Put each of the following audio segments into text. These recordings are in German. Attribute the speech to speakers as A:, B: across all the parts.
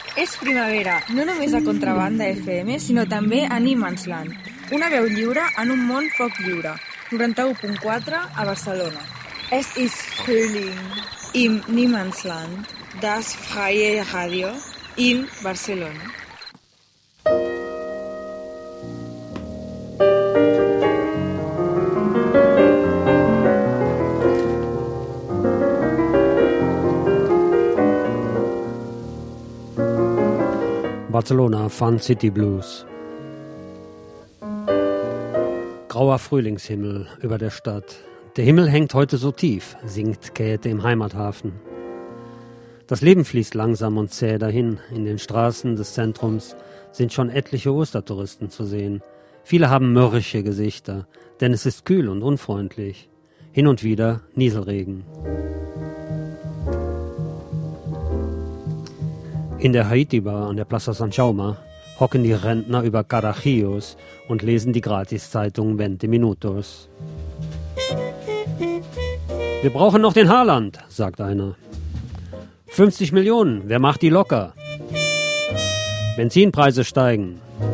A: És primavera, no només a Contrabanda FM, sinó també a Niemandsland, una veu lliure en un món poc lliure. 91.4 a Barcelona. Es ist Frühling im Niemandsland, das freie Radio in Barcelona.
B: Barcelona, Fun City Blues. Grauer Frühlingshimmel über der Stadt. Der Himmel hängt heute so tief, singt Käthe im Heimathafen. Das Leben fließt langsam und zäh dahin. In den Straßen des Zentrums sind schon etliche Ostertouristen zu sehen. Viele haben mürrische Gesichter, denn es ist kühl und unfreundlich. Hin und wieder Nieselregen. In der Haiti-Bar an der Plaza San Jaume hocken die Rentner über Carajillos und lesen die Gratiszeitung 20 Minutos. Wir brauchen noch den Haaland, sagt einer. 50 Millionen, wer macht die locker? Benzinpreise steigen.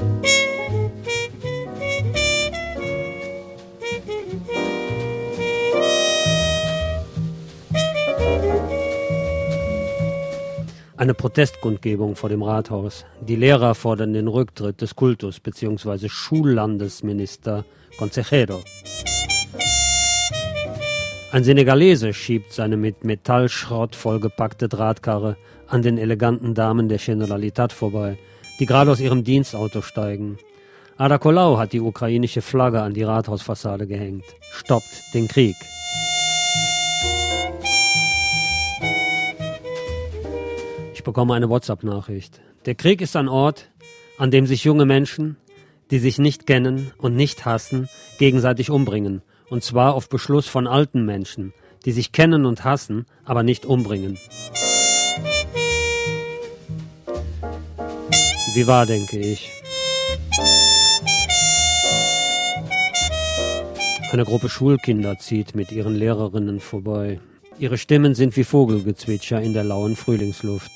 B: Eine Protestkundgebung vor dem Rathaus. Die Lehrer fordern den Rücktritt des Kultus- bzw. Schullandesminister Consejero. Ein Senegalese schiebt seine mit Metallschrott vollgepackte Drahtkarre an den eleganten Damen der Generalitat vorbei, die gerade aus ihrem Dienstauto steigen. Ada Colau hat die ukrainische Flagge an die Rathausfassade gehängt. Stoppt den Krieg. Ich bekomme eine WhatsApp-Nachricht. Der Krieg ist ein Ort, an dem sich junge Menschen, die sich nicht kennen und nicht hassen, gegenseitig umbringen. Und zwar auf Beschluss von alten Menschen, die sich kennen und hassen, aber nicht umbringen. Wie wahr, denke ich. Eine Gruppe Schulkinder zieht mit ihren Lehrerinnen vorbei. Ihre Stimmen sind wie Vogelgezwitscher in der lauen Frühlingsluft.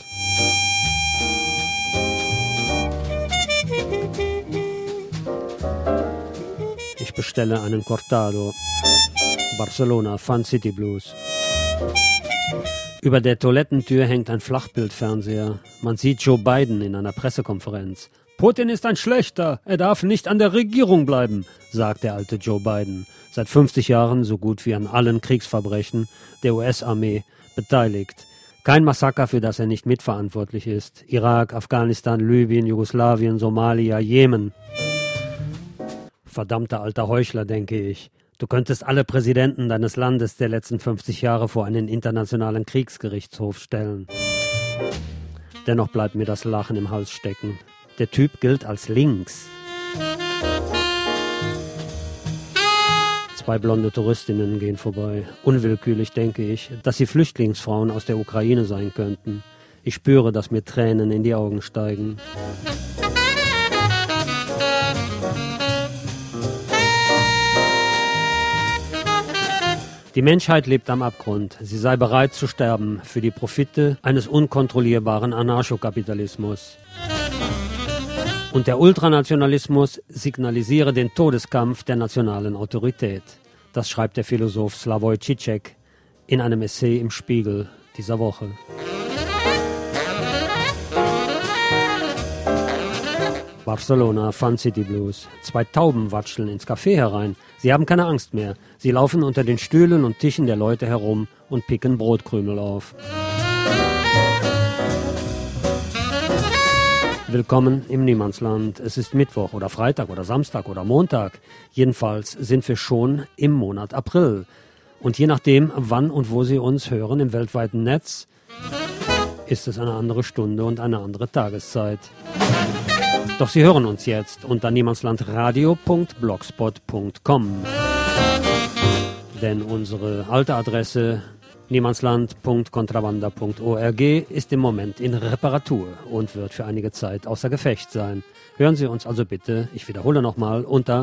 B: Ich bestelle einen Cortado. Barcelona, Fun City Blues. Über der Toilettentür hängt ein Flachbildfernseher. Man sieht Joe Biden in einer Pressekonferenz. Putin ist ein Schlechter, er darf nicht an der Regierung bleiben, sagt der alte Joe Biden. Seit 50 Jahren so gut wie an allen Kriegsverbrechen der US-Armee beteiligt. Kein Massaker, für das er nicht mitverantwortlich ist. Irak, Afghanistan, Libyen, Jugoslawien, Somalia, Jemen. Verdammter alter Heuchler, denke ich. Du könntest alle Präsidenten deines Landes der letzten 50 Jahre vor einen internationalen Kriegsgerichtshof stellen. Dennoch bleibt mir das Lachen im Hals stecken. Der Typ gilt als links. Zwei blonde Touristinnen gehen vorbei. Unwillkürlich denke ich, dass sie Flüchtlingsfrauen aus der Ukraine sein könnten. Ich spüre, dass mir Tränen in die Augen steigen. Die Menschheit lebt am Abgrund. Sie sei bereit zu sterben für die Profite eines unkontrollierbaren Anarchokapitalismus. Und der Ultranationalismus signalisiere den Todeskampf der nationalen Autorität. Das schreibt der Philosoph Slavoj Žižek in einem Essay im Spiegel dieser Woche. Barcelona, Fun City Blues. Zwei Tauben watscheln ins Café herein. Sie haben keine Angst mehr. Sie laufen unter den Stühlen und Tischen der Leute herum und picken Brotkrümel auf. Willkommen im Niemandsland. Es ist Mittwoch oder Freitag oder Samstag oder Montag. Jedenfalls sind wir schon im Monat April. Und je nachdem, wann und wo Sie uns hören im weltweiten Netz, ist es eine andere Stunde und eine andere Tageszeit. Doch Sie hören uns jetzt unter niemandslandradio.blogspot.com. Denn unsere alte Adresse niemandsland.contrabanda.org ist im Moment in Reparatur und wird für einige Zeit außer Gefecht sein. Hören Sie uns also bitte, ich wiederhole nochmal, unter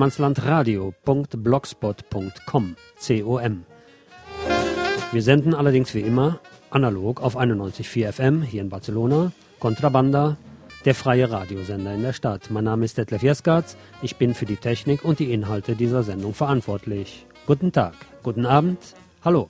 B: niemandslandradio.blogspot.com. C-O-M. Wir senden allerdings wie immer analog auf 91,4 FM hier in Barcelona Kontrabanda, der freie Radiosender in der Stadt. Mein Name ist Detlef Jeskartz. Ich bin für die Technik und die Inhalte dieser Sendung verantwortlich. Guten Tag, guten Abend, hallo.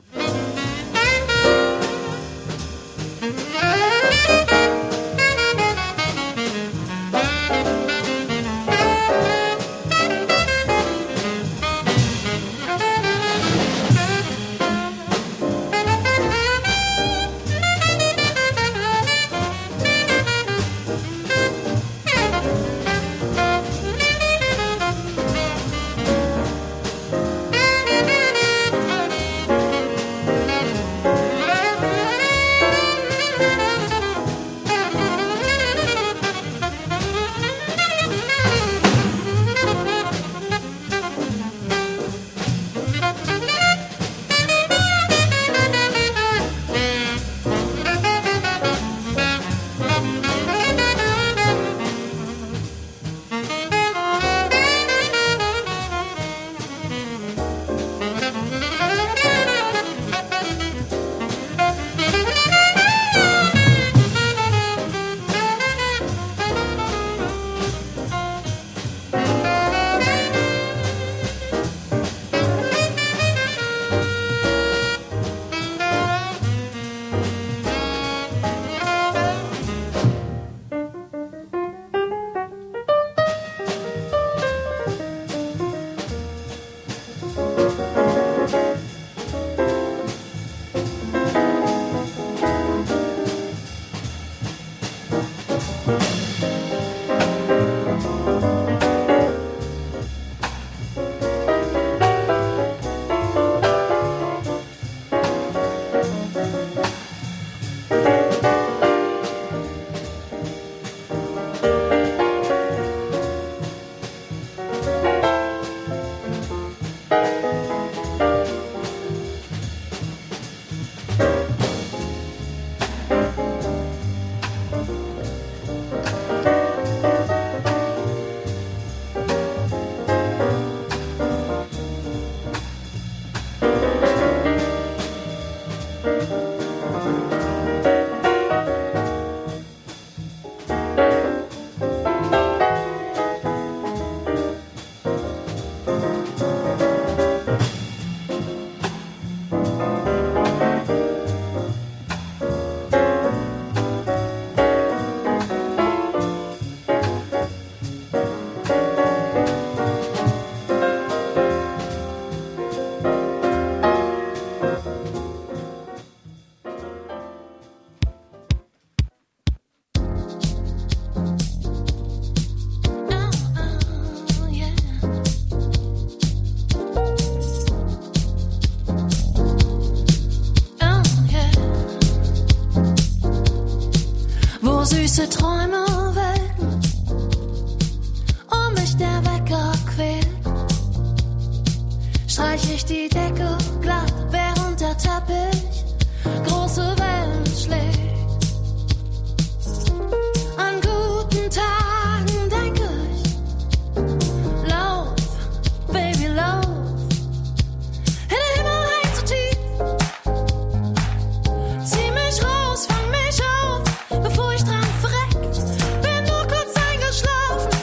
C: Süße Träume welken und mich der Wecker quält, streich ich die Decke glatt, während der Teppich große Wellen schlägt. An guten Tagen denke ich, lauf, Baby, lauf, in den Himmel hängt so tief, zieh mich raus, fang mich auf, bevor ich dran verreck, bin nur kurz eingeschlafen.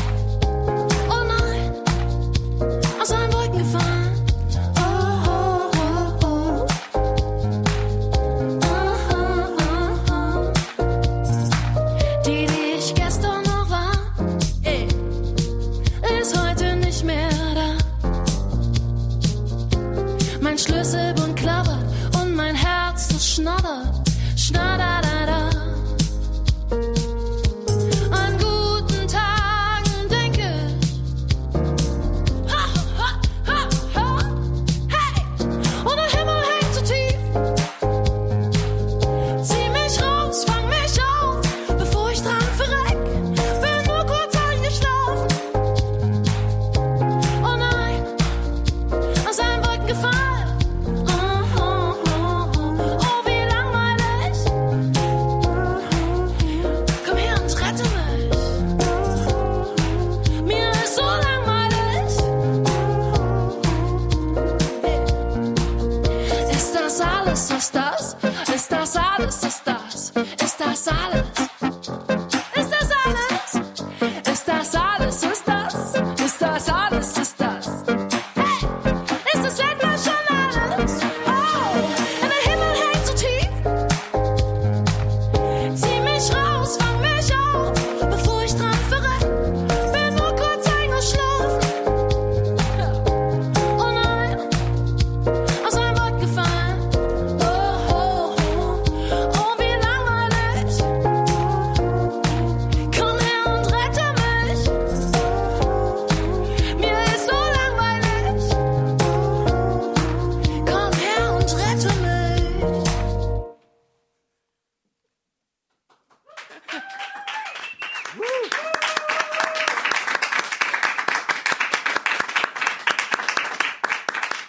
C: Oh nein, aus allen Wolken gefallen. Oh, oh,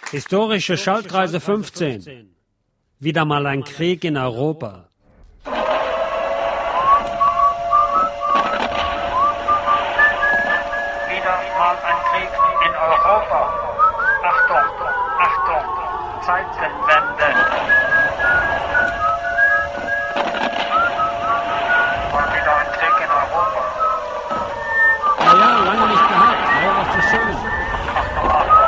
B: Historische Schaltkreise 15. Wieder mal ein Krieg in Europa.
D: Wieder mal ein Krieg in Europa. Achtung, Achtung, Zeitenwende. Mal wieder ein Krieg in Europa.
B: Ja, lange nicht gehabt. Wäre auch zu schön.
D: Achtung, Achtung.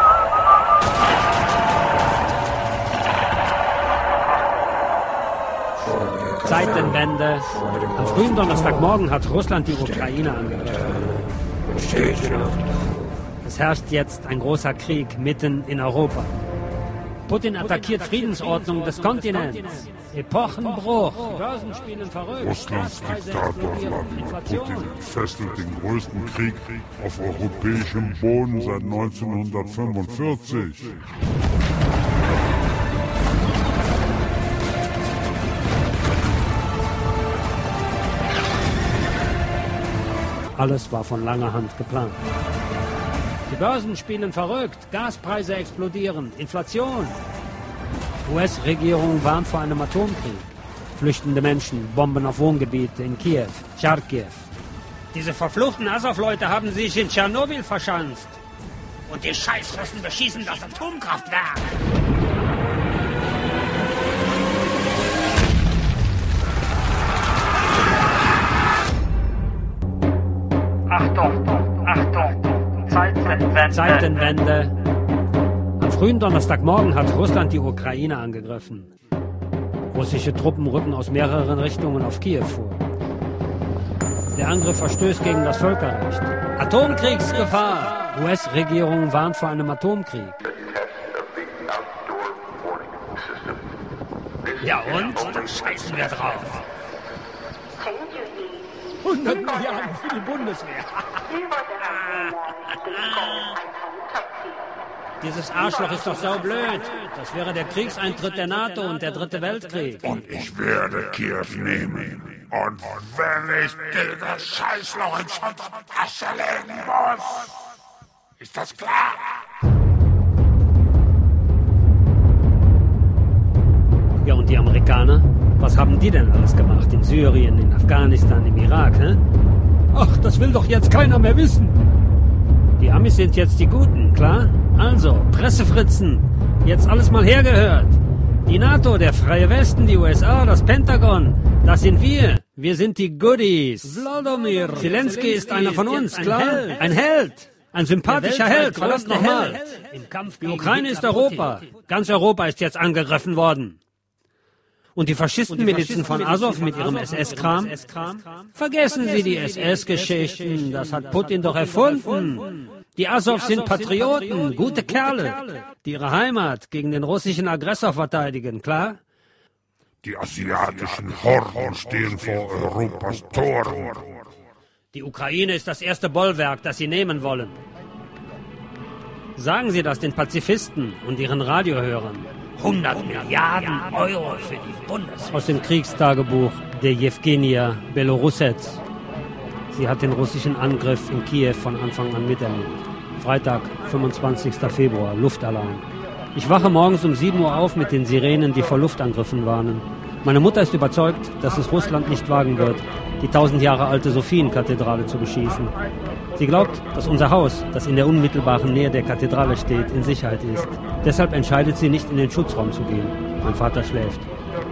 B: Zeitenwende. Am frühen Donnerstagmorgen hat Russland die Ukraine angegriffen. Es herrscht jetzt ein großer Krieg mitten in Europa. Putin attackiert Friedensordnung des Kontinents. Epochenbruch. Die Börsen spielen verrückt.
E: Russlands Diktator Wladimir Putin fesselt den größten Krieg auf europäischem Boden seit 1945.
B: Alles war von langer Hand geplant. Die Börsen spielen verrückt, Gaspreise explodieren, Inflation. US-Regierung warnt vor einem Atomkrieg. Flüchtende Menschen, Bomben auf Wohngebiete in Kiew, Charkiw. Diese verfluchten Asow-Leute haben sich in Tschernobyl verschanzt. Und die Scheißrussen beschießen das Atomkraftwerk.
D: Achtung, Achtung, Zeitenwende.
B: Zeitenwende. Am frühen Donnerstagmorgen hat Russland die Ukraine angegriffen. Russische Truppen rücken aus mehreren Richtungen auf Kiew vor. Der Angriff verstößt gegen das Völkerrecht. Atomkriegsgefahr! US-Regierung warnt vor einem Atomkrieg. Ja und? Dann scheißen wir drauf. 100 Milliarden für die Bundeswehr. Dieses Arschloch ist doch saublöd. Das wäre der Kriegseintritt der NATO und der Dritte Weltkrieg.
E: Und ich werde Kiew nehmen. Und wenn ich dieses Scheißloch ins Tasche legen muss. Ist das klar?
B: Ja, und die Amerikaner? Was haben die denn alles gemacht? In Syrien, in Afghanistan, im Irak, hä? Ach, das will doch jetzt keiner mehr wissen. Die Amis sind jetzt die Guten, klar? Also, Pressefritzen, jetzt alles mal hergehört. Die NATO, der Freie Westen, die USA, das Pentagon, das sind wir. Wir sind die Goodies. Wladimir Zelensky ist einer von uns, klar? Ein Held. Ein sympathischer Held, verdammt nochmal. Die Ukraine ist Europa. Ganz Europa ist jetzt angegriffen worden. Und die Faschistenmilizen von Asow mit ihrem SS-Kram? Vergessen Sie die SS-Geschichten, das hat Putin doch erfunden. Die Asows sind Patrioten, gute Kerle, die ihre Heimat gegen den russischen Aggressor verteidigen, klar?
E: Die asiatischen Horden stehen vor Europas Toren.
B: Die Ukraine ist das erste Bollwerk, das sie nehmen wollen. Sagen Sie das den Pazifisten und ihren Radiohörern. 100 Milliarden Euro für die Bundeswehr. Aus dem Kriegstagebuch der Jewgenia Belorussets. Sie hat den russischen Angriff in Kiew von Anfang an miterlebt. Freitag, 25. Februar, Luftalarm. Ich wache morgens um 7 Uhr auf mit den Sirenen, die vor Luftangriffen warnen. Meine Mutter ist überzeugt, dass es Russland nicht wagen wird, die 1000 Jahre alte Sophienkathedrale zu beschießen. Sie glaubt, dass unser Haus, das in der unmittelbaren Nähe der Kathedrale steht, in Sicherheit ist. Deshalb entscheidet sie, nicht in den Schutzraum zu gehen. Mein Vater schläft.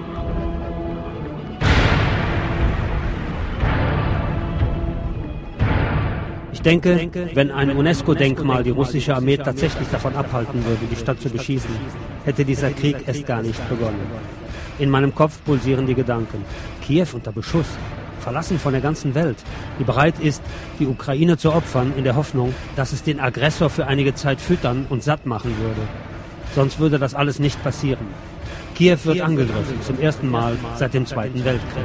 B: Ich denke, wenn ein UNESCO-Denkmal die russische Armee tatsächlich davon abhalten würde, die Stadt zu beschießen, hätte dieser Krieg erst gar nicht begonnen. In meinem Kopf pulsieren die Gedanken. Kiew unter Beschuss, verlassen von der ganzen Welt, die bereit ist, die Ukraine zu opfern, in der Hoffnung, dass es den Aggressor für einige Zeit füttern und satt machen würde. Sonst würde das alles nicht passieren. Kiew wird angegriffen, zum ersten Mal seit dem Zweiten Weltkrieg.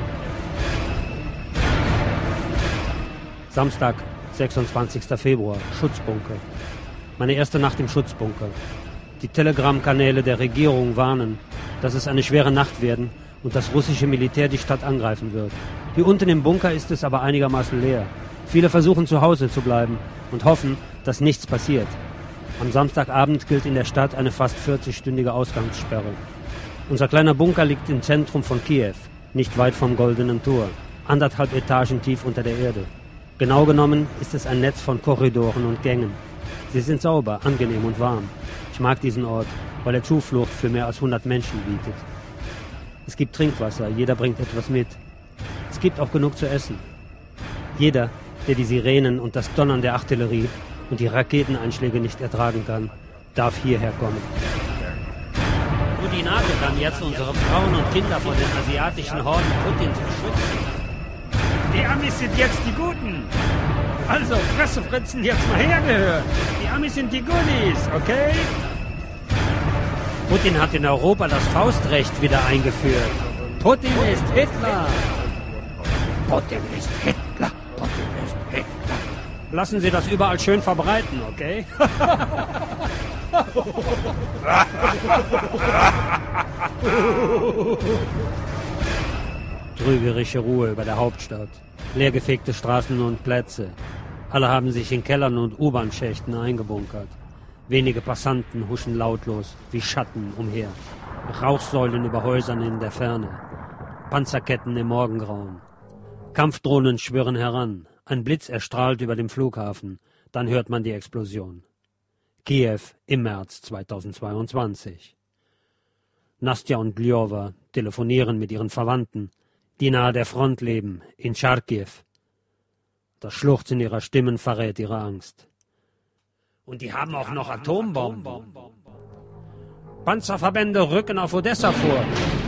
B: Samstag, 26. Februar, Schutzbunker. Meine erste Nacht im Schutzbunker. Die Telegram-Kanäle der Regierung warnen, dass es eine schwere Nacht werden und das russische Militär die Stadt angreifen wird. Hier unten im Bunker ist es aber einigermaßen leer. Viele versuchen zu Hause zu bleiben und hoffen, dass nichts passiert. Am Samstagabend gilt in der Stadt eine fast 40-stündige Ausgangssperre. Unser kleiner Bunker liegt im Zentrum von Kiew, nicht weit vom Goldenen Tor, 1,5 Etagen tief unter der Erde. Genau genommen ist es ein Netz von Korridoren und Gängen. Sie sind sauber, angenehm und warm. Ich mag diesen Ort, weil er Zuflucht für mehr als 100 Menschen bietet. Es gibt Trinkwasser, jeder bringt etwas mit. Es gibt auch genug zu essen. Jeder, der die Sirenen und das Donnern der Artillerie und die Raketeneinschläge nicht ertragen kann, darf hierher kommen. Nur die NATO kann jetzt unsere Frauen und Kinder vor den asiatischen Horden Putins beschützen.
F: Die Amis sind jetzt die Guten. Also, Pressefritzen, jetzt mal hergehört. Die Amis sind die Goodies, okay?
B: Putin hat in Europa das Faustrecht wieder eingeführt. Putin ist Hitler.
E: Putin ist Hitler. Putin ist Hitler.
B: Lassen Sie das überall schön verbreiten, okay? Trügerische Ruhe über der Hauptstadt. Leergefegte Straßen und Plätze. Alle haben sich in Kellern und U-Bahn-Schächten eingebunkert. Wenige Passanten huschen lautlos wie Schatten umher. Rauchsäulen über Häusern in der Ferne. Panzerketten im Morgengrauen. Kampfdrohnen schwirren heran. Ein Blitz erstrahlt über dem Flughafen. Dann hört man die Explosion. Kiew im März 2022. Nastja und Ljowa telefonieren mit ihren Verwandten, die nahe der Front leben, in Charkiw. Das Schluchzen ihrer Stimmen verrät ihre Angst. Und die haben auch noch Atombomben. Panzerverbände rücken auf Odessa vor.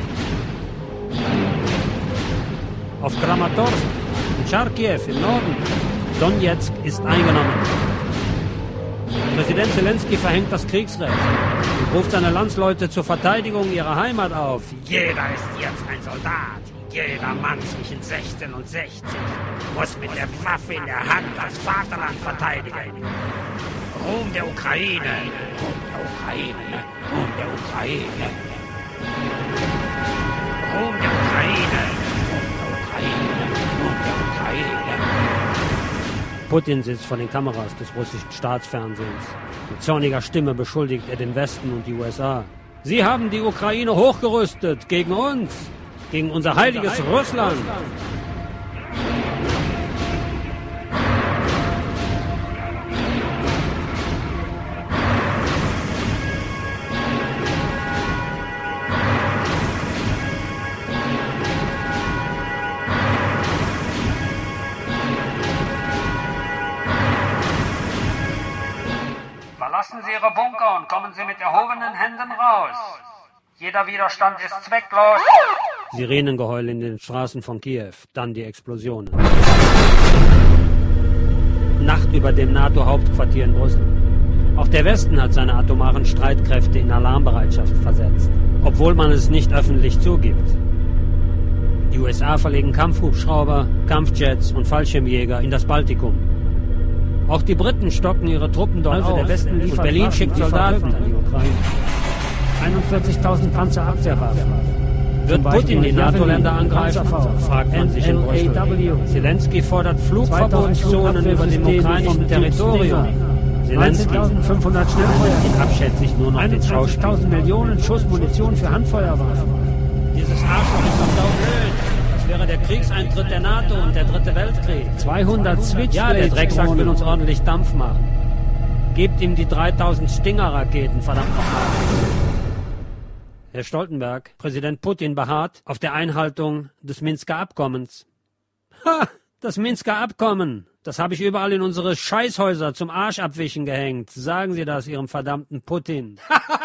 B: Auf Kramatorsk, in Charkiw im Norden. Donetsk ist eingenommen. Präsident Zelensky verhängt das Kriegsrecht und ruft seine Landsleute zur Verteidigung ihrer Heimat auf.
F: Jeder ist jetzt ein Soldat. Jeder Mann zwischen 16 und 60 muss mit der Waffe in der Hand das Vaterland verteidigen. Ruhm der Ukraine! Ruhm der Ukraine! Ruhm der Ukraine! Ruhm der Ukraine! Ruhm der Ukraine! Ruhm der Ukraine!
B: Putin sitzt vor den Kameras des russischen Staatsfernsehens. Mit zorniger Stimme beschuldigt er den Westen und die USA. Sie haben die Ukraine hochgerüstet gegen uns, gegen unser heiliges Russland.
D: Verlassen Sie Ihre Bunker und kommen Sie mit erhobenen Händen raus. Jeder Widerstand ist zwecklos.
B: Sirenengeheul in den Straßen von Kiew, dann die Explosionen. Nacht über dem NATO-Hauptquartier in Brüssel. Auch der Westen hat seine atomaren Streitkräfte in Alarmbereitschaft versetzt, obwohl man es nicht öffentlich zugibt. Die USA verlegen Kampfhubschrauber, Kampfjets und Fallschirmjäger in das Baltikum. Auch die Briten stocken ihre Truppen dort auf. Der Westen liefert und Berlin schickt Soldaten an die Ukraine. 41.000 Panzerabwehrwaffen. Wird Putin die NATO-Länder angreifen? Fragt man sich in Brüssel. Zelensky fordert Flugverbotszonen über dem ukrainischen Territorium. Zelensky 500 Schnellfeuer. Abschätzig nur noch den Schauspiel. 21.000 Millionen Schuss Munition für Handfeuerwaffen. Dieses Arschloch ist doch saublöd. Das wäre der Kriegseintritt der NATO und der Dritte Weltkrieg. 200 Switchblade. Ja, der Drecksack will uns ordentlich Dampf machen. Gebt ihm die 3000 Stinger-Raketen, verdammt nochmal. Herr Stoltenberg, Präsident Putin beharrt auf der Einhaltung des Minsker Abkommens. Ha! Das Minsker Abkommen! Das habe ich überall in unsere Scheißhäuser zum Arsch abwischen gehängt. Sagen Sie das Ihrem verdammten Putin.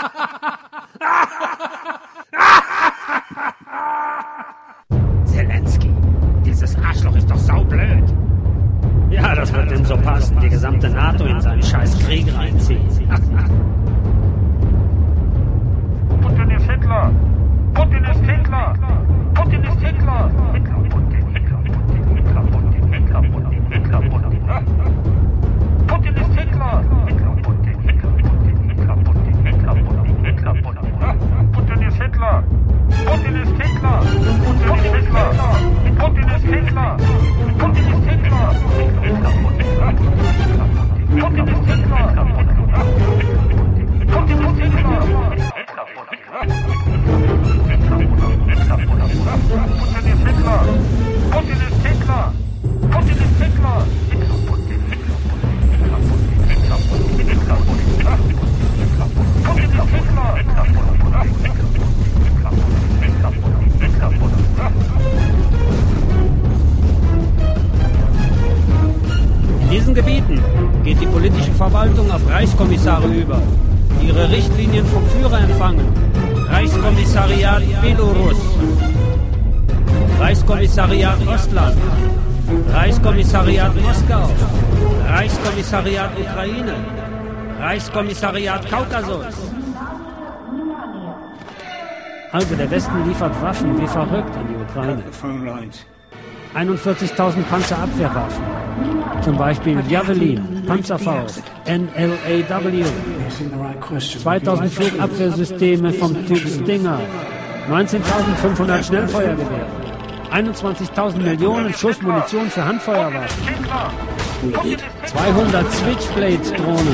F: Zelensky, dieses Arschloch ist doch saublöd.
B: Ja, das wird ihm so passen, die gesamte NATO in seinen scheiß Krieg reinziehen.
D: Putin ist Hitler! Putin ist Hitler! Putin ist Hitler! Hitler, Putin, Hitler, Putin, Hitler, Putin, Hitler, Putin, Hitler, Putin. Putin ist Hitler! Hitler, Putin, Hitler, Putin, Hitler, Putin, Hitler, Putin, Hitler, Putin. Putin ist Hitler! Putin ist Hitler! Putin ist Hitler! Putin ist Hitler! Putin ist Hitler! Hitler, Putin, Hitler, Putin ist Hitler! Putin ist Hitler!
B: diesen Gebieten geht die politische Verwaltung auf Reichskommissare über, die ihre Richtlinien vom Führer empfangen. Reichskommissariat Belarus, Reichskommissariat Ostland, Reichskommissariat Moskau, Reichskommissariat Ukraine, Reichskommissariat Kaukasus. Also der Westen liefert Waffen wie verrückt an die Ukraine. 41.000 Panzerabwehrwaffen, zum Beispiel Javelin, Panzerfaust, NLAW, 2.000 Flugabwehrsysteme vom Typ Stinger, 19.500 Schnellfeuergewehre, 21.000 Millionen Schuss Munition für Handfeuerwaffen, 200 Switchblade-Drohnen.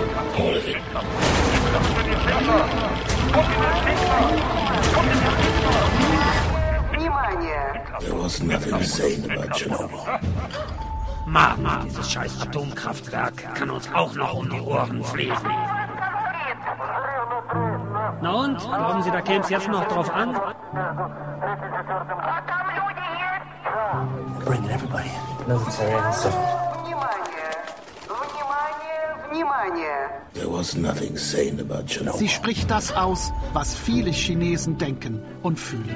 G: There was nothing sane about Chernobyl.
F: Mama, dieses scheiß Atomkraftwerk kann uns auch noch um die Ohren fliegen.
B: Na und? Glauben Sie, da käme es jetzt noch drauf an?
G: Bring everybody in.
H: Military answer.
G: There was nothing sane about Chernobyl.
I: Sie spricht das aus, was viele Chinesen denken und fühlen.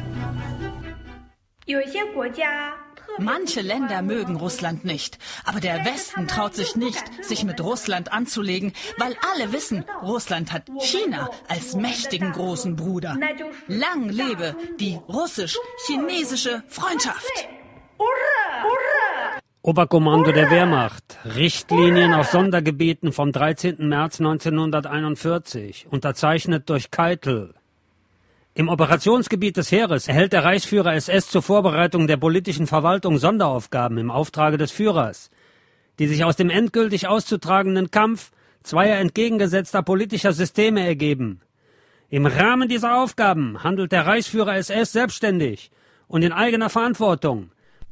J: Manche Länder mögen Russland nicht, aber der Westen traut sich nicht, sich mit Russland anzulegen, weil alle wissen, Russland hat China als mächtigen großen Bruder. Lang lebe die russisch-chinesische Freundschaft!
B: Oberkommando der Wehrmacht, Richtlinien auf Sondergebieten vom 13. März 1941, unterzeichnet durch Keitel. Im Operationsgebiet des Heeres erhält der Reichsführer SS zur Vorbereitung der politischen Verwaltung Sonderaufgaben im Auftrage des Führers, die sich aus dem endgültig auszutragenden Kampf zweier entgegengesetzter politischer Systeme ergeben. Im Rahmen dieser Aufgaben handelt der Reichsführer SS selbstständig und in eigener Verantwortung.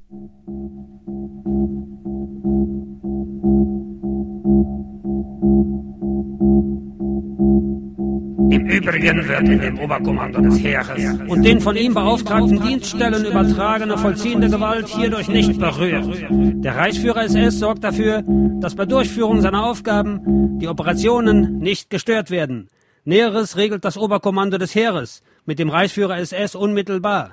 F: Im Übrigen wird in dem Oberkommando des Heeres
B: und den von ihm beauftragten Dienststellen übertragene vollziehende Gewalt hierdurch nicht berührt. Der Reichsführer SS sorgt dafür, dass bei Durchführung seiner Aufgaben die Operationen nicht gestört werden. Näheres regelt das Oberkommando des Heeres mit dem Reichsführer SS unmittelbar.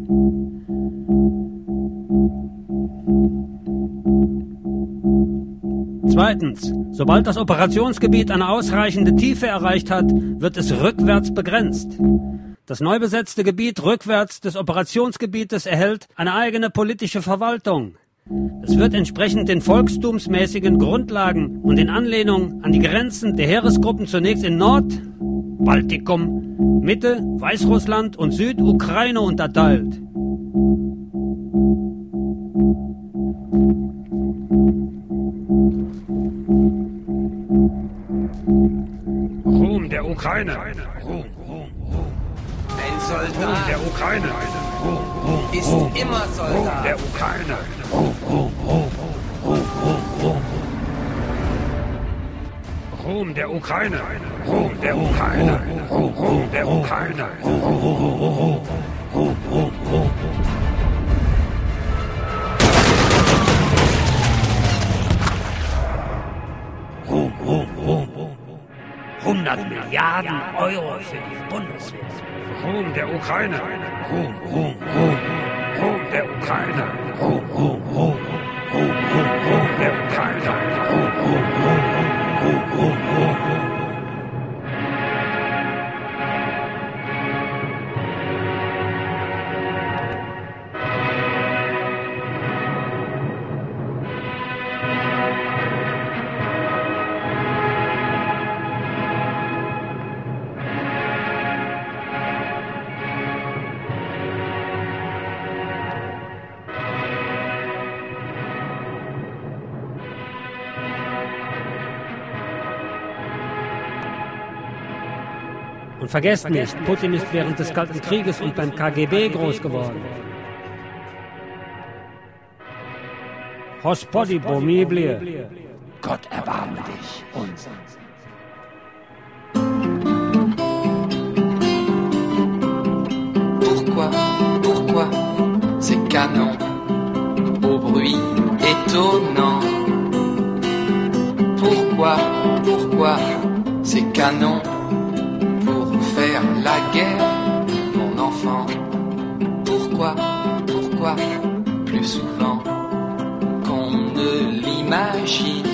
B: Zweitens, sobald das Operationsgebiet eine ausreichende Tiefe erreicht hat, wird es rückwärts begrenzt. Das neu besetzte Gebiet rückwärts des Operationsgebietes erhält eine eigene politische Verwaltung. Es wird entsprechend den volkstumsmäßigen Grundlagen und in Anlehnung an die Grenzen der Heeresgruppen zunächst in Nord-, Baltikum, Mitte-, Weißrussland und Südukraine unterteilt.
F: Ruhm der Ukraine. Ruhm.
K: Ein Soldat
F: Der Ukraine.
K: ist immer Soldat.
F: Der Ukraine. Ruhm der Ukraine. Ruhm der Ukraine. Ruhm der Ukraine. Ruhm. 100 Milliarden Euro für die Bundeswehr. Ruhm der Ukraine. Ruhm der Ukraine. Ruhm der Ukraine.
B: Und vergesst nicht, Putin ist während des Kalten Krieges und beim KGB groß geworden. Hospodi pomiblie.
F: Gott erbarme dich uns.
K: Pourquoi ces canons au bruit étonnant Pourquoi ces canons pour faire la guerre, mon enfant? Pourquoi plus souvent qu'on ne l'imagine,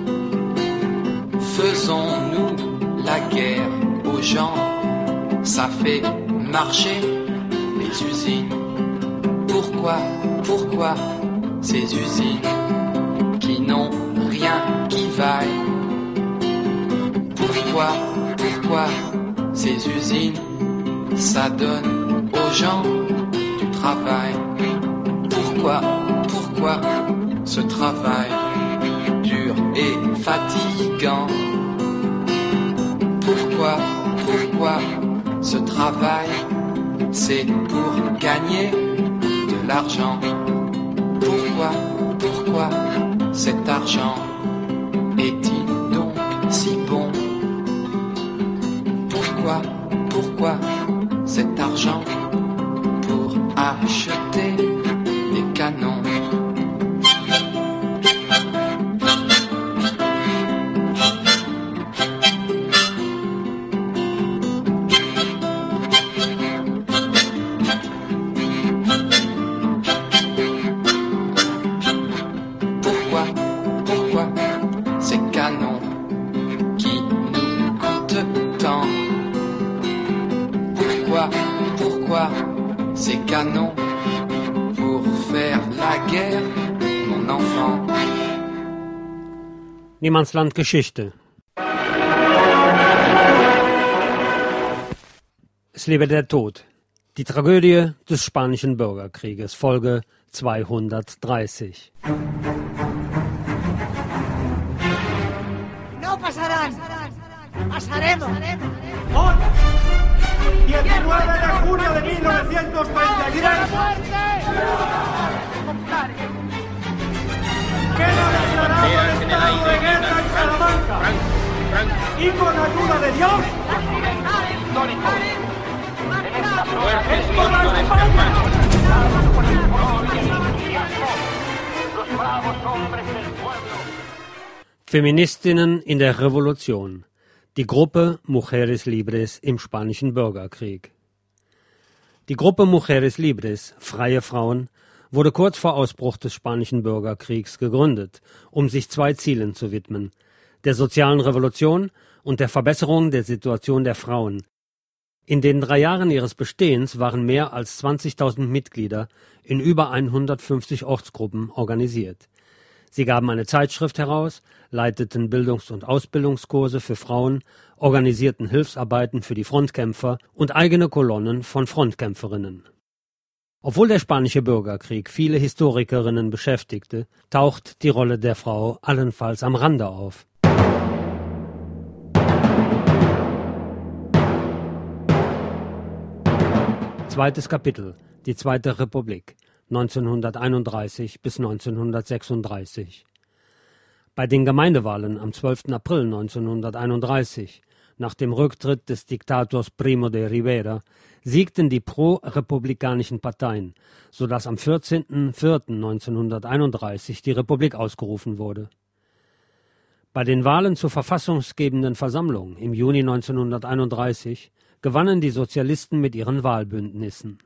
K: faisons-nous la guerre aux gens? Ça fait marcher les usines. Pourquoi ces usines qui n'ont rien qui vaille? Pourquoi ces usines, ça donne aux gens du travail? Pourquoi ce travail dur et fatigant? Pourquoi ce travail, c'est pour gagner de l'argent? Pourquoi cet argent est-il donc si bon? Pourquoi cet argent pour acheter des canons? Pourquoi ces canons qui nous coûtent tant? Pourquoi ces canons pour faire la guerre, mon enfant?
B: Niemandsland Geschichte. Es lebe der Tod. Die Tragödie des Spanischen Bürgerkrieges, Folge 230.
H: No pasarán. Pasaremos.
L: Hoy, 19 de junio de 1933. Queda declarado el estado de guerra en Salamanca. Y con ayuda de Dios. ¡Es por la España!
D: Los bravos hombres del pueblo.
B: Feministinnen in der Revolution. Die Gruppe Mujeres Libres im Spanischen Bürgerkrieg. Die Gruppe Mujeres Libres, Freie Frauen, wurde kurz vor Ausbruch des Spanischen Bürgerkriegs gegründet, um sich zwei Zielen zu widmen: der sozialen Revolution und der Verbesserung der Situation der Frauen. In den 3 Jahren ihres Bestehens waren mehr als 20.000 Mitglieder in über 150 Ortsgruppen organisiert. Sie gaben eine Zeitschrift heraus, leiteten Bildungs- und Ausbildungskurse für Frauen, organisierten Hilfsarbeiten für die Frontkämpfer und eigene Kolonnen von Frontkämpferinnen. Obwohl der Spanische Bürgerkrieg viele Historikerinnen beschäftigte, taucht die Rolle der Frau allenfalls am Rande auf. Zweites Kapitel, die Zweite Republik, 1931 bis 1936. Bei den Gemeindewahlen am 12. April 1931, nach dem Rücktritt des Diktators Primo de Rivera, siegten die pro-republikanischen Parteien, sodass am 14.04.1931 die Republik ausgerufen wurde. Bei den Wahlen zur verfassungsgebenden Versammlung im Juni 1931 gewannen die Sozialisten mit ihren Wahlbündnissen.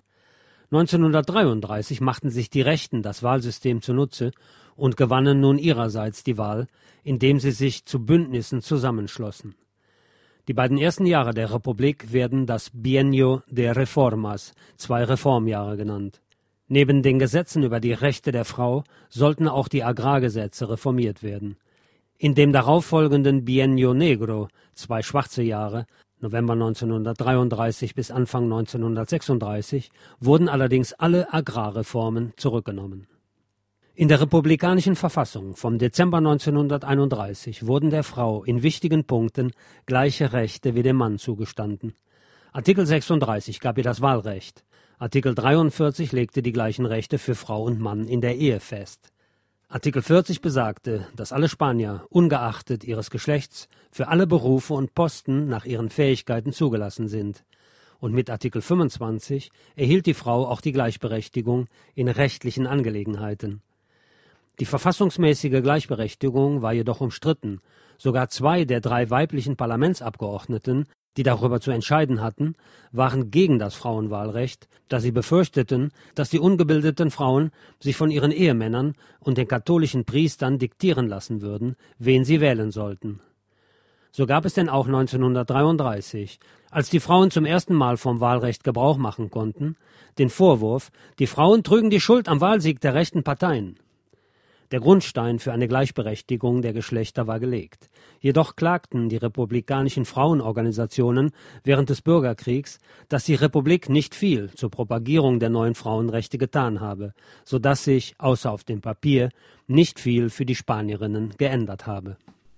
B: 1933 machten sich die Rechten das Wahlsystem zunutze und gewannen nun ihrerseits die Wahl, indem sie sich zu Bündnissen zusammenschlossen. Die beiden ersten Jahre der Republik werden das Bienio de Reformas, 2 Reformjahre genannt. Neben den Gesetzen über die Rechte der Frau sollten auch die Agrargesetze reformiert werden. In dem darauffolgenden Bienio Negro, 2 schwarze Jahre, November 1933 bis Anfang 1936, wurden allerdings alle Agrarreformen zurückgenommen. In der republikanischen Verfassung vom Dezember 1931 wurden der Frau in wichtigen Punkten gleiche Rechte wie dem Mann zugestanden. Artikel 36 gab ihr das Wahlrecht. Artikel 43 legte die gleichen Rechte für Frau und Mann in der Ehe fest. Artikel 40 besagte, dass alle Spanier, ungeachtet ihres Geschlechts, für alle Berufe und Posten nach ihren Fähigkeiten zugelassen sind. Und mit Artikel 25 erhielt die Frau auch die Gleichberechtigung in rechtlichen Angelegenheiten. Die verfassungsmäßige Gleichberechtigung war jedoch umstritten. Sogar 2 der 3 weiblichen Parlamentsabgeordneten, die darüber zu entscheiden hatten, waren gegen das Frauenwahlrecht, da sie befürchteten, dass die ungebildeten Frauen sich von ihren Ehemännern und den katholischen Priestern diktieren lassen würden, wen sie wählen sollten. So gab es denn auch 1933, als die Frauen zum ersten Mal vom Wahlrecht Gebrauch machen konnten, den Vorwurf, die Frauen trügen die Schuld am Wahlsieg der rechten Parteien. Der Grundstein für eine Gleichberechtigung der Geschlechter war gelegt. Jedoch klagten die republikanischen Frauenorganisationen während des Bürgerkriegs, dass die Republik nicht viel zur Propagierung der neuen Frauenrechte getan habe, sodass sich, außer auf dem Papier, nicht viel für die Spanierinnen geändert habe.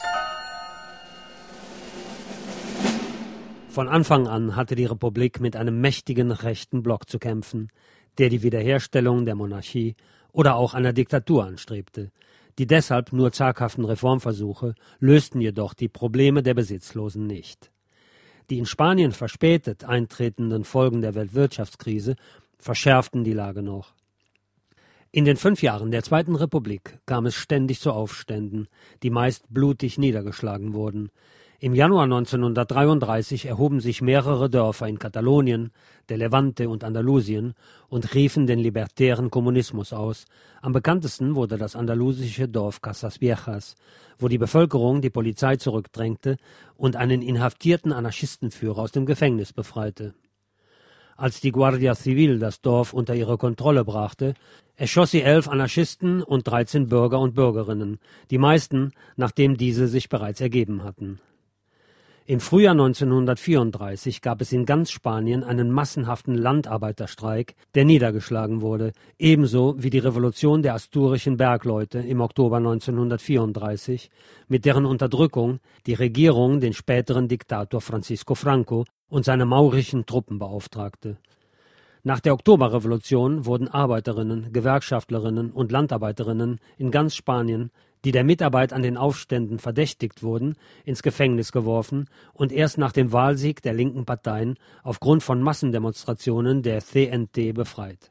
B: Von Anfang an hatte die Republik mit einem mächtigen rechten Block zu kämpfen, der die Wiederherstellung der Monarchie oder auch einer Diktatur anstrebte. Die deshalb nur zaghaften Reformversuche lösten jedoch die Probleme der Besitzlosen nicht. Die in Spanien verspätet eintretenden Folgen der Weltwirtschaftskrise verschärften die Lage noch. In den 5 Jahren der Zweiten Republik kam es ständig zu Aufständen, die meist blutig niedergeschlagen wurden. Im Januar 1933 erhoben sich mehrere Dörfer in Katalonien, der Levante und Andalusien und riefen den libertären Kommunismus aus. Am bekanntesten wurde das andalusische Dorf Casas Viejas, wo die Bevölkerung die Polizei zurückdrängte und einen inhaftierten Anarchistenführer aus dem Gefängnis befreite. Als die Guardia Civil das Dorf unter ihre Kontrolle brachte, erschoss sie 11 Anarchisten und 13 Bürger und Bürgerinnen, die meisten, nachdem diese sich bereits ergeben hatten. Im Frühjahr 1934 gab es in ganz Spanien einen massenhaften Landarbeiterstreik, der niedergeschlagen wurde, ebenso wie die Revolution der asturischen Bergleute im Oktober 1934, mit deren Unterdrückung die Regierung den späteren Diktator Francisco Franco und seine maurischen Truppen beauftragte. Nach der Oktoberrevolution wurden Arbeiterinnen, Gewerkschaftlerinnen und Landarbeiterinnen in ganz Spanien, die der Mitarbeit an den Aufständen verdächtigt wurden, ins Gefängnis geworfen und erst nach dem Wahlsieg der linken Parteien aufgrund von Massendemonstrationen der CNT befreit.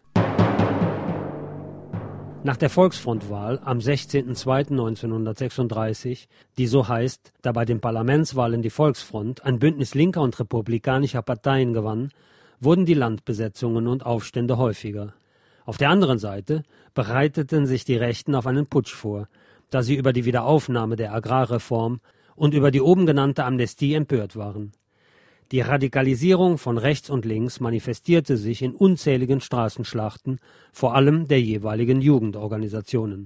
B: Nach der Volksfrontwahl am 16.02.1936, die so heißt, da bei den Parlamentswahlen die Volksfront, ein Bündnis linker und republikanischer Parteien gewann, wurden die Landbesetzungen und Aufstände häufiger. Auf der anderen Seite bereiteten sich die Rechten auf einen Putsch vor, da sie über die Wiederaufnahme der Agrarreform und über die oben genannte Amnestie empört waren. Die Radikalisierung von rechts und links manifestierte sich in unzähligen Straßenschlachten, vor allem der jeweiligen Jugendorganisationen.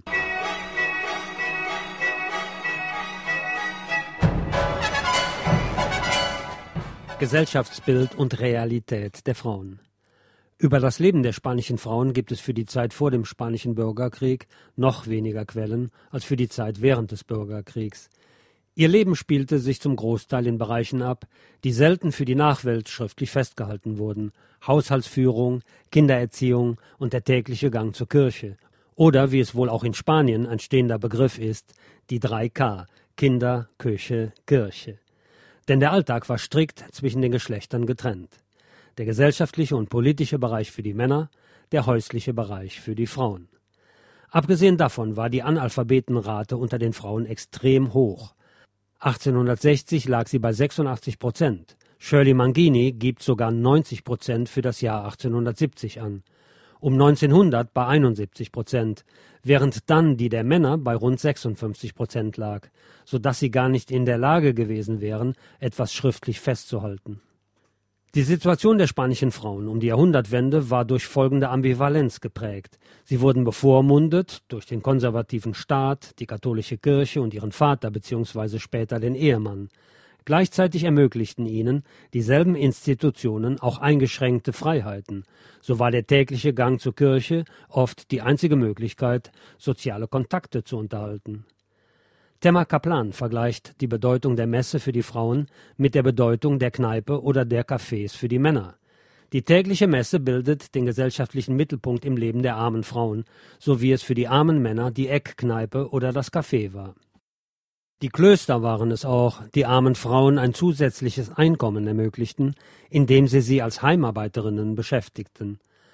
B: Gesellschaftsbild und Realität der Frauen. Über das Leben der spanischen Frauen gibt es für die Zeit vor dem Spanischen Bürgerkrieg noch weniger Quellen als für die Zeit während des Bürgerkriegs. Ihr Leben spielte sich zum Großteil in Bereichen ab, die selten für die Nachwelt schriftlich festgehalten wurden: Haushaltsführung, Kindererziehung und der tägliche Gang zur Kirche. Oder, wie es wohl auch in Spanien ein stehender Begriff ist, die 3K: Kinder, Küche, Kirche. Denn der Alltag war strikt zwischen den Geschlechtern getrennt. Der gesellschaftliche und politische Bereich für die Männer, der häusliche Bereich für die Frauen. Abgesehen davon war die Analphabetenrate unter den Frauen extrem hoch. 1860 lag sie bei 86%. Shirley Mangini gibt sogar 90% für das Jahr 1870 an. Um 1900 bei 71%, während dann die der Männer bei rund 56% lag, sodass sie gar nicht in der Lage gewesen wären, etwas schriftlich festzuhalten. Die Situation der spanischen Frauen um die Jahrhundertwende war durch folgende Ambivalenz geprägt. Sie wurden bevormundet durch den konservativen Staat, die katholische Kirche und ihren Vater bzw. später den Ehemann. Gleichzeitig ermöglichten ihnen dieselben Institutionen auch eingeschränkte Freiheiten. So war der tägliche Gang zur Kirche oft die einzige Möglichkeit, soziale Kontakte zu unterhalten. Tema Kaplan vergleicht die Bedeutung der Messe für die Frauen mit der Bedeutung der Kneipe oder der Cafés für die Männer. Die tägliche Messe bildet den gesellschaftlichen Mittelpunkt im Leben der armen Frauen, so wie es für die armen Männer die Eckkneipe oder das Café war. Die Klöster waren es auch, die armen Frauen ein zusätzliches Einkommen ermöglichten, indem sie als Heimarbeiterinnen beschäftigten.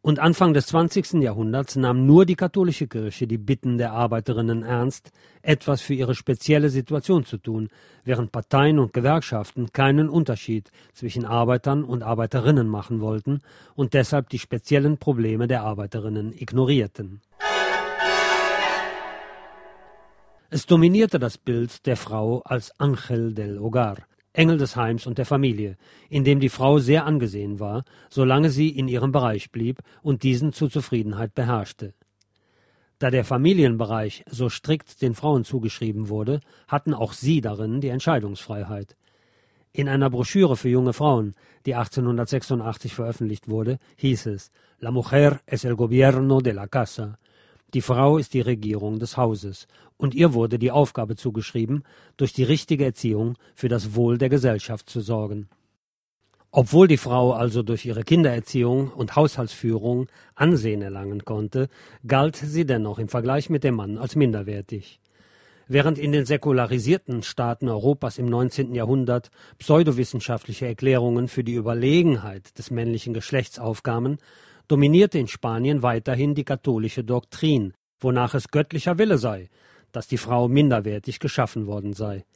B: Und Anfang des 20. Jahrhunderts nahm nur die katholische Kirche die Bitten der Arbeiterinnen ernst, etwas für ihre spezielle Situation zu tun, während Parteien und Gewerkschaften keinen Unterschied zwischen Arbeitern und Arbeiterinnen machen wollten und deshalb die speziellen Probleme der Arbeiterinnen ignorierten. Es dominierte das Bild der Frau als Ángel del Hogar, Engel des Heims und der Familie, in dem die Frau sehr angesehen war, solange sie in ihrem Bereich blieb und diesen zur Zufriedenheit beherrschte. Da der Familienbereich so strikt den Frauen zugeschrieben wurde, hatten auch sie darin die Entscheidungsfreiheit. In einer Broschüre für junge Frauen, die 1886 veröffentlicht wurde, hieß es: La mujer es el gobierno de la casa. Die Frau ist die Regierung des Hauses, und ihr wurde die Aufgabe zugeschrieben, durch die richtige Erziehung für das Wohl der Gesellschaft zu sorgen. Obwohl die Frau also durch ihre Kindererziehung und Haushaltsführung Ansehen erlangen konnte, galt sie dennoch im Vergleich mit dem Mann als minderwertig. Während in den säkularisierten Staaten Europas im 19. Jahrhundert pseudowissenschaftliche Erklärungen für die Überlegenheit des männlichen Geschlechts aufkamen, dominierte in Spanien weiterhin die katholische Doktrin, wonach es göttlicher Wille sei, dass die Frau minderwertig geschaffen worden sei.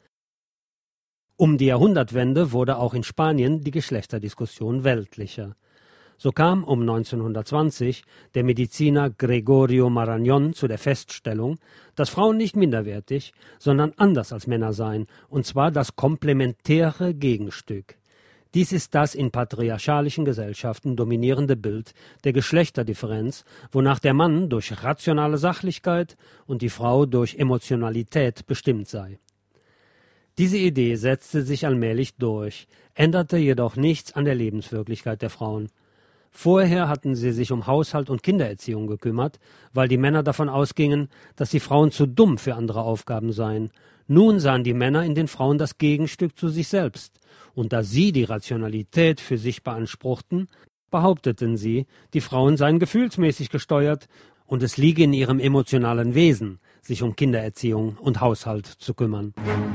B: Um die Jahrhundertwende wurde auch in Spanien die Geschlechterdiskussion weltlicher. So kam um 1920 der Mediziner Gregorio Marañón zu der Feststellung, dass Frauen nicht minderwertig, sondern anders als Männer seien, und zwar das komplementäre Gegenstück. Dies ist das in patriarchalischen Gesellschaften dominierende Bild der Geschlechterdifferenz, wonach der Mann durch rationale Sachlichkeit und die Frau durch Emotionalität bestimmt sei. Diese Idee setzte sich allmählich durch, änderte jedoch nichts an der Lebenswirklichkeit der Frauen. Vorher hatten sie sich um Haushalt und Kindererziehung gekümmert, weil die Männer davon ausgingen, dass die Frauen zu dumm für andere Aufgaben seien. Nun sahen die Männer in den Frauen das Gegenstück zu sich selbst. Und da sie die Rationalität für sich beanspruchten, behaupteten sie, die Frauen seien gefühlsmäßig gesteuert und es liege in ihrem emotionalen Wesen, sich um Kindererziehung und Haushalt zu kümmern.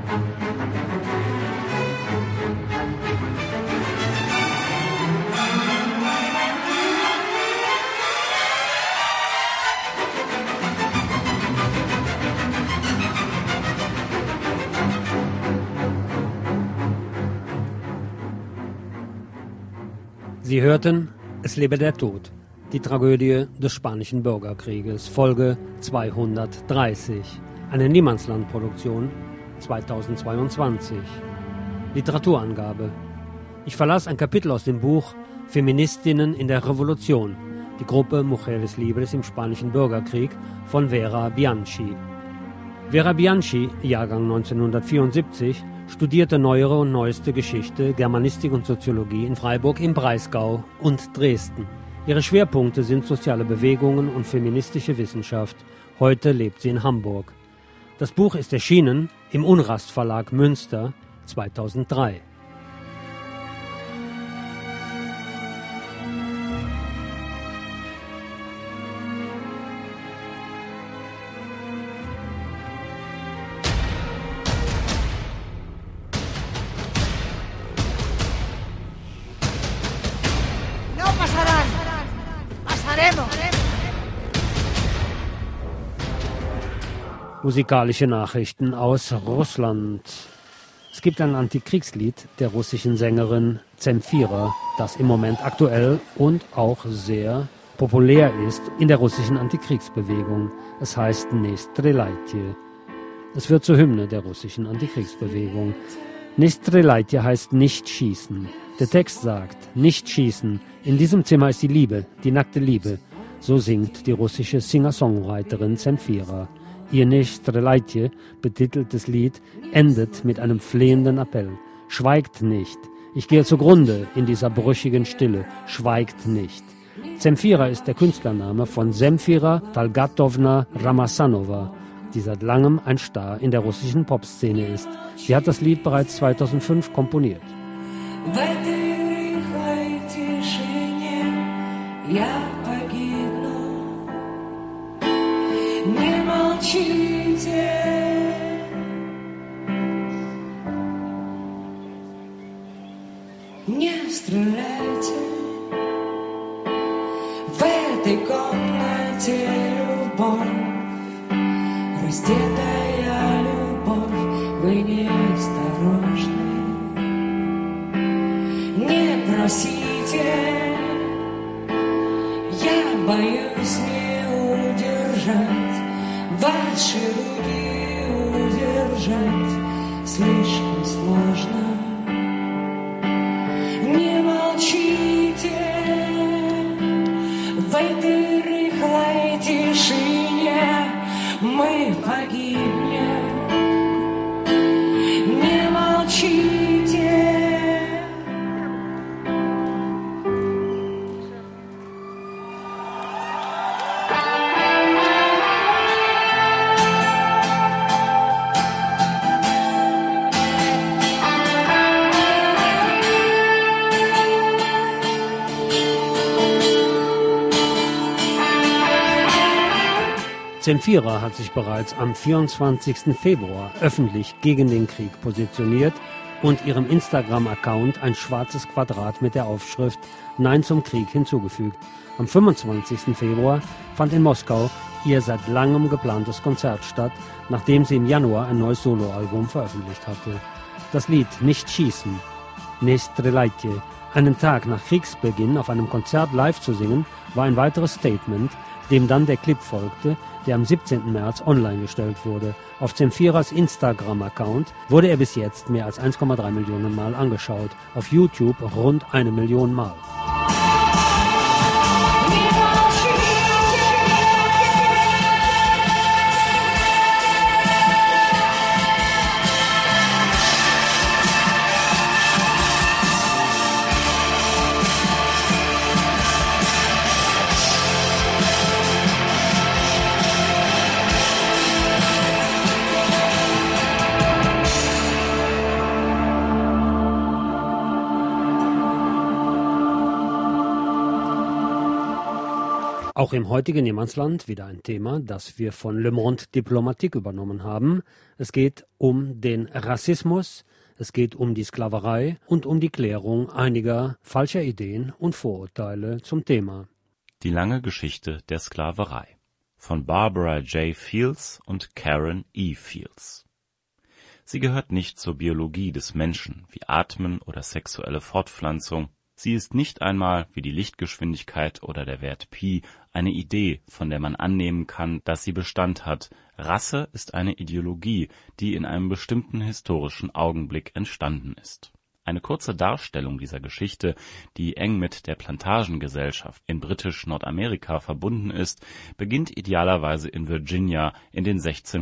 B: Sie hörten Es lebe der Tod, die Tragödie des Spanischen Bürgerkrieges, Folge 230, eine Niemandslandproduktion 2022. Literaturangabe: Ich verlas ein Kapitel aus dem Buch Feministinnen in der Revolution, die Gruppe Mujeres Libres im Spanischen Bürgerkrieg von Vera Bianchi. Vera Bianchi, Jahrgang 1974, studierte neuere und neueste Geschichte, Germanistik und Soziologie in Freiburg im Breisgau und Dresden. Ihre Schwerpunkte sind soziale Bewegungen und feministische Wissenschaft. Heute lebt sie in Hamburg. Das Buch ist erschienen im Unrast Verlag Münster 2003. Musikalische Nachrichten aus Russland. Es gibt ein Antikriegslied der russischen Sängerin Zemfira, das im Moment aktuell und auch sehr populär ist in der russischen Antikriegsbewegung. Es heißt Ne Strelaytje. Es wird zur Hymne der russischen Antikriegsbewegung. Ne Strelaytje heißt nicht schießen. Der Text sagt, nicht schießen. In diesem Zimmer ist die Liebe, die nackte Liebe. So singt die russische Singer-Songwriterin Zemfira. Ihr Ne Strelaytje, betiteltes Lied, endet mit einem flehenden Appell. Schweigt nicht. Ich gehe zugrunde in dieser brüchigen Stille. Schweigt nicht. Zemfira ist der Künstlername von Zemfira Talgatowna Ramasanova, die seit langem ein Star in der russischen Popszene ist. Sie hat das Lied bereits 2005 komponiert.
M: Не стреляйте в Раздетая любовь, вы неосторожны. Не просите, я боюсь не удержать ваши руки, удержать слишком сложно. Не молчите в этой рыхлой тишине, мы погибнем. Не молчите.
B: Zemfira hat sich bereits am 24. Februar öffentlich gegen den Krieg positioniert und ihrem Instagram-Account ein schwarzes Quadrat mit der Aufschrift Nein zum Krieg hinzugefügt. Am 25. Februar fand in Moskau ihr seit langem geplantes Konzert statt, nachdem sie im Januar ein neues Soloalbum veröffentlicht hatte. Das Lied Nicht schießen, Ne strelayte, einen Tag nach Kriegsbeginn auf einem Konzert live zu singen, war ein weiteres Statement, dem dann der Clip folgte, der am 17. März online gestellt wurde. Auf Zemfiras Instagram-Account wurde er bis jetzt mehr als 1,3 Millionen Mal angeschaut, auf YouTube rund 1 Million Mal. Auch im heutigen Niemandsland wieder ein Thema, das wir von Le Monde Diplomatique übernommen haben. Es geht um den Rassismus, es geht um die Sklaverei und um die Klärung einiger falscher Ideen und Vorurteile zum Thema.
N: Die lange Geschichte der Sklaverei von Barbara J. Fields und Karen E. Fields. Sie gehört nicht zur Biologie des Menschen wie Atmen oder sexuelle Fortpflanzung. Sie ist nicht einmal, wie die Lichtgeschwindigkeit oder der Wert Pi, eine Idee, von der man annehmen kann, dass sie Bestand hat. Rasse ist eine Ideologie, die in einem bestimmten historischen Augenblick entstanden ist. Eine kurze Darstellung dieser Geschichte, die eng mit der Plantagengesellschaft in britisch-Nordamerika verbunden ist, beginnt idealerweise in Virginia in den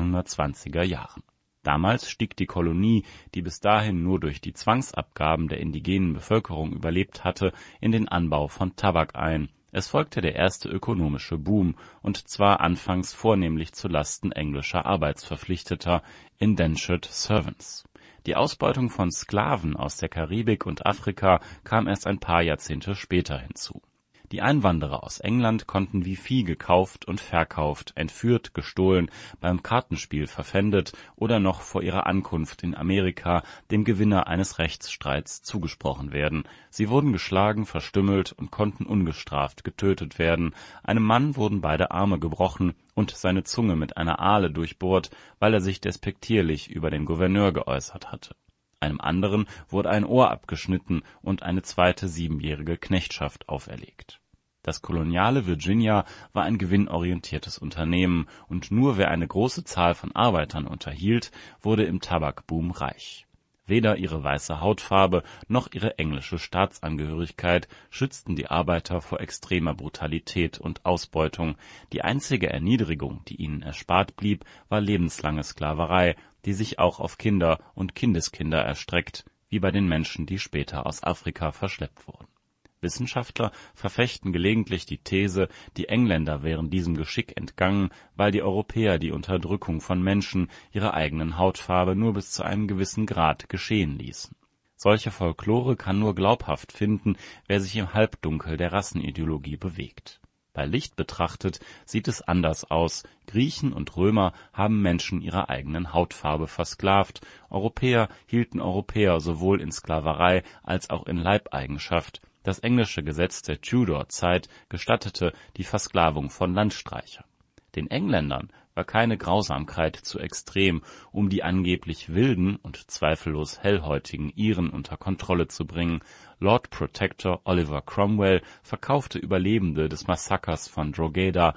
N: 1620er Jahren. Damals stieg die Kolonie, die bis dahin nur durch die Zwangsabgaben der indigenen Bevölkerung überlebt hatte, in den Anbau von Tabak ein. Es folgte der erste ökonomische Boom, und zwar anfangs vornehmlich zu Lasten englischer Arbeitsverpflichteter, Indentured Servants. Die Ausbeutung von Sklaven aus der Karibik und Afrika kam erst ein paar Jahrzehnte später hinzu. Die Einwanderer aus England konnten wie Vieh gekauft und verkauft, entführt, gestohlen, beim Kartenspiel verpfändet oder noch vor ihrer Ankunft in Amerika dem Gewinner eines Rechtsstreits zugesprochen werden. Sie wurden geschlagen, verstümmelt und konnten ungestraft getötet werden. Einem Mann wurden beide Arme gebrochen und seine Zunge mit einer Ahle durchbohrt, weil er sich despektierlich über den Gouverneur geäußert hatte. Einem anderen wurde ein Ohr abgeschnitten und eine zweite 7-jährige Knechtschaft auferlegt. Das koloniale Virginia war ein gewinnorientiertes Unternehmen, und nur wer eine große Zahl von Arbeitern unterhielt, wurde im Tabakboom reich. Weder ihre weiße Hautfarbe noch ihre englische Staatsangehörigkeit schützten die Arbeiter vor extremer Brutalität und Ausbeutung. Die einzige Erniedrigung, die ihnen erspart blieb, war lebenslange Sklaverei, die sich auch auf Kinder und Kindeskinder erstreckt, wie bei den Menschen, die später aus Afrika verschleppt wurden. Wissenschaftler verfechten gelegentlich die These, die Engländer wären diesem Geschick entgangen, weil die Europäer die Unterdrückung von Menschen ihrer eigenen Hautfarbe nur bis zu einem gewissen Grad geschehen ließen. Solche Folklore kann nur glaubhaft finden, wer sich im Halbdunkel der Rassenideologie bewegt. Bei Licht betrachtet sieht es anders aus. Griechen und Römer haben Menschen ihrer eigenen Hautfarbe versklavt. Europäer hielten Europäer sowohl in Sklaverei als auch in Leibeigenschaft. Das englische Gesetz der Tudor-Zeit gestattete die Versklavung von Landstreichern. Den Engländern war keine Grausamkeit zu extrem, um die angeblich wilden und zweifellos hellhäutigen Iren unter Kontrolle zu bringen. Lord Protector Oliver Cromwell verkaufte Überlebende des Massakers von Drogheda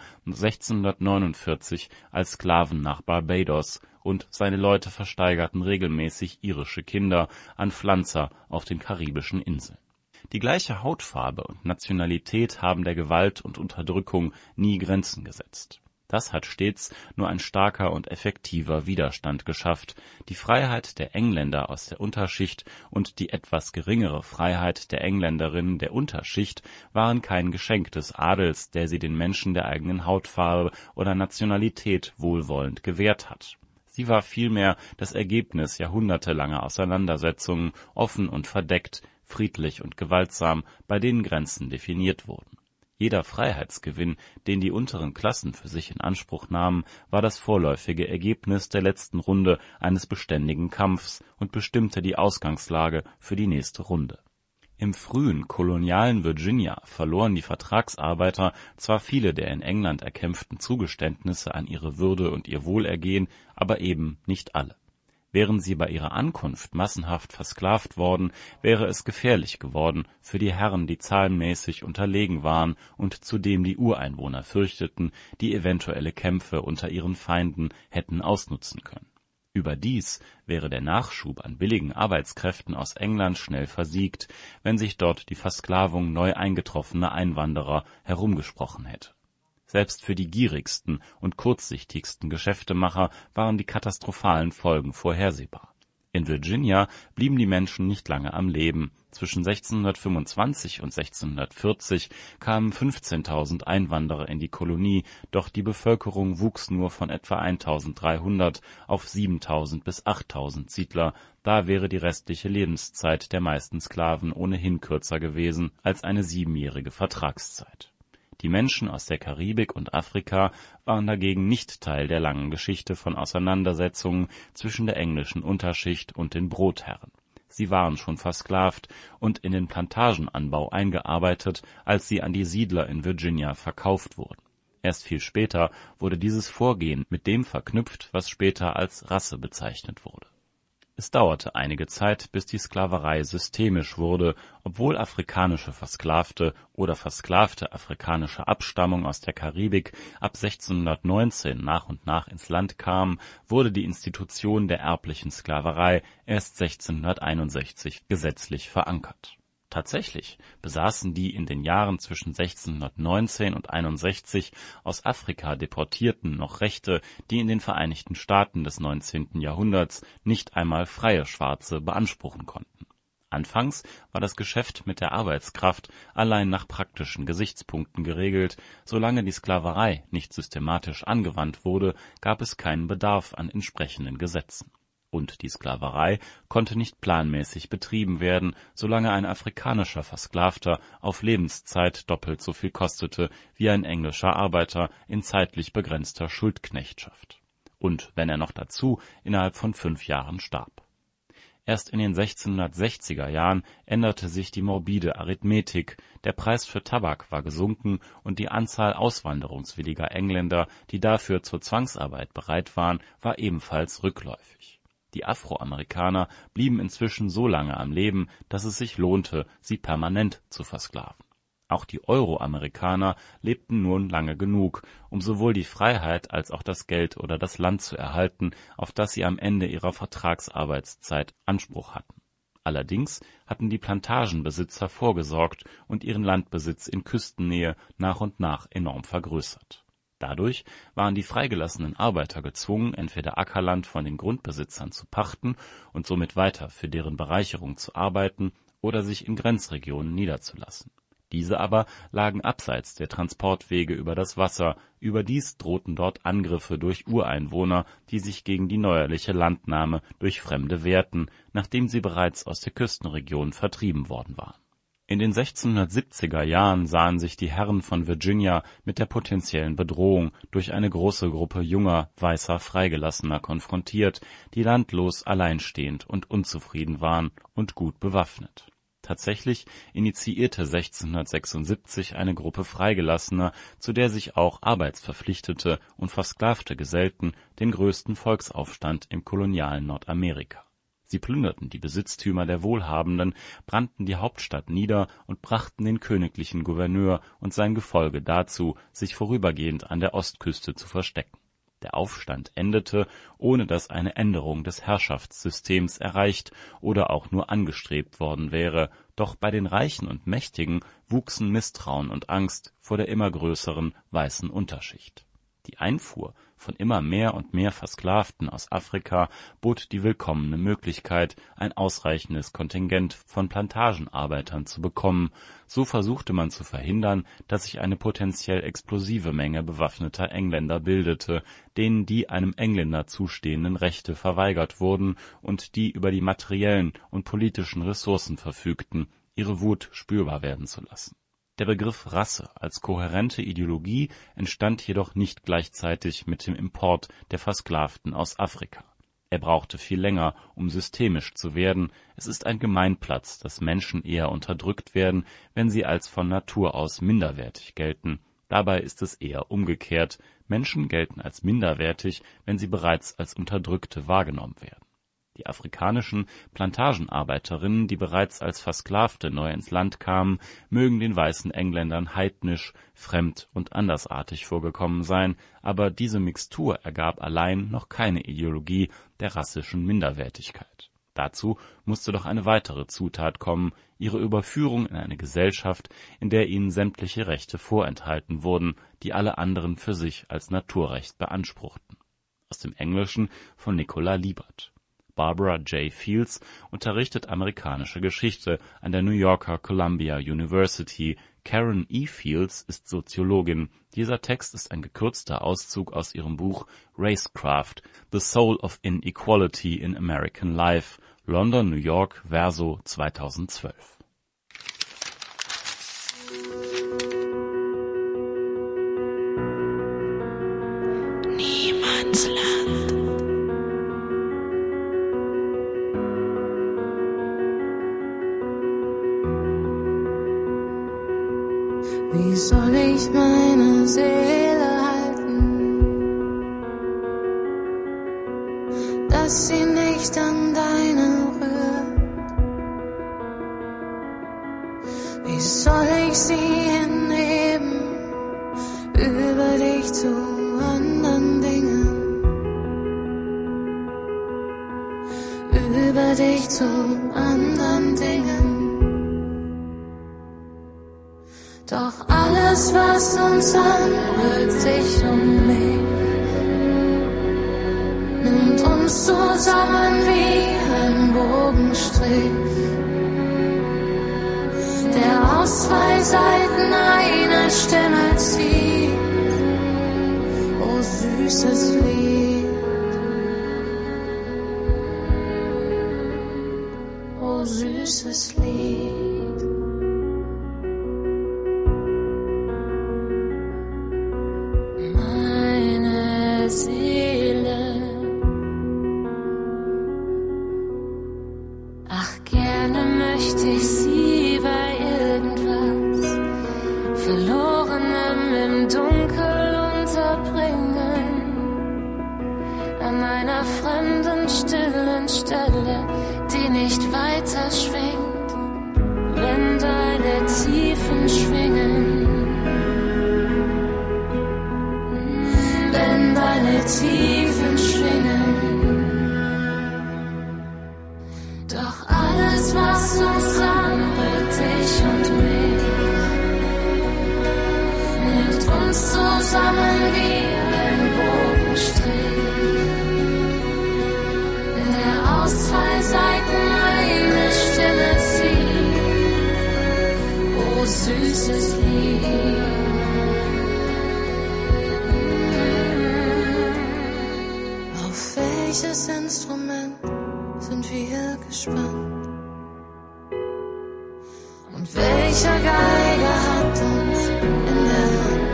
N: 1649 als Sklaven nach Barbados, und seine Leute versteigerten regelmäßig irische Kinder an Pflanzer auf den karibischen Inseln. Die gleiche Hautfarbe und Nationalität haben der Gewalt und Unterdrückung nie Grenzen gesetzt. Das hat stets nur ein starker und effektiver Widerstand geschafft. Die Freiheit der Engländer aus der Unterschicht und die etwas geringere Freiheit der Engländerinnen der Unterschicht waren kein Geschenk des Adels, der sie den Menschen der eigenen Hautfarbe oder Nationalität wohlwollend gewährt hat. Sie war vielmehr das Ergebnis jahrhundertelanger Auseinandersetzungen, offen und verdeckt, friedlich und gewaltsam, bei denen Grenzen definiert wurden. Jeder Freiheitsgewinn, den die unteren Klassen für sich in Anspruch nahmen, war das vorläufige Ergebnis der letzten Runde eines beständigen Kampfs und bestimmte die Ausgangslage für die nächste Runde. Im frühen kolonialen Virginia verloren die Vertragsarbeiter zwar viele der in England erkämpften Zugeständnisse an ihre Würde und ihr Wohlergehen, aber eben nicht alle. Wären sie bei ihrer Ankunft massenhaft versklavt worden, wäre es gefährlich geworden für die Herren, die zahlenmäßig unterlegen waren und zudem die Ureinwohner fürchteten, die eventuelle Kämpfe unter ihren Feinden hätten ausnutzen können. Überdies wäre der Nachschub an billigen Arbeitskräften aus England schnell versiegt, wenn sich dort die Versklavung neu eingetroffener Einwanderer herumgesprochen hätte. Selbst für die gierigsten und kurzsichtigsten Geschäftemacher waren die katastrophalen Folgen vorhersehbar. In Virginia blieben die Menschen nicht lange am Leben. Zwischen 1625 und 1640 kamen 15.000 Einwanderer in die Kolonie, doch die Bevölkerung wuchs nur von etwa 1.300 auf 7.000 bis 8.000 Siedler. Da wäre die restliche Lebenszeit der meisten Sklaven ohnehin kürzer gewesen als eine 7-jährige Vertragszeit. Die Menschen aus der Karibik und Afrika waren dagegen nicht Teil der langen Geschichte von Auseinandersetzungen zwischen der englischen Unterschicht und den Brotherren. Sie waren schon versklavt und in den Plantagenanbau eingearbeitet, als sie an die Siedler in Virginia verkauft wurden. Erst viel später wurde dieses Vorgehen mit dem verknüpft, was später als Rasse bezeichnet wurde. Es dauerte einige Zeit, bis die Sklaverei systemisch wurde. Obwohl afrikanische Versklavte oder versklavte afrikanischer Abstammung aus der Karibik ab 1619 nach und nach ins Land kamen, wurde die Institution der erblichen Sklaverei erst 1661 gesetzlich verankert. Tatsächlich besaßen die in den Jahren zwischen 1619 und 61 aus Afrika Deportierten noch Rechte, die in den Vereinigten Staaten des 19. Jahrhunderts nicht einmal freie Schwarze beanspruchen konnten. Anfangs war das Geschäft mit der Arbeitskraft allein nach praktischen Gesichtspunkten geregelt. Solange die Sklaverei nicht systematisch angewandt wurde, gab es keinen Bedarf an entsprechenden Gesetzen. Und die Sklaverei konnte nicht planmäßig betrieben werden, solange ein afrikanischer Versklavter auf Lebenszeit doppelt so viel kostete wie ein englischer Arbeiter in zeitlich begrenzter Schuldknechtschaft. Und wenn er noch dazu innerhalb von 5 Jahren starb. Erst in den 1660er Jahren änderte sich die morbide Arithmetik, der Preis für Tabak war gesunken und die Anzahl auswanderungswilliger Engländer, die dafür zur Zwangsarbeit bereit waren, war ebenfalls rückläufig. Die Afroamerikaner blieben inzwischen so lange am Leben, dass es sich lohnte, sie permanent zu versklaven. Auch die Euroamerikaner lebten nun lange genug, um sowohl die Freiheit als auch das Geld oder das Land zu erhalten, auf das sie am Ende ihrer Vertragsarbeitszeit Anspruch hatten. Allerdings hatten die Plantagenbesitzer vorgesorgt und ihren Landbesitz in Küstennähe nach und nach enorm vergrößert. Dadurch waren die freigelassenen Arbeiter gezwungen, entweder Ackerland von den Grundbesitzern zu pachten und somit weiter für deren Bereicherung zu arbeiten oder sich in Grenzregionen niederzulassen. Diese aber lagen abseits der Transportwege über das Wasser. Überdies drohten dort Angriffe durch Ureinwohner, die sich gegen die neuerliche Landnahme durch Fremde wehrten, nachdem sie bereits aus der Küstenregion vertrieben worden waren. In den 1670er Jahren sahen sich die Herren von Virginia mit der potenziellen Bedrohung durch eine große Gruppe junger, weißer Freigelassener konfrontiert, die landlos, alleinstehend und unzufrieden waren und gut bewaffnet. Tatsächlich initiierte 1676 eine Gruppe Freigelassener, zu der sich auch Arbeitsverpflichtete und Versklavte gesellten, den größten Volksaufstand im kolonialen Nordamerika. Sie plünderten die Besitztümer der Wohlhabenden, brannten die Hauptstadt nieder und brachten den königlichen Gouverneur und sein Gefolge dazu, sich vorübergehend an der Ostküste zu verstecken. Der Aufstand endete, ohne dass eine Änderung des Herrschaftssystems erreicht oder auch nur angestrebt worden wäre, doch bei den Reichen und Mächtigen wuchsen Misstrauen und Angst vor der immer größeren weißen Unterschicht. Die Einfuhr von immer mehr und mehr Versklavten aus Afrika bot die willkommene Möglichkeit, ein ausreichendes Kontingent von Plantagenarbeitern zu bekommen. So versuchte man zu verhindern, dass sich eine potenziell explosive Menge bewaffneter Engländer bildete, denen die einem Engländer zustehenden Rechte verweigert wurden und die über die materiellen und politischen Ressourcen verfügten, ihre Wut spürbar werden zu lassen. Der Begriff Rasse als kohärente Ideologie entstand jedoch nicht gleichzeitig mit dem Import der Versklavten aus Afrika. Er brauchte viel länger, um systemisch zu werden. Es ist ein Gemeinplatz, dass Menschen eher unterdrückt werden, wenn sie als von Natur aus minderwertig gelten. Dabei ist es eher umgekehrt. Menschen gelten als minderwertig, wenn sie bereits als Unterdrückte wahrgenommen werden. Die afrikanischen Plantagenarbeiterinnen, die bereits als Versklavte neu ins Land kamen, mögen den weißen Engländern heidnisch, fremd und andersartig vorgekommen sein, aber diese Mixtur ergab allein noch keine Ideologie der rassischen Minderwertigkeit. Dazu musste doch eine weitere Zutat kommen, ihre Überführung in eine Gesellschaft, in der ihnen sämtliche Rechte vorenthalten wurden, die alle anderen für sich als Naturrecht beanspruchten. Aus dem Englischen von Nicola Liebert. Barbara J. Fields unterrichtet amerikanische Geschichte an der New Yorker Columbia University. Karen E. Fields ist Soziologin. Dieser Text ist ein gekürzter Auszug aus ihrem Buch Racecraft, The Soul of Inequality in American Life, London, New York, Verso 2012.
C: Niemandsland. Wie soll ich meine Seele halten, dass sie nicht an deine rührt? Wie soll ich sie hinheben über dich zu anderen Dingen, über dich zu anderen Dingen? Doch alles, was uns anrührt, dich und mich, nimmt uns zusammen wie ein Bogenstrich, der aus zwei Seiten eine Stimme zieht. Oh süßes Lied, oh süßes Lied. Welches Instrument sind wir gespannt? Und welcher Geiger hat uns in der Hand?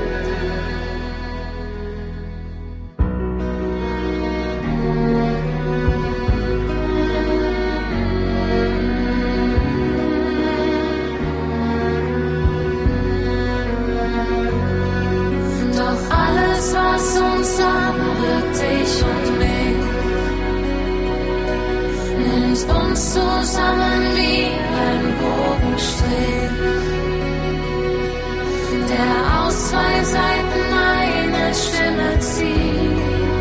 C: zusammen wie ein Bogenstrich, der aus zwei Seiten eine Stimme zieht.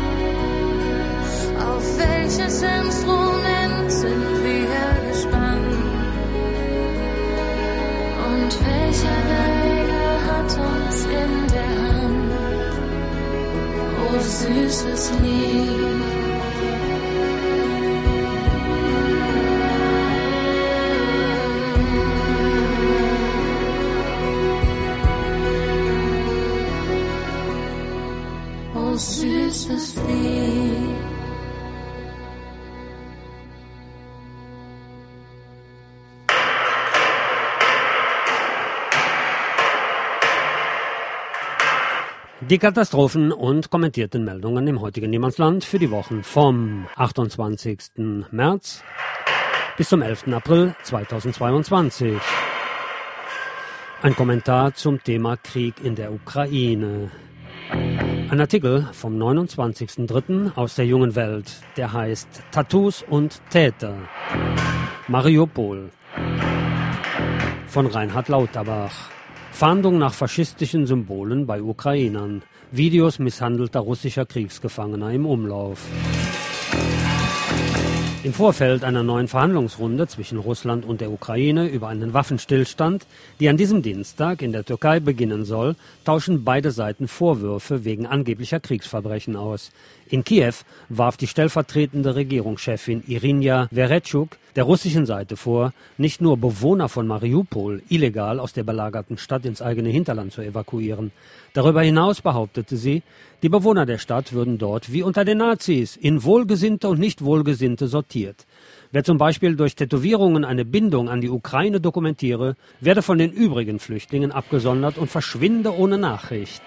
C: Auf welches Instrument sind wir gespannt? Und welcher Geiger hat uns in der Hand? Oh, süßes Lied. Oh, süßes Lied.
B: Die Katastrophen und kommentierten Meldungen im heutigen Niemandsland für die Wochen vom 28. März bis zum 11. April 2022. Ein Kommentar zum Thema Krieg in der Ukraine. Ein Artikel vom 29.03. aus der Jungen Welt, der heißt Tattoos und Täter. Mariupol. Von Reinhard Lauterbach. Fahndung nach faschistischen Symbolen bei Ukrainern. Videos misshandelter russischer Kriegsgefangener im Umlauf. Im Vorfeld einer neuen Verhandlungsrunde zwischen Russland und der Ukraine über einen Waffenstillstand, die an diesem Dienstag in der Türkei beginnen soll, tauschen beide Seiten Vorwürfe wegen angeblicher Kriegsverbrechen aus. In Kiew warf die stellvertretende Regierungschefin Iryna Vereshchuk der russischen Seite vor, nicht nur Bewohner von Mariupol illegal aus der belagerten Stadt ins eigene Hinterland zu evakuieren. Darüber hinaus behauptete sie, die Bewohner der Stadt würden dort wie unter den Nazis in Wohlgesinnte und Nicht-Wohlgesinnte sortiert. Wer zum Beispiel durch Tätowierungen eine Bindung an die Ukraine dokumentiere, werde von den übrigen Flüchtlingen abgesondert und verschwinde ohne Nachricht.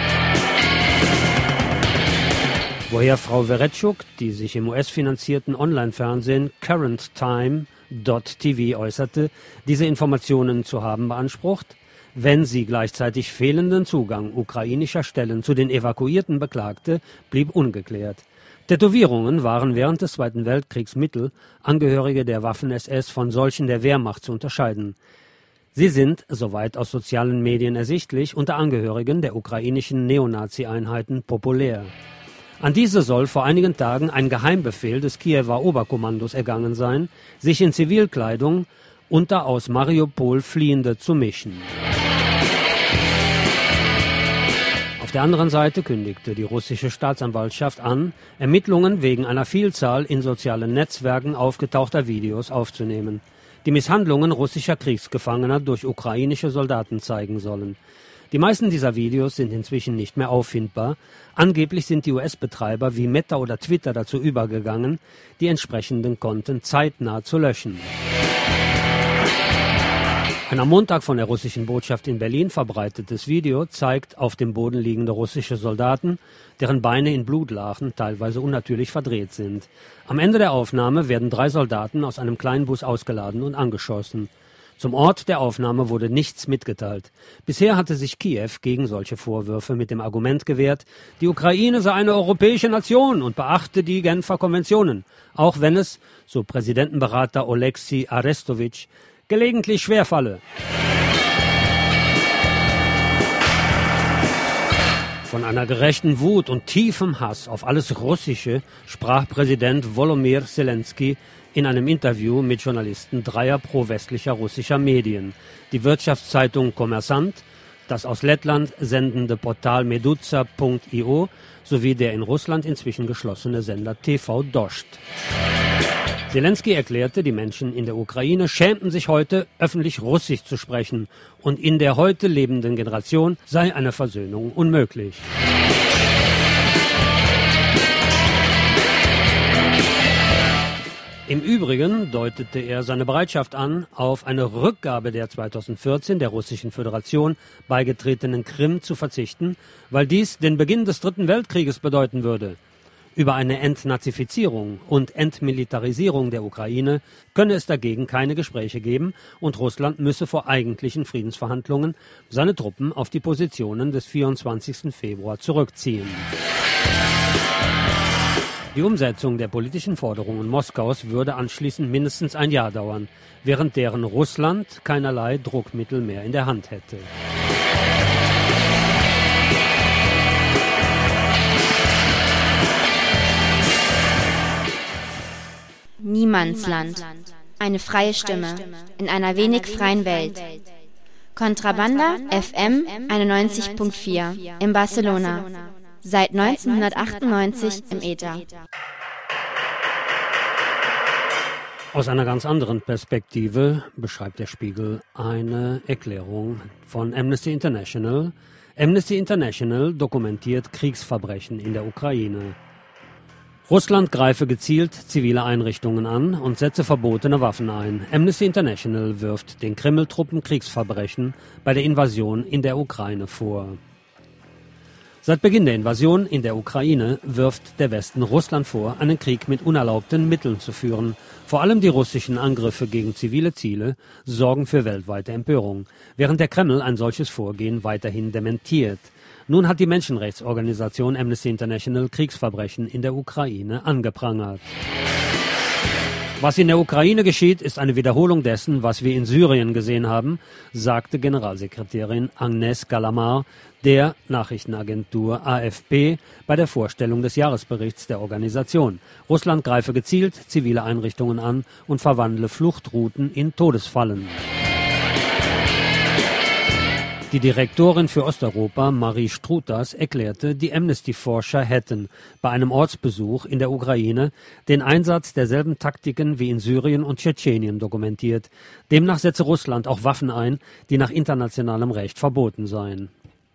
B: Woher Frau Vereshchuk, die sich im US-finanzierten Online-Fernsehen CurrentTime.tv äußerte, diese Informationen zu haben beansprucht, wenn sie gleichzeitig fehlenden Zugang ukrainischer Stellen zu den Evakuierten beklagte, blieb ungeklärt. Tätowierungen waren während des Zweiten Weltkriegs Mittel, Angehörige der Waffen-SS von solchen der Wehrmacht zu unterscheiden. Sie sind, soweit aus sozialen Medien ersichtlich, unter Angehörigen der ukrainischen Neonazi-Einheiten populär. An diese soll vor einigen Tagen ein Geheimbefehl des Kiewer Oberkommandos ergangen sein, sich in Zivilkleidung unter aus Mariupol Fliehende zu mischen. Auf der anderen Seite kündigte die russische Staatsanwaltschaft an, Ermittlungen wegen einer Vielzahl in sozialen Netzwerken aufgetauchter Videos aufzunehmen, die Misshandlungen russischer Kriegsgefangener durch ukrainische Soldaten zeigen sollen. Die meisten dieser Videos sind inzwischen nicht mehr auffindbar. Angeblich sind die US-Betreiber wie Meta oder Twitter dazu übergegangen, die entsprechenden Konten zeitnah zu löschen. Ein am Montag von der russischen Botschaft in Berlin verbreitetes Video zeigt auf dem Boden liegende russische Soldaten, deren Beine in Blutlachen teilweise unnatürlich verdreht sind. Am Ende der Aufnahme werden 3 Soldaten aus einem kleinen Bus ausgeladen und angeschossen. Zum Ort der Aufnahme wurde nichts mitgeteilt. Bisher hatte sich Kiew gegen solche Vorwürfe mit dem Argument gewehrt, die Ukraine sei eine europäische Nation und beachte die Genfer Konventionen, auch wenn es, so Präsidentenberater Oleksiy Arestowitsch, gelegentlich schwerfalle. Von einer gerechten Wut und tiefem Hass auf alles Russische sprach Präsident Volodymyr Zelensky in einem Interview mit Journalisten 3 pro-westlicher russischer Medien, die Wirtschaftszeitung Kommersant, das aus Lettland sendende Portal Meduza.io sowie der in Russland inzwischen geschlossene Sender TV Dost. Zelensky erklärte, die Menschen in der Ukraine schämten sich heute, öffentlich Russisch zu sprechen, und in der heute lebenden Generation sei eine Versöhnung unmöglich. Im Übrigen deutete er seine Bereitschaft an, auf eine Rückgabe der 2014 der Russischen Föderation beigetretenen Krim zu verzichten, weil dies den Beginn des Dritten Weltkrieges bedeuten würde. Über eine Entnazifizierung und Entmilitarisierung der Ukraine könne es dagegen keine Gespräche geben und Russland müsse vor eigentlichen Friedensverhandlungen seine Truppen auf die Positionen des 24. Februar zurückziehen. Die Umsetzung der politischen Forderungen Moskaus würde anschließend mindestens ein Jahr dauern, während deren Russland keinerlei Druckmittel mehr in der Hand hätte.
O: Niemandsland. Eine freie Stimme in einer wenig freien Welt. Contrabanda FM 91.4 in Barcelona. Seit 1998 im Äther.
B: Aus einer ganz anderen Perspektive beschreibt der Spiegel eine Erklärung von Amnesty International. Amnesty International dokumentiert Kriegsverbrechen in der Ukraine. Russland greife gezielt zivile Einrichtungen an und setze verbotene Waffen ein. Amnesty International wirft den Kreml-Truppen Kriegsverbrechen bei der Invasion in der Ukraine vor. Seit Beginn der Invasion in der Ukraine wirft der Westen Russland vor, einen Krieg mit unerlaubten Mitteln zu führen. Vor allem die russischen Angriffe gegen zivile Ziele sorgen für weltweite Empörung, während der Kreml ein solches Vorgehen weiterhin dementiert. Nun hat die Menschenrechtsorganisation Amnesty International Kriegsverbrechen in der Ukraine angeprangert. Was in der Ukraine geschieht, ist eine Wiederholung dessen, was wir in Syrien gesehen haben, sagte Generalsekretärin Agnes Kalamar der Nachrichtenagentur AFP bei der Vorstellung des Jahresberichts der Organisation. Russland greife gezielt zivile Einrichtungen an und verwandle Fluchtrouten in Todesfallen. Die Direktorin für Osteuropa, Marie Strutas, erklärte, die Amnesty-Forscher hätten bei einem Ortsbesuch in der Ukraine den Einsatz derselben Taktiken wie in Syrien und Tschetschenien dokumentiert. Demnach setze Russland auch Waffen ein, die nach internationalem Recht verboten seien.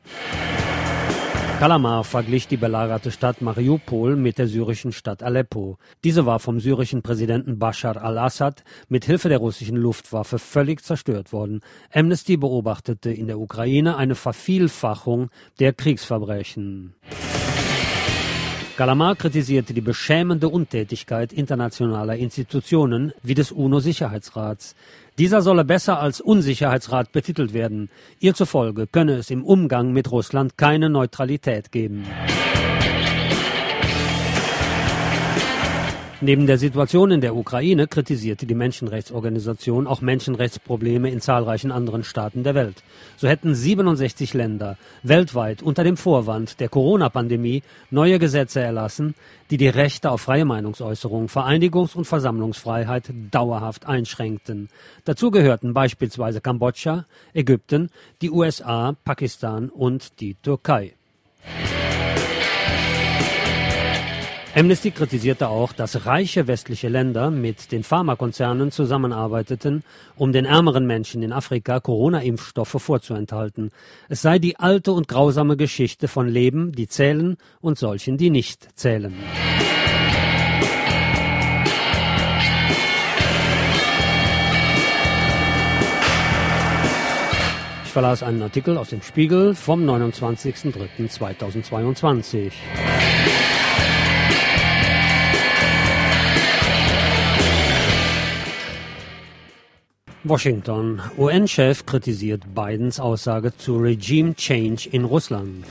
B: Kalamar verglich die belagerte Stadt Mariupol mit der syrischen Stadt Aleppo. Diese war vom syrischen Präsidenten Bashar al-Assad mit Hilfe der russischen Luftwaffe völlig zerstört worden. Amnesty beobachtete in der Ukraine eine Vervielfachung der Kriegsverbrechen. Kalamar kritisierte die beschämende Untätigkeit internationaler Institutionen wie des UNO-Sicherheitsrats. Dieser solle besser als Unsicherheitsrat betitelt werden. Ihr zufolge könne es im Umgang mit Russland keine Neutralität geben. Neben der Situation in der Ukraine kritisierte die Menschenrechtsorganisation auch Menschenrechtsprobleme in zahlreichen anderen Staaten der Welt. So hätten 67 Länder weltweit unter dem Vorwand der Corona-Pandemie neue Gesetze erlassen, die die Rechte auf freie Meinungsäußerung, Vereinigungs- und Versammlungsfreiheit dauerhaft einschränkten. Dazu gehörten beispielsweise Kambodscha, Ägypten, die USA, Pakistan und die Türkei. Amnesty kritisierte auch, dass reiche westliche Länder mit den Pharmakonzernen zusammenarbeiteten, um den ärmeren Menschen in Afrika Corona-Impfstoffe vorzuenthalten. Es sei die alte und grausame Geschichte von Leben, die zählen, und solchen, die nicht zählen. Ich verlas einen Artikel aus dem Spiegel vom 29.03.2022. Washington. UN-Chef kritisiert Bidens Aussage zu Regime Change in Russland.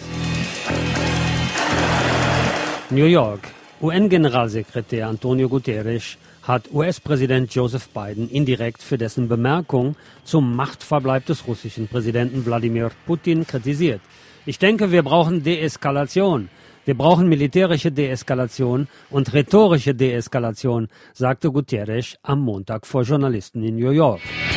B: New York. UN-Generalsekretär Antonio Guterres hat US-Präsident Joseph Biden indirekt für dessen Bemerkung zum Machtverbleib des russischen Präsidenten Wladimir Putin kritisiert. Ich denke, wir brauchen Deeskalation. Wir brauchen militärische Deeskalation und rhetorische Deeskalation, sagte Guterres am Montag vor Journalisten in New York.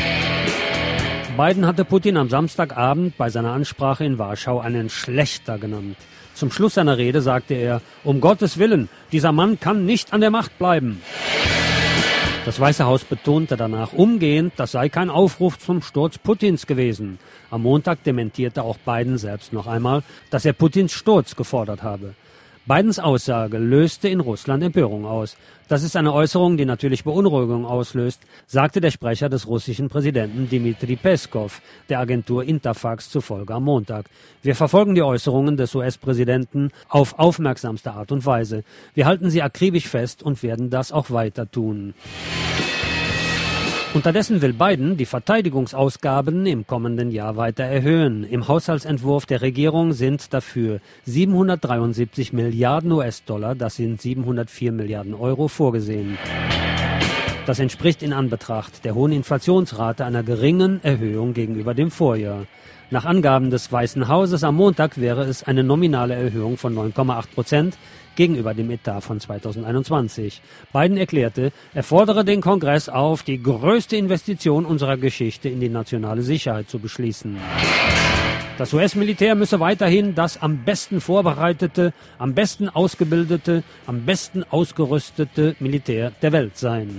B: Biden hatte Putin am Samstagabend bei seiner Ansprache in Warschau einen Schlächter genannt. Zum Schluss seiner Rede sagte er, um Gottes Willen, dieser Mann kann nicht an der Macht bleiben. Das Weiße Haus betonte danach umgehend, das sei kein Aufruf zum Sturz Putins gewesen. Am Montag dementierte auch Biden selbst noch einmal, dass er Putins Sturz gefordert habe. Bidens Aussage löste in Russland Empörung aus. Das ist eine Äußerung, die natürlich Beunruhigung auslöst, sagte der Sprecher des russischen Präsidenten Dmitri Peskov der Agentur Interfax zufolge am Montag. Wir verfolgen die Äußerungen des US-Präsidenten auf aufmerksamste Art und Weise. Wir halten sie akribisch fest und werden das auch weiter tun. Unterdessen will Biden die Verteidigungsausgaben im kommenden Jahr weiter erhöhen. Im Haushaltsentwurf der Regierung sind dafür 773 Milliarden US-Dollar, das sind 704 Milliarden Euro, vorgesehen. Das entspricht in Anbetracht der hohen Inflationsrate einer geringen Erhöhung gegenüber dem Vorjahr. Nach Angaben des Weißen Hauses am Montag wäre es eine nominale Erhöhung von 9,8% gegenüber dem Etat von 2021. Biden erklärte, er fordere den Kongress auf, die größte Investition unserer Geschichte in die nationale Sicherheit zu beschließen. Das US-Militär müsse weiterhin das am besten vorbereitete, am besten ausgebildete, am besten ausgerüstete Militär der Welt sein.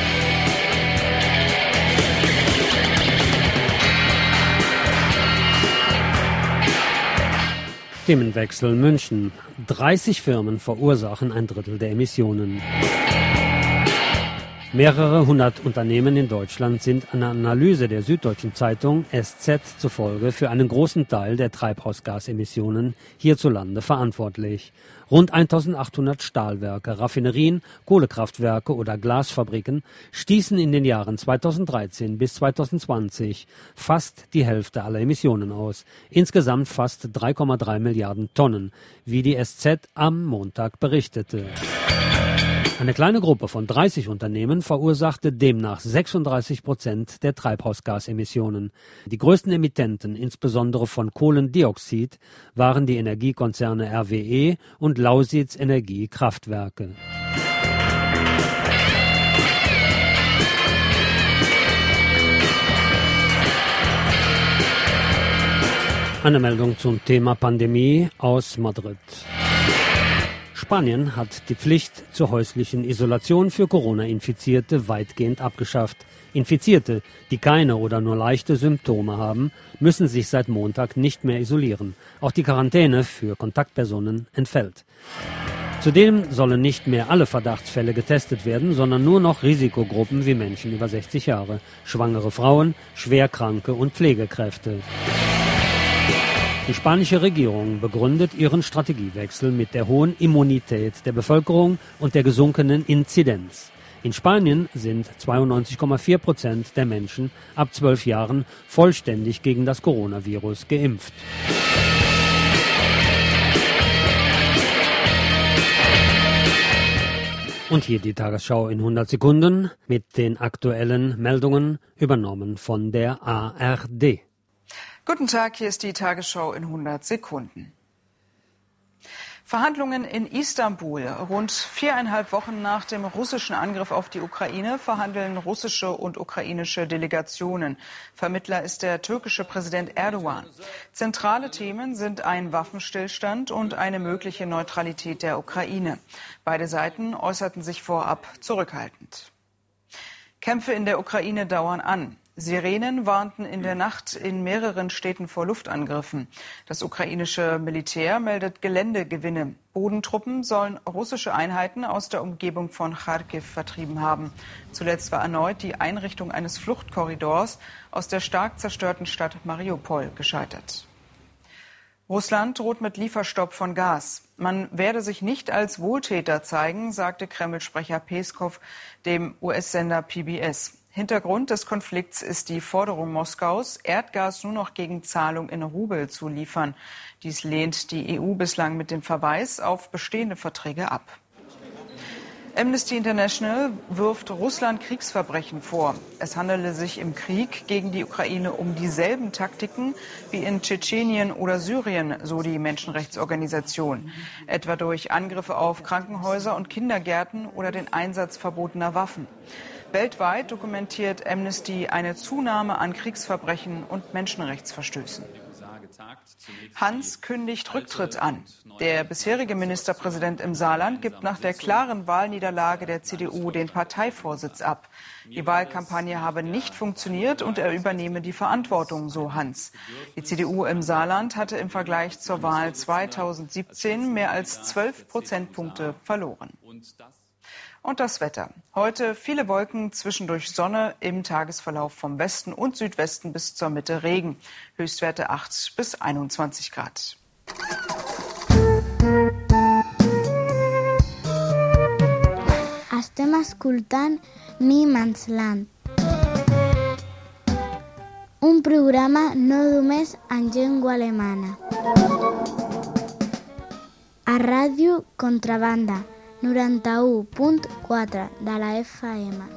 B: Themenwechsel München. 30 Firmen verursachen ein Drittel der Emissionen. Mehrere hundert Unternehmen in Deutschland sind einer Analyse der Süddeutschen Zeitung SZ zufolge für einen großen Teil der Treibhausgasemissionen hierzulande verantwortlich. Rund 1800 Stahlwerke, Raffinerien, Kohlekraftwerke oder Glasfabriken stießen in den Jahren 2013 bis 2020 fast die Hälfte aller Emissionen aus. Insgesamt fast 3,3 Milliarden Tonnen, wie die SZ am Montag berichtete. Eine kleine Gruppe von 30 Unternehmen verursachte demnach 36% der Treibhausgasemissionen. Die größten Emittenten, insbesondere von Kohlendioxid, waren die Energiekonzerne RWE und Lausitz Energiekraftwerke. Eine Meldung zum Thema Pandemie aus Madrid. Spanien hat die Pflicht zur häuslichen Isolation für Corona-Infizierte weitgehend abgeschafft. Infizierte, die keine oder nur leichte Symptome haben, müssen sich seit Montag nicht mehr isolieren. Auch die Quarantäne für Kontaktpersonen entfällt. Zudem sollen nicht mehr alle Verdachtsfälle getestet werden, sondern nur noch Risikogruppen wie Menschen über 60 Jahre, schwangere Frauen, Schwerkranke und Pflegekräfte. Die spanische Regierung begründet ihren Strategiewechsel mit der hohen Immunität der Bevölkerung und der gesunkenen Inzidenz. In Spanien sind 92,4% der Menschen ab 12 Jahren vollständig gegen das Coronavirus geimpft. Und hier die Tagesschau in 100 Sekunden mit den aktuellen Meldungen, übernommen von der ARD.
P: Guten Tag, hier ist die Tagesschau in 100 Sekunden. Verhandlungen in Istanbul. Rund 4,5 Wochen nach dem russischen Angriff auf die Ukraine verhandeln russische und ukrainische Delegationen. Vermittler ist der türkische Präsident Erdogan. Zentrale Themen sind ein Waffenstillstand und eine mögliche Neutralität der Ukraine. Beide Seiten äußerten sich vorab zurückhaltend. Kämpfe in der Ukraine dauern an. Sirenen warnten in der Nacht in mehreren Städten vor Luftangriffen. Das ukrainische Militär meldet Geländegewinne. Bodentruppen sollen russische Einheiten aus der Umgebung von Charkiw vertrieben haben. Zuletzt war erneut die Einrichtung eines Fluchtkorridors aus der stark zerstörten Stadt Mariupol gescheitert. Russland droht mit Lieferstopp von Gas. Man werde sich nicht als Wohltäter zeigen, sagte Kreml-Sprecher Peskov dem US-Sender PBS. Hintergrund des Konflikts ist die Forderung Moskaus, Erdgas nur noch gegen Zahlung in Rubel zu liefern. Dies lehnt die EU bislang mit dem Verweis auf bestehende Verträge ab. Amnesty International wirft Russland Kriegsverbrechen vor. Es handele sich im Krieg gegen die Ukraine um dieselben Taktiken wie in Tschetschenien oder Syrien, so die Menschenrechtsorganisation. Etwa durch Angriffe auf Krankenhäuser und Kindergärten oder den Einsatz verbotener Waffen. Weltweit dokumentiert Amnesty eine Zunahme an Kriegsverbrechen und Menschenrechtsverstößen. Hans kündigt Rücktritt an. Der bisherige Ministerpräsident im Saarland gibt nach der klaren Wahlniederlage der CDU den Parteivorsitz ab. Die Wahlkampagne habe nicht funktioniert und er übernehme die Verantwortung, so Hans. Die CDU im Saarland hatte im Vergleich zur Wahl 2017 mehr als 12 Prozentpunkte verloren. Und das Wetter. Heute viele Wolken, zwischendurch Sonne, im Tagesverlauf vom Westen und Südwesten bis zur Mitte Regen. Höchstwerte 8 bis 21 Grad.
Q: Estem escoltant Niemandsland. un programa no només en llengua alemana. A Ràdio Contrabanda, 91.4 de la FM.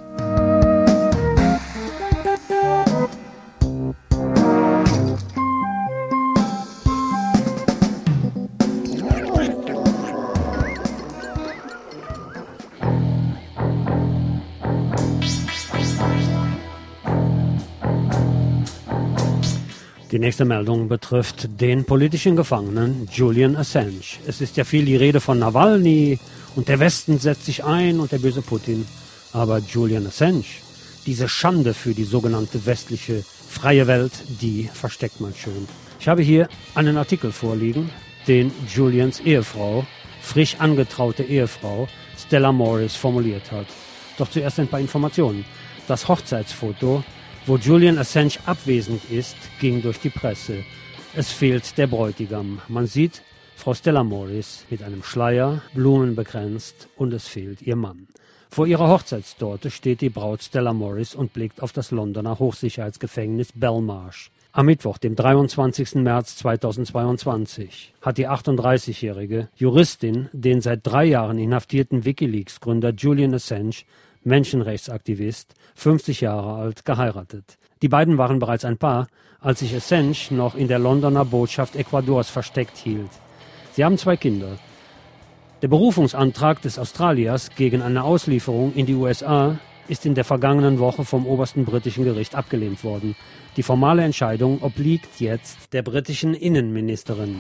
B: Die nächste Meldung betrifft den politischen Gefangenen Julian Assange. Es ist ja viel die Rede von Nawalny und der Westen setzt sich ein und der böse Putin. Aber Julian Assange, diese Schande für die sogenannte westliche freie Welt, die versteckt man schön. Ich habe hier einen Artikel vorliegen, den Julians Ehefrau, frisch angetraute Ehefrau, Stella Morris formuliert hat. Doch zuerst ein paar Informationen. Das Hochzeitsfoto, wo Julian Assange abwesend ist, ging durch die Presse. Es fehlt der Bräutigam. Man sieht Frau Stella Morris mit einem Schleier, Blumen bekränzt, und es fehlt ihr Mann. Vor ihrer Hochzeitstorte steht die Braut Stella Morris und blickt auf das Londoner Hochsicherheitsgefängnis Belmarsh. Am Mittwoch, dem 23. März 2022, hat die 38-jährige Juristin den seit 3 Jahren inhaftierten WikiLeaks-Gründer Julian Assange, Menschenrechtsaktivist, 50 Jahre alt, geheiratet. Die beiden waren bereits ein Paar, als sich Assange noch in der Londoner Botschaft Ecuadors versteckt hielt. Sie haben 2 Kinder. Der Berufungsantrag des Australiers gegen eine Auslieferung in die USA ist in der vergangenen Woche vom obersten britischen Gericht abgelehnt worden. Die formale Entscheidung obliegt jetzt der britischen Innenministerin.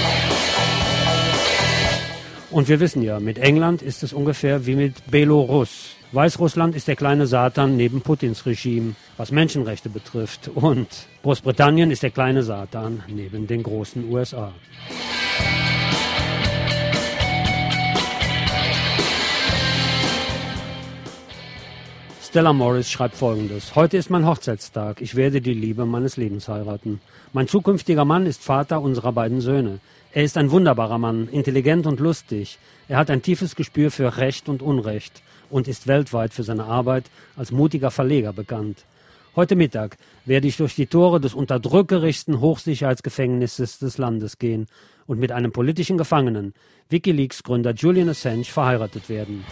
B: Und wir wissen ja, mit England ist es ungefähr wie mit Belarus. Weißrussland ist der kleine Satan neben Putins Regime, was Menschenrechte betrifft. Und Großbritannien ist der kleine Satan neben den großen USA. Stella Morris schreibt Folgendes. Heute ist mein Hochzeitstag. Ich werde die Liebe meines Lebens heiraten. Mein zukünftiger Mann ist Vater unserer beiden Söhne. Er ist ein wunderbarer Mann, intelligent und lustig. Er hat ein tiefes Gespür für Recht und Unrecht und ist weltweit für seine Arbeit als mutiger Verleger bekannt. Heute Mittag werde ich durch die Tore des unterdrückerischsten Hochsicherheitsgefängnisses des Landes gehen und mit einem politischen Gefangenen, WikiLeaks-Gründer Julian Assange, verheiratet werden.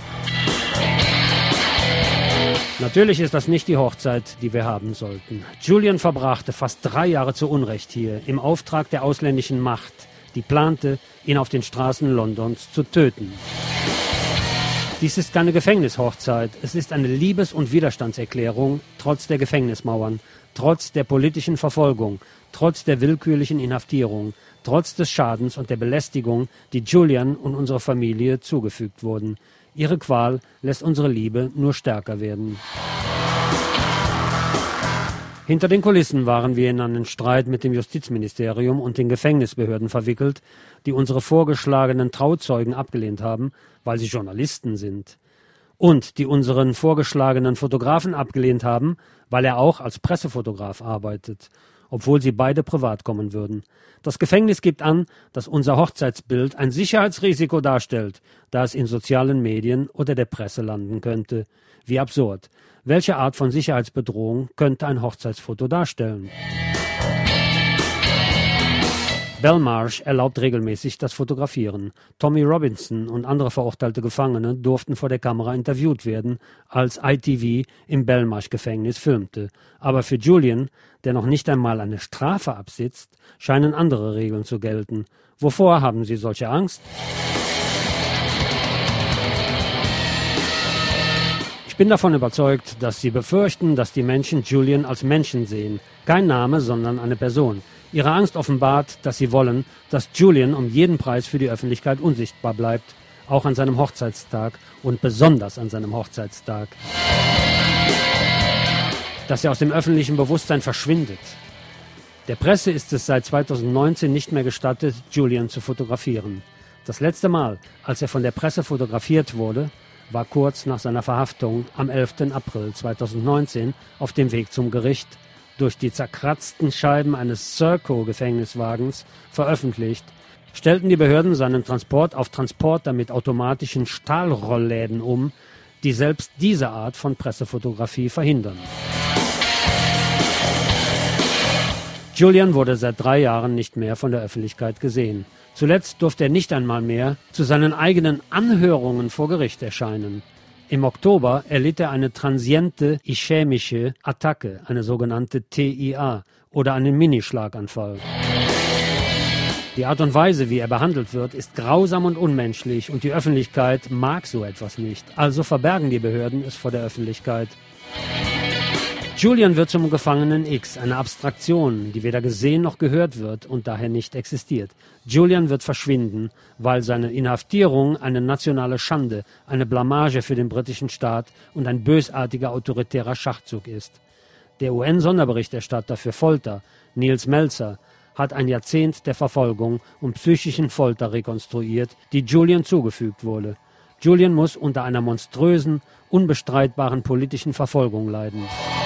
B: Natürlich ist das nicht die Hochzeit, die wir haben sollten. Julian verbrachte fast 3 Jahre zu Unrecht hier, im Auftrag der ausländischen Macht, die plante, ihn auf den Straßen Londons zu töten. Dies ist keine Gefängnishochzeit, es ist eine Liebes- und Widerstandserklärung, trotz der Gefängnismauern, trotz der politischen Verfolgung, trotz der willkürlichen Inhaftierung, trotz des Schadens und der Belästigung, die Julian und unserer Familie zugefügt wurden. Ihre Qual lässt unsere Liebe nur stärker werden. Hinter den Kulissen waren wir in einen Streit mit dem Justizministerium und den Gefängnisbehörden verwickelt, die unsere vorgeschlagenen Trauzeugen abgelehnt haben, weil sie Journalisten sind. Und die unseren vorgeschlagenen Fotografen abgelehnt haben, weil er auch als Pressefotograf arbeitet, obwohl sie beide privat kommen würden. Das Gefängnis gibt an, dass unser Hochzeitsbild ein Sicherheitsrisiko darstellt, da es in sozialen Medien oder der Presse landen könnte. Wie absurd. Welche Art von Sicherheitsbedrohung könnte ein Hochzeitsfoto darstellen? Belmarsh erlaubt regelmäßig das Fotografieren. Tommy Robinson und andere verurteilte Gefangene durften vor der Kamera interviewt werden, als ITV im Belmarsh-Gefängnis filmte. Aber für Julian, der noch nicht einmal eine Strafe absitzt, scheinen andere Regeln zu gelten. Wovor haben Sie solche Angst? Ich bin davon überzeugt, dass Sie befürchten, dass die Menschen Julian als Menschen sehen. Kein Name, sondern eine Person. Ihre Angst offenbart, dass sie wollen, dass Julian um jeden Preis für die Öffentlichkeit unsichtbar bleibt, auch an seinem Hochzeitstag und besonders an seinem Hochzeitstag. Dass er aus dem öffentlichen Bewusstsein verschwindet. Der Presse ist es seit 2019 nicht mehr gestattet, Julian zu fotografieren. Das letzte Mal, als er von der Presse fotografiert wurde, war kurz nach seiner Verhaftung am 11. April 2019 auf dem Weg zum Gericht, durch die zerkratzten Scheiben eines Serco-Gefängniswagens veröffentlicht, stellten die Behörden seinen Transport auf Transporter mit automatischen Stahlrollläden um, die selbst diese Art von Pressefotografie verhindern. Julian wurde seit 3 Jahren nicht mehr von der Öffentlichkeit gesehen. Zuletzt durfte er nicht einmal mehr zu seinen eigenen Anhörungen vor Gericht erscheinen. Im Oktober erlitt er eine transiente ischämische Attacke, eine sogenannte TIA, oder einen Minischlaganfall. Die Art und Weise, wie er behandelt wird, ist grausam und unmenschlich und die Öffentlichkeit mag so etwas nicht. Also verbergen die Behörden es vor der Öffentlichkeit. Julian wird zum Gefangenen X, eine Abstraktion, die weder gesehen noch gehört wird und daher nicht existiert. Julian wird verschwinden, weil seine Inhaftierung eine nationale Schande, eine Blamage für den britischen Staat und ein bösartiger autoritärer Schachzug ist. Der UN-Sonderberichterstatter für Folter, Nils Melzer, hat ein Jahrzehnt der Verfolgung und psychischen Folter rekonstruiert, die Julian zugefügt wurde. Julian muss unter einer monströsen, unbestreitbaren politischen Verfolgung leiden.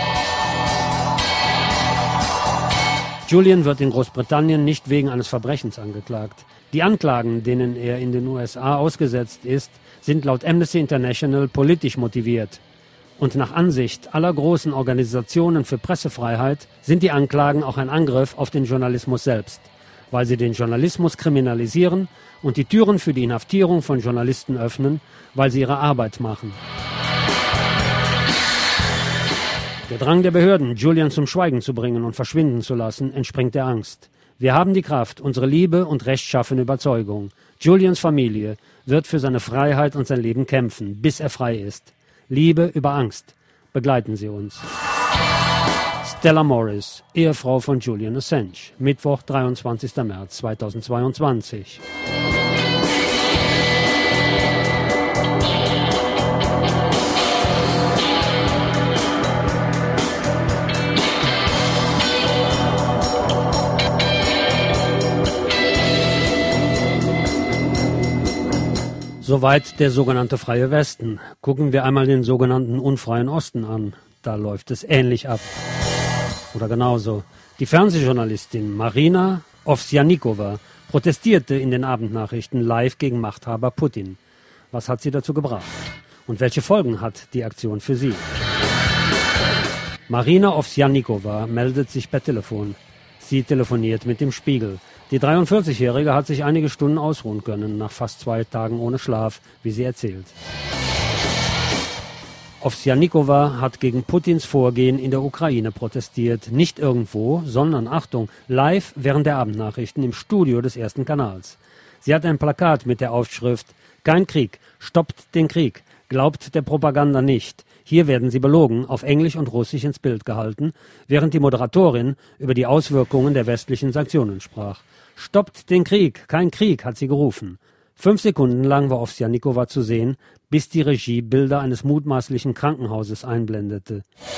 B: Julian wird in Großbritannien nicht wegen eines Verbrechens angeklagt. Die Anklagen, denen er in den USA ausgesetzt ist, sind laut Amnesty International politisch motiviert. Und nach Ansicht aller großen Organisationen für Pressefreiheit sind die Anklagen auch ein Angriff auf den Journalismus selbst, weil sie den Journalismus kriminalisieren und die Türen für die Inhaftierung von Journalisten öffnen, weil sie ihre Arbeit machen. Der Drang der Behörden, Julian zum Schweigen zu bringen und verschwinden zu lassen, entspringt der Angst. Wir haben die Kraft, unsere Liebe und rechtschaffene Überzeugung. Julians Familie wird für seine Freiheit und sein Leben kämpfen, bis er frei ist. Liebe über Angst. Begleiten Sie uns. Stella Morris, Ehefrau von Julian Assange. Mittwoch, 23. März 2022. Soweit der sogenannte Freie Westen. Gucken wir einmal den sogenannten Unfreien Osten an. Da läuft es ähnlich ab. Oder genauso. Die Fernsehjournalistin Marina Ovsjanikova protestierte in den Abendnachrichten live gegen Machthaber Putin. Was hat sie dazu gebracht? Und welche Folgen hat die Aktion für sie? Marina Ovsjanikova meldet sich per Telefon. Sie telefoniert mit dem Spiegel. Die 43-Jährige hat sich einige Stunden ausruhen können, nach fast 2 Tagen ohne Schlaf, wie sie erzählt. Ovsjanikova hat gegen Putins Vorgehen in der Ukraine protestiert. Nicht irgendwo, sondern, Achtung, live während der Abendnachrichten im Studio des ersten Kanals. Sie hat ein Plakat mit der Aufschrift »Kein Krieg, stoppt den Krieg, glaubt der Propaganda nicht«. Hier werden sie belogen, auf Englisch und Russisch ins Bild gehalten, während die Moderatorin über die Auswirkungen der westlichen Sanktionen sprach. »Stoppt den Krieg, kein Krieg«, hat sie gerufen. 5 Sekunden lang war Ovsjanikova zu sehen, bis die Regie Bilder eines mutmaßlichen Krankenhauses einblendete.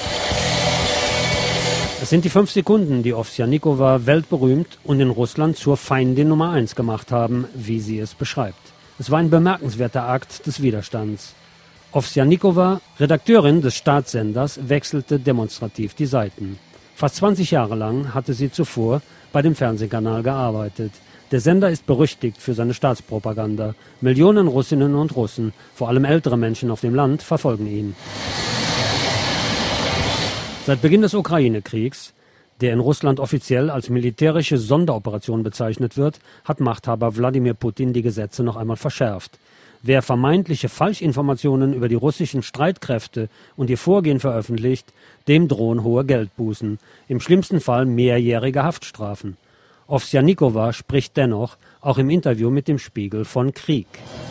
B: Es sind die 5 Sekunden, die Ovsjanikova weltberühmt und in Russland zur Feindin Nummer 1 gemacht haben, wie sie es beschreibt. Es war ein bemerkenswerter Akt des Widerstands. Ovsjanikova, Redakteurin des Staatssenders, wechselte demonstrativ die Seiten. Fast 20 Jahre lang hatte sie zuvor bei dem Fernsehkanal gearbeitet. Der Sender ist berüchtigt für seine Staatspropaganda. Millionen Russinnen und Russen, vor allem ältere Menschen auf dem Land, verfolgen ihn. Seit Beginn des Ukraine-Kriegs, der in Russland offiziell als militärische Sonderoperation bezeichnet wird, hat Machthaber Wladimir Putin die Gesetze noch einmal verschärft. Wer vermeintliche Falschinformationen über die russischen Streitkräfte und ihr Vorgehen veröffentlicht, dem drohen hohe Geldbußen, im schlimmsten Fall mehrjährige Haftstrafen. Ovsjanikova spricht dennoch, auch im Interview mit dem Spiegel, von Krieg.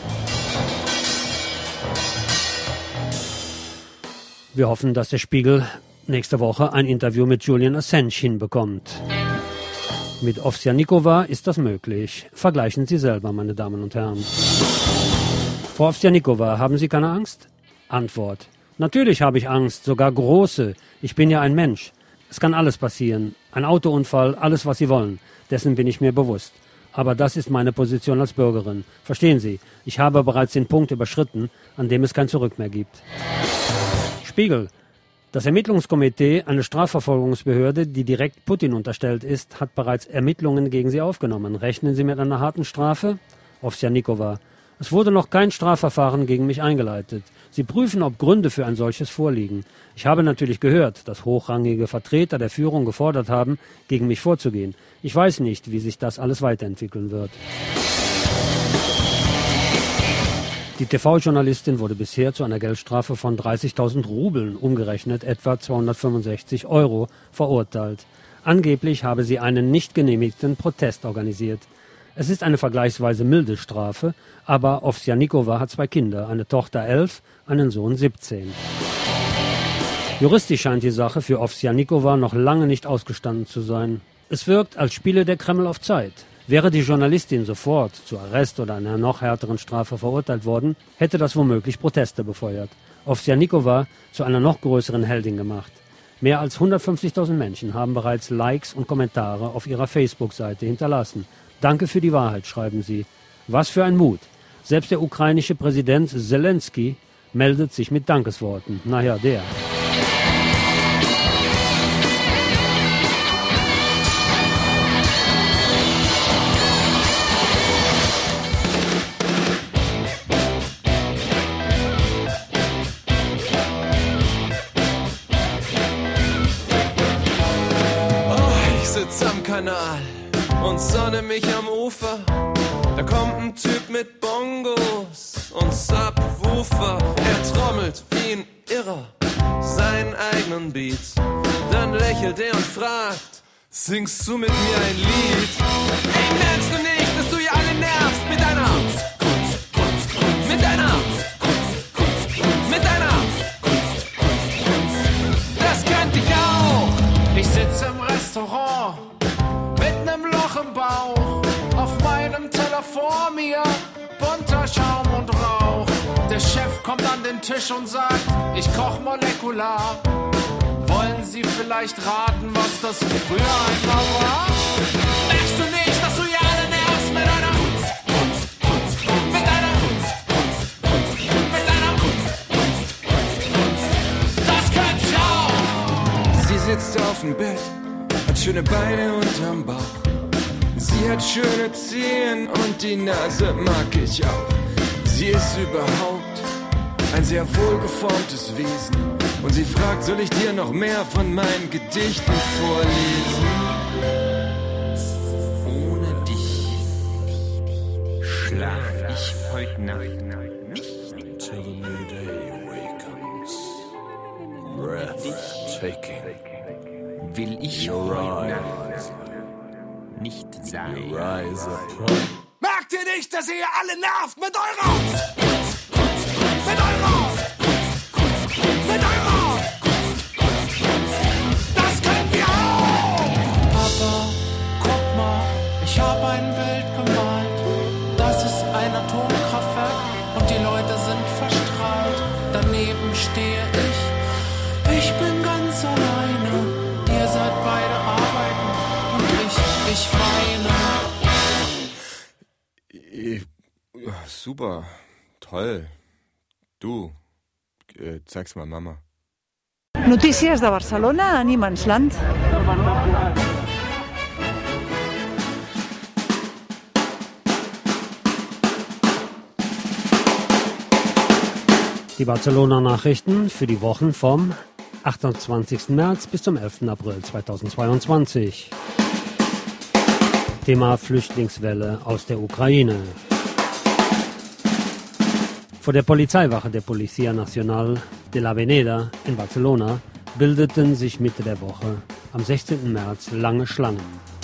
B: Wir hoffen, dass der Spiegel nächste Woche ein Interview mit Julian Assange hinbekommt. Mit Ovsjanikova ist das möglich. Vergleichen Sie selber, meine Damen und Herren. Frau Ovsjanikova, haben Sie keine Angst? Antwort: Natürlich habe ich Angst, sogar große. Ich bin ja ein Mensch. Es kann alles passieren. Ein Autounfall, alles, was Sie wollen. Dessen bin ich mir bewusst. Aber das ist meine Position als Bürgerin. Verstehen Sie, ich habe bereits den Punkt überschritten, an dem es kein Zurück mehr gibt. Spiegel: Das Ermittlungskomitee, eine Strafverfolgungsbehörde, die direkt Putin unterstellt ist, hat bereits Ermittlungen gegen Sie aufgenommen. Rechnen Sie mit einer harten Strafe? Ovsjanikova: Es wurde noch kein Strafverfahren gegen mich eingeleitet. Sie prüfen, ob Gründe für ein solches vorliegen. Ich habe natürlich gehört, dass hochrangige Vertreter der Führung gefordert haben, gegen mich vorzugehen. Ich weiß nicht, wie sich das alles weiterentwickeln wird. Die TV-Journalistin wurde bisher zu einer Geldstrafe von 30.000 Rubeln, umgerechnet etwa 265 €, verurteilt. Angeblich habe sie einen nicht genehmigten Protest organisiert. Es ist eine vergleichsweise milde Strafe, aber Ovsjanikova hat 2 Kinder, eine Tochter 11, einen Sohn 17. Juristisch scheint die Sache für Ovsjanikova noch lange nicht ausgestanden zu sein. Es wirkt, als spiele der Kreml auf Zeit. Wäre die Journalistin sofort zu Arrest oder einer noch härteren Strafe verurteilt worden, hätte das womöglich Proteste befeuert. Ovsjanikova zu einer noch größeren Heldin gemacht. Mehr als 150.000 Menschen haben bereits Likes und Kommentare auf ihrer Facebook-Seite hinterlassen. Danke für die Wahrheit, schreiben sie. Was für ein Mut. Selbst der ukrainische Präsident Zelensky meldet sich mit Dankesworten. Naja, der.
R: Ich sitz am Kanal und sonne mich am Ufer. Da kommt ein Typ mit Bongos und Subwoofer. Er trommelt wie ein Irrer seinen eigenen Beat. Dann lächelt er und fragt, singst du mit mir ein Lied? Ey, merkst du nicht, dass du hier alle nervst mit deiner Das könnte ich auch. Ich sitze im Restaurant mit nem Loch im Bauch. Auf meinem Teller vor mir bunter Schaum und Rauch. Der Chef kommt an den Tisch und sagt, ich koch molekular. Wollen Sie vielleicht raten, was das früher einmal war? Merkst du nicht, dass du hier alle nervst mit deiner Das könnte ich auch. Sie sitzt auf dem Bett, hat schöne Beine unterm Bauch. Sie hat schöne Zehen und die Nase mag ich auch. Sie ist überhaupt ein sehr wohlgeformtes Wesen. Und sie fragt, soll ich dir noch mehr von meinen Gedichten vorlesen? Ohne dich schlaf ich heute Nacht nicht. Until the new day awakens. Breathtaking. Will ich heute Nacht nicht sein. Merkt ihr nicht, dass ihr alle nervt mit eurer Das können wir auch! Papa, guck mal, ich habe ein Bild gemalt. Das ist ein Atomkraftwerk und die Leute sind verstrahlt. Daneben stehe ich. Ich bin ganz alleine. Ihr seid beide arbeiten und ich weine. Super, toll. Du, zeig's mal Mama.
H: Notícies de Barcelona a Niemandsland.
B: Die Barcelona-Nachrichten für die Wochen vom 28. März bis zum 11. April 2022. Thema Flüchtlingswelle aus der Ukraine. Vor der Polizeiwache der Policía Nacional de la Avenida in Barcelona bildeten sich Mitte der Woche am 16. März lange Schlangen.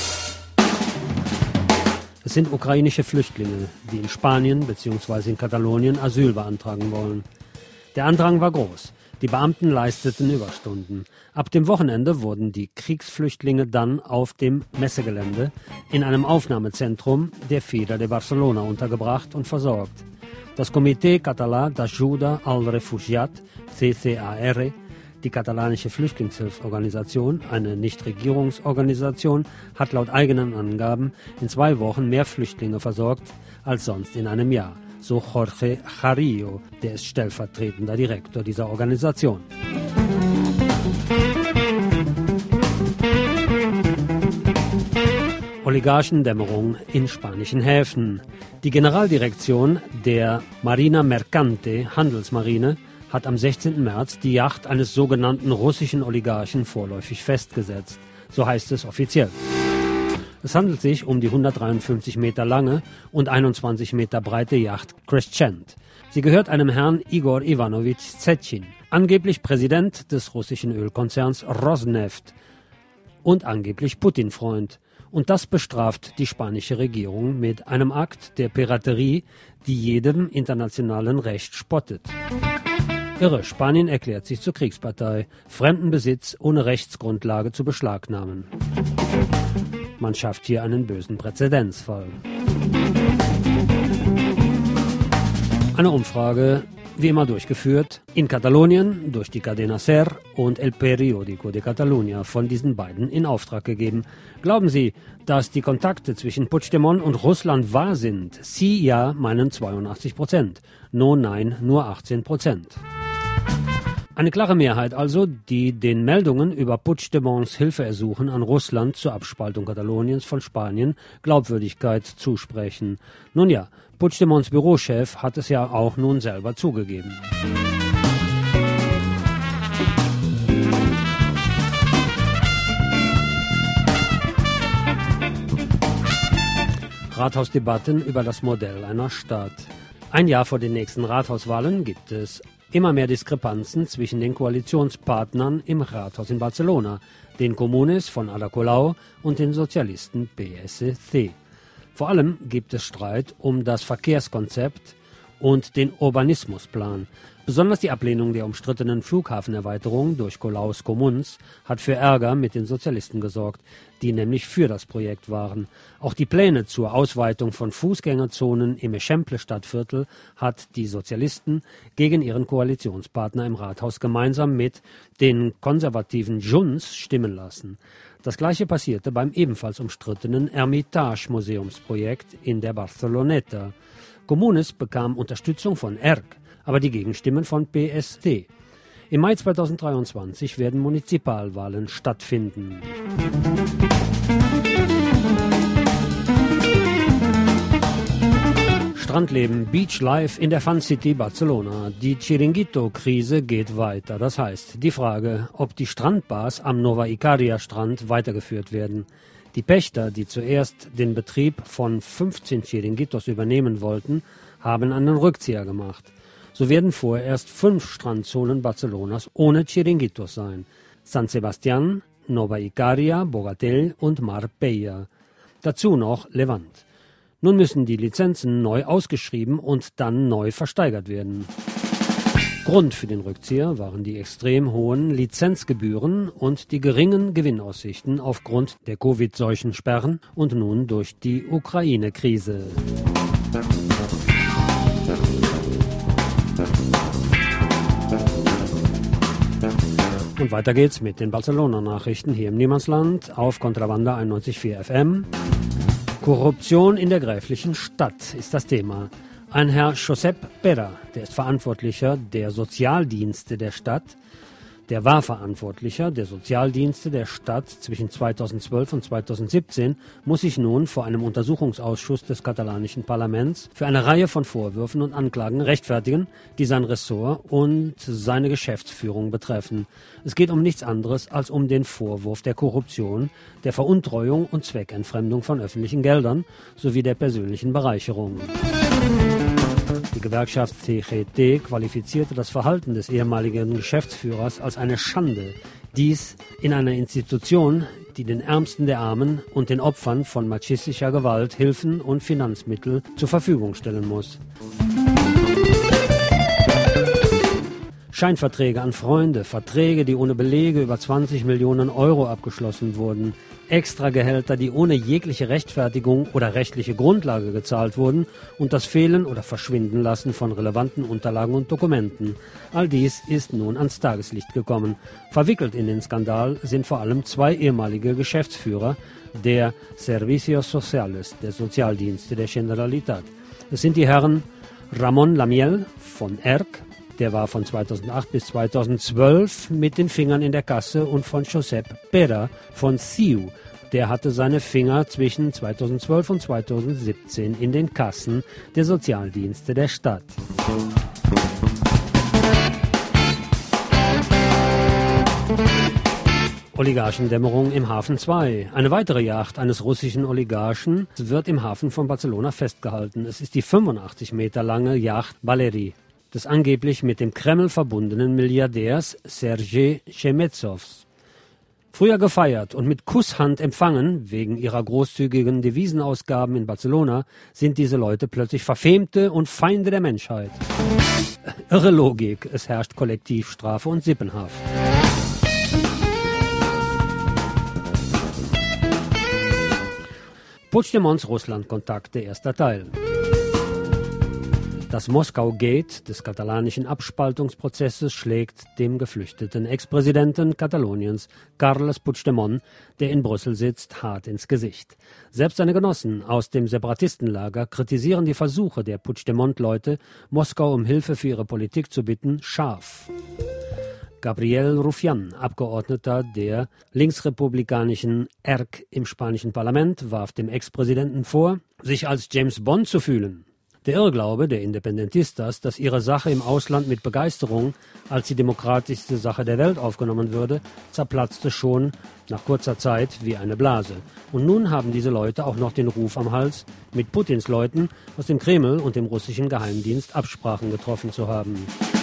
B: Es sind ukrainische Flüchtlinge, die in Spanien bzw. in Katalonien Asyl beantragen wollen. Der Andrang war groß. Die Beamten leisteten Überstunden. Ab dem Wochenende wurden die Kriegsflüchtlinge dann auf dem Messegelände in einem Aufnahmezentrum der Fira de Barcelona untergebracht und versorgt. Das Comité Català d'Ajuda al Refugiat, CCAR, die katalanische Flüchtlingshilfsorganisation, eine Nichtregierungsorganisation, hat laut eigenen Angaben in 2 Wochen mehr Flüchtlinge versorgt als sonst in einem Jahr. So Jorge Jarillo, der ist stellvertretender Direktor dieser Organisation. Oligarchendämmerung in spanischen Häfen. Die Generaldirektion der Marina Mercante, Handelsmarine, hat am 16. März die Yacht eines sogenannten russischen Oligarchen vorläufig festgesetzt. So heißt es offiziell. Es handelt sich um die 153 Meter lange und 21 Meter breite Yacht Crescent. Sie gehört einem Herrn Igor Ivanovich Zetschin, angeblich Präsident des russischen Ölkonzerns Rosneft und angeblich Putin-Freund. Und das bestraft die spanische Regierung mit einem Akt der Piraterie, die jedem internationalen Recht spottet. Irre, Spanien erklärt sich zur Kriegspartei, fremden Besitz ohne Rechtsgrundlage zu beschlagnahmen. Man schafft hier einen bösen Präzedenzfall. Eine Umfrage, wie immer durchgeführt, in Katalonien durch die Cadena SER und El Periódico de Catalunya, von diesen beiden in Auftrag gegeben. Glauben Sie, dass die Kontakte zwischen Puigdemont und Russland wahr sind? Sie ja meinen 82%, no nein nur 18%. Eine klare Mehrheit also, die den Meldungen über Puigdemonts Hilfeersuchen an Russland zur Abspaltung Kataloniens von Spanien Glaubwürdigkeit zusprechen. Nun ja, Puigdemonts Bürochef hat es ja auch nun selber zugegeben. Rathausdebatten über das Modell einer Stadt. Ein Jahr vor den nächsten Rathauswahlen gibt es immer mehr Diskrepanzen zwischen den Koalitionspartnern im Rathaus in Barcelona, den Comunes von Ada Colau und den Sozialisten PSC. Vor allem gibt es Streit um das Verkehrskonzept und den Urbanismusplan. Besonders die Ablehnung der umstrittenen Flughafenerweiterung durch Colaus Comuns hat für Ärger mit den Sozialisten gesorgt, die nämlich für das Projekt waren. Auch die Pläne zur Ausweitung von Fußgängerzonen im Eixample-Stadtviertel hat die Sozialisten gegen ihren Koalitionspartner im Rathaus gemeinsam mit den konservativen Junts stimmen lassen. Das Gleiche passierte beim ebenfalls umstrittenen Hermitage-Museumsprojekt in der Barceloneta. Comunes bekam Unterstützung von ERC, aber die Gegenstimmen von PSD. Im Mai 2023 werden Munizipalwahlen stattfinden. Strandleben, Beach Life in der Fun City Barcelona. Die Chiringuito-Krise geht weiter. Das heißt, die Frage, ob die Strandbars am Nova Icaria Strand weitergeführt werden. Die Pächter, die zuerst den Betrieb von 15 Chiringuitos übernehmen wollten, haben einen Rückzieher gemacht. So werden vorerst 5 Strandzonen Barcelonas ohne Chiringuitos sein. San Sebastián, Nova Icaria, Bogatell und Marbella. Dazu noch Levant. Nun müssen die Lizenzen neu ausgeschrieben und dann neu versteigert werden. Grund für den Rückzieher waren die extrem hohen Lizenzgebühren und die geringen Gewinnaussichten aufgrund der Covid-Seuchensperren und nun durch die Ukraine-Krise. Und weiter geht's mit den Barcelona-Nachrichten hier im Niemandsland auf Contrabanda 91.4 FM. Korruption in der gräflichen Stadt ist das Thema. Ein Herr Josep Pera, der ist Verantwortlicher der Sozialdienste der Stadt. Der war Verantwortlicher der Sozialdienste der Stadt zwischen 2012 und 2017, muss sich nun vor einem Untersuchungsausschuss des katalanischen Parlaments für eine Reihe von Vorwürfen und Anklagen rechtfertigen, die sein Ressort und seine Geschäftsführung betreffen. Es geht um nichts anderes als um den Vorwurf der Korruption, der Veruntreuung und Zweckentfremdung von öffentlichen Geldern sowie der persönlichen Bereicherung. Die Gewerkschaft CGT qualifizierte das Verhalten des ehemaligen Geschäftsführers als eine Schande. Dies in einer Institution, die den Ärmsten der Armen und den Opfern von machistischer Gewalt Hilfen und Finanzmittel zur Verfügung stellen muss. Scheinverträge an Freunde, Verträge, die ohne Belege über 20 Millionen Euro abgeschlossen wurden, Extragehälter, die ohne jegliche Rechtfertigung oder rechtliche Grundlage gezahlt wurden und das Fehlen oder Verschwinden lassen von relevanten Unterlagen und Dokumenten. All dies ist nun ans Tageslicht gekommen. Verwickelt in den Skandal sind vor allem 2 ehemalige Geschäftsführer der Servicios Sociales, der Sozialdienste der Generalitat. Es sind die Herren Ramón Lamiel von ERC, der war von 2008 bis 2012 mit den Fingern in der Kasse, und von Josep Pera von CIU, der hatte seine Finger zwischen 2012 und 2017 in den Kassen der Sozialdienste der Stadt. Oligarchendämmerung im Hafen 2. Eine weitere Yacht eines russischen Oligarchen wird im Hafen von Barcelona festgehalten. Es ist die 85 Meter lange Yacht Valery des angeblich mit dem Kreml verbundenen Milliardärs Sergei Chemezovs. Früher gefeiert und mit Kusshand empfangen, wegen ihrer großzügigen Devisenausgaben in Barcelona, sind diese Leute plötzlich Verfemte und Feinde der Menschheit. Irre Logik, es herrscht Kollektivstrafe und Sippenhaft. Puigdemonts Russland-Kontakte, erster Teil. Das Moskau-Gate des katalanischen Abspaltungsprozesses schlägt dem geflüchteten Ex-Präsidenten Kataloniens Carles Puigdemont, der in Brüssel sitzt, hart ins Gesicht. Selbst seine Genossen aus dem Separatistenlager kritisieren die Versuche der Puigdemont-Leute, Moskau um Hilfe für ihre Politik zu bitten, scharf. Gabriel Rufián, Abgeordneter der linksrepublikanischen ERC im spanischen Parlament, warf dem Ex-Präsidenten vor, sich als James Bond zu fühlen. Der Irrglaube der Independentistas, dass ihre Sache im Ausland mit Begeisterung als die demokratischste Sache der Welt aufgenommen würde, zerplatzte schon nach kurzer Zeit wie eine Blase. Und nun haben diese Leute auch noch den Ruf am Hals, mit Putins Leuten aus dem Kreml und dem russischen Geheimdienst Absprachen getroffen zu haben.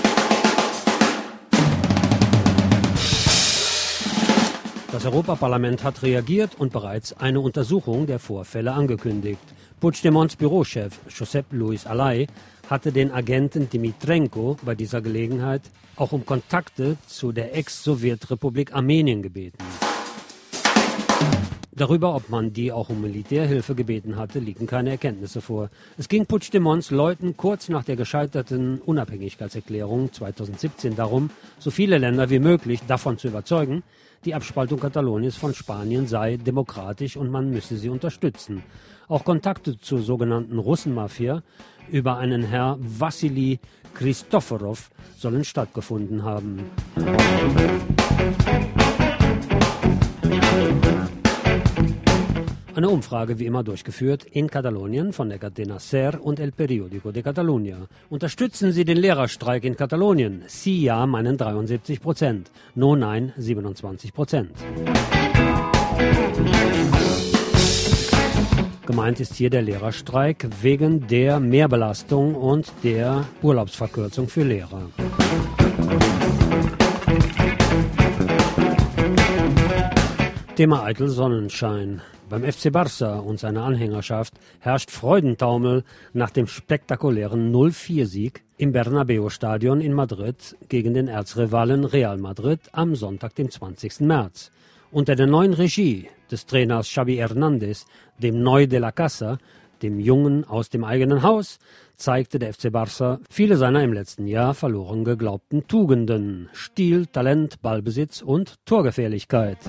B: Das Europaparlament hat reagiert und bereits eine Untersuchung der Vorfälle angekündigt. Puigdemonts Bürochef Josep Luis Alay hatte den Agenten Dimitrenko bei dieser Gelegenheit auch um Kontakte zu der Ex-Sowjetrepublik Armenien gebeten. Darüber, ob man die auch um Militärhilfe gebeten hatte, liegen keine Erkenntnisse vor. Es ging Puigdemonts Leuten kurz nach der gescheiterten Unabhängigkeitserklärung 2017 darum, so viele Länder wie möglich davon zu überzeugen, die Abspaltung Kataloniens von Spanien sei demokratisch und man müsse sie unterstützen. Auch Kontakte zur sogenannten Russenmafia über einen Herr Wassili Christoforov sollen stattgefunden haben. Eine Umfrage wie immer durchgeführt in Katalonien von der Cadena SER und El Periódico de Catalunya. Unterstützen Sie den Lehrerstreik in Katalonien? Sie ja meinen 73%, No Nein 27%. Gemeint ist hier der Lehrerstreik wegen der Mehrbelastung und der Urlaubsverkürzung für Lehrer. Thema eitel Sonnenschein. Beim FC Barça und seiner Anhängerschaft herrscht Freudentaumel nach dem spektakulären 0-4-Sieg im Bernabeu-Stadion in Madrid gegen den Erzrivalen Real Madrid am Sonntag, dem 20. März. Unter der neuen Regie des Trainers Xavi Hernández, dem Neu de la Casa, dem Jungen aus dem eigenen Haus, zeigte der FC Barça viele seiner im letzten Jahr verloren geglaubten Tugenden: Stil, Talent, Ballbesitz und Torgefährlichkeit.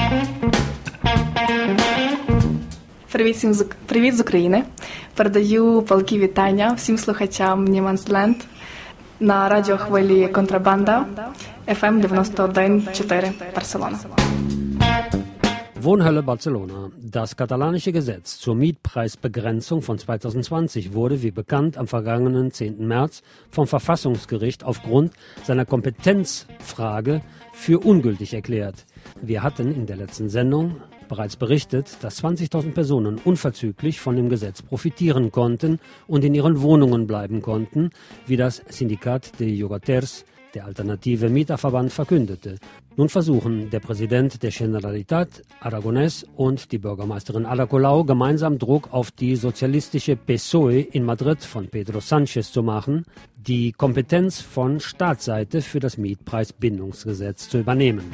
S: Привіт з України. Передаю палкі вітання всім слухачам Niemandsland на радіохвилі Контрабанда FM 91,4 Barcelona.
B: Wohnhölle Barcelona. Das katalanische Gesetz zur Mietpreisbegrenzung von 2020 wurde, wie bekannt, am vergangenen 10. März vom Verfassungsgericht aufgrund seiner Kompetenzfrage für ungültig erklärt. Wir hatten in der letzten Sendung bereits berichtet, dass 20.000 Personen unverzüglich von dem Gesetz profitieren konnten und in ihren Wohnungen bleiben konnten, wie das Sindicat de Llogaters, der alternative Mieterverband, verkündete. Nun versuchen der Präsident der Generalitat, Aragonés, und die Bürgermeisterin Ada Colau gemeinsam Druck auf die sozialistische PSOE in Madrid von Pedro Sánchez zu machen, die Kompetenz von Staatsseite für das Mietpreisbindungsgesetz zu übernehmen.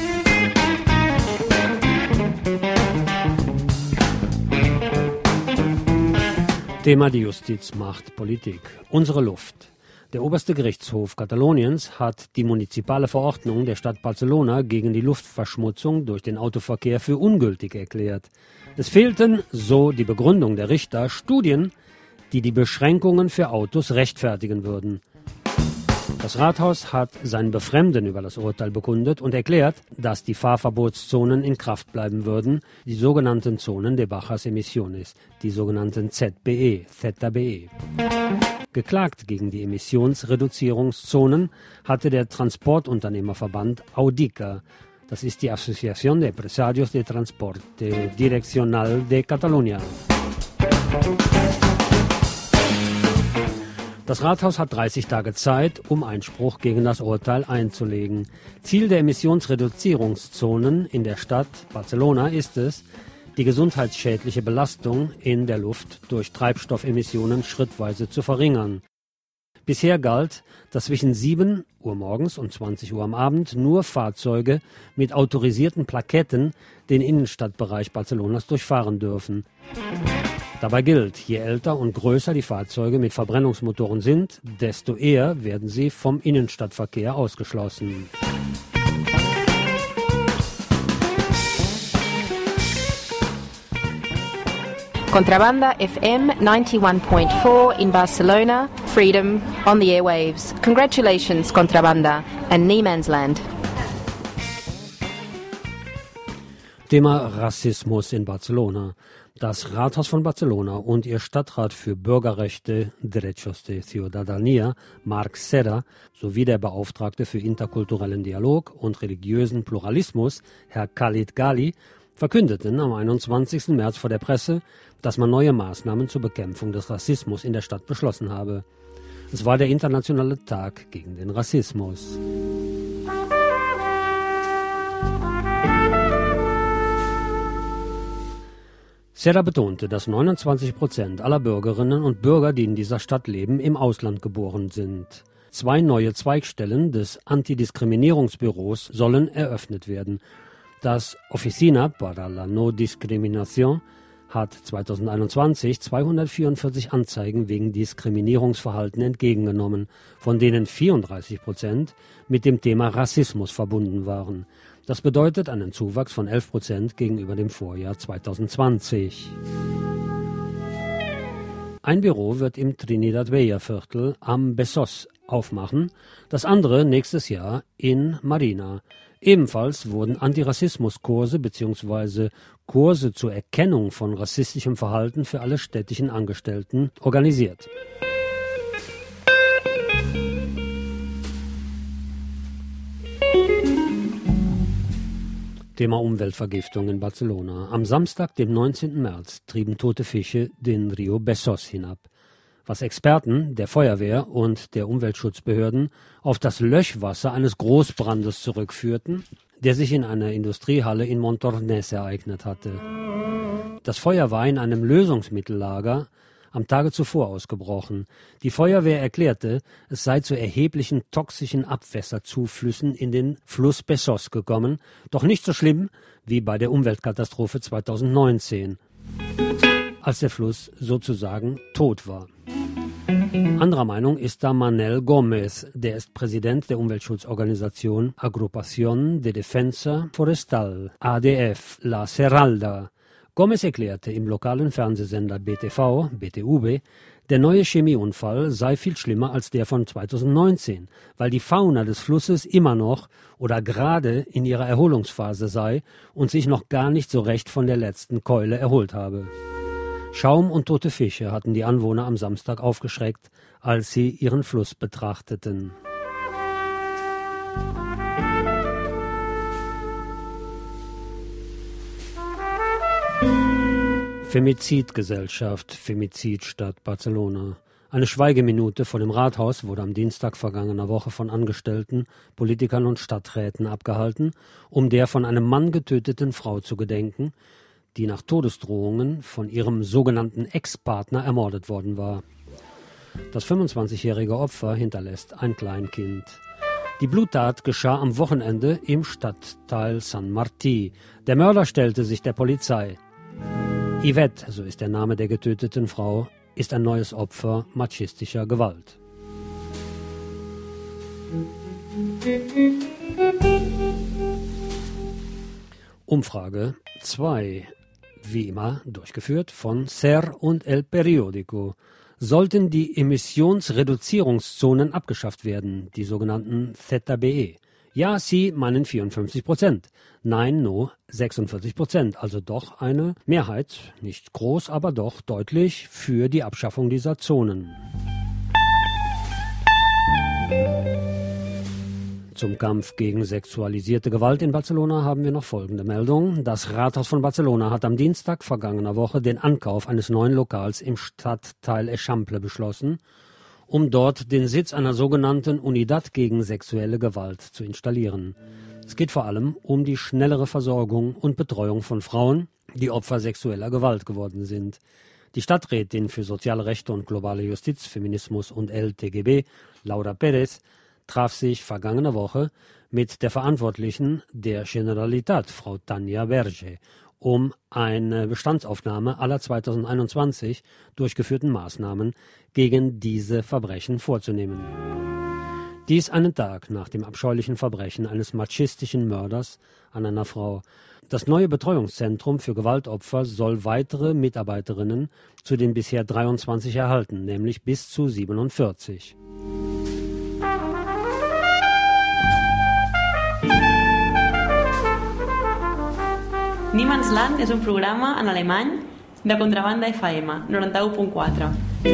B: Thema: die Justiz macht Politik. Unsere Luft. Der oberste Gerichtshof Kataloniens hat die munizipale Verordnung der Stadt Barcelona gegen die Luftverschmutzung durch den Autoverkehr für ungültig erklärt. Es fehlten, so die Begründung der Richter, Studien, die die Beschränkungen für Autos rechtfertigen würden. Das Rathaus hat sein Befremden über das Urteil bekundet und erklärt, dass die Fahrverbotszonen in Kraft bleiben würden, die sogenannten Zonen de bajas emisiones, die sogenannten ZBE. Geklagt gegen die Emissionsreduzierungszonen hatte der Transportunternehmerverband AUDICA, das ist die Asociación de Empresarios de Transporte Direccional de Cataluña. Das Rathaus hat 30 Tage Zeit, um Einspruch gegen das Urteil einzulegen. Ziel der Emissionsreduzierungszonen in der Stadt Barcelona ist es, die gesundheitsschädliche Belastung in der Luft durch Treibstoffemissionen schrittweise zu verringern. Bisher galt, dass zwischen 7 Uhr morgens und 20 Uhr am Abend nur Fahrzeuge mit autorisierten Plaketten den Innenstadtbereich Barcelonas durchfahren dürfen. Dabei gilt, je älter und größer die Fahrzeuge mit Verbrennungsmotoren sind, desto eher werden sie vom Innenstadtverkehr ausgeschlossen.
T: Contrabanda FM 91.4 in Barcelona, freedom on the airwaves. Congratulations, Contrabanda and Nieman's Land.
B: Thema Rassismus in Barcelona. Das Rathaus von Barcelona und ihr Stadtrat für Bürgerrechte, Derechos de Ciudadanía, Marc Serra, sowie der Beauftragte für interkulturellen Dialog und religiösen Pluralismus, Herr Khalid Ghali, verkündeten am 21. März vor der Presse, dass man neue Maßnahmen zur Bekämpfung des Rassismus in der Stadt beschlossen habe. Es war der internationale Tag gegen den Rassismus. Serra betonte, dass 29% aller Bürgerinnen und Bürger, die in dieser Stadt leben, im Ausland geboren sind. 2 neue Zweigstellen des Antidiskriminierungsbüros sollen eröffnet werden. Das Oficina para la No Discriminación hat 2021 244 Anzeigen wegen Diskriminierungsverhalten entgegengenommen, von denen 34% mit dem Thema Rassismus verbunden waren. Das bedeutet einen Zuwachs von 11% gegenüber dem Vorjahr 2020. Ein Büro wird im Trinidad Bella Viertel am Besós aufmachen, das andere nächstes Jahr in Marina. Ebenfalls wurden Antirassismuskurse bzw. Kurse zur Erkennung von rassistischem Verhalten für alle städtischen Angestellten organisiert. Thema Umweltvergiftung in Barcelona. Am Samstag, dem 19. März, trieben tote Fische den Rio Besós hinab, was Experten der Feuerwehr und der Umweltschutzbehörden auf das Löschwasser eines Großbrandes zurückführten, der sich in einer Industriehalle in Montornès ereignet hatte. Das Feuer war in einem Lösungsmittellager am Tage zuvor ausgebrochen. Die Feuerwehr erklärte, es sei zu erheblichen toxischen Abwässerzuflüssen in den Fluss Besós gekommen, doch nicht so schlimm wie bei der Umweltkatastrophe 2019, als der Fluss sozusagen tot war. Anderer Meinung ist da Manel Gómez, der ist Präsident der Umweltschutzorganisation Agrupación de Defensa Forestal, ADF, La Serralda. Gómez erklärte im lokalen Fernsehsender BTV, der neue Chemieunfall sei viel schlimmer als der von 2019, weil die Fauna des Flusses immer noch oder gerade in ihrer Erholungsphase sei und sich noch gar nicht so recht von der letzten Keule erholt habe. Schaum und tote Fische hatten die Anwohner am Samstag aufgeschreckt, als sie ihren Fluss betrachteten. Femizidgesellschaft, Femizidstadt Barcelona. Eine Schweigeminute vor dem Rathaus wurde am Dienstag vergangener Woche von Angestellten, Politikern und Stadträten abgehalten, um der von einem Mann getöteten Frau zu gedenken, die nach Todesdrohungen von ihrem sogenannten Ex-Partner ermordet worden war. Das 25-jährige Opfer hinterlässt ein Kleinkind. Die Bluttat geschah am Wochenende im Stadtteil San Martí. Der Mörder stellte sich der Polizei. Yvette, so ist der Name der getöteten Frau, ist ein neues Opfer machistischer Gewalt. Umfrage 2. Wie immer durchgeführt von SER und El Periódico. sollten die Emissionsreduzierungszonen abgeschafft werden, die sogenannten ZBE. Ja, Sie meinen 54%. Nein, no, 46%. Also doch eine Mehrheit, nicht groß, aber doch deutlich für die Abschaffung dieser Zonen. Zum Kampf gegen sexualisierte Gewalt in Barcelona haben wir noch folgende Meldung. Das Rathaus von Barcelona hat am Dienstag vergangener Woche den Ankauf eines neuen Lokals im Stadtteil Eixample beschlossen, um dort den Sitz einer sogenannten Unidad gegen sexuelle Gewalt zu installieren. Es geht vor allem um die schnellere Versorgung und Betreuung von Frauen, die Opfer sexueller Gewalt geworden sind. Die Stadträtin für soziale Rechte und globale Justiz, Feminismus und LTGB, Laura Pérez, traf sich vergangene Woche mit der Verantwortlichen der Generalitat, Frau Tania Verge, um eine Bestandsaufnahme aller 2021 durchgeführten Maßnahmen gegen diese Verbrechen vorzunehmen. Dies einen Tag nach dem abscheulichen Verbrechen eines machistischen Mörders an einer Frau. Das neue Betreuungszentrum für Gewaltopfer soll weitere Mitarbeiterinnen zu den bisher 23 erhalten, nämlich bis zu 47.
U: Niemandsland és un programa en alemany de Contrabanda FM 91.4.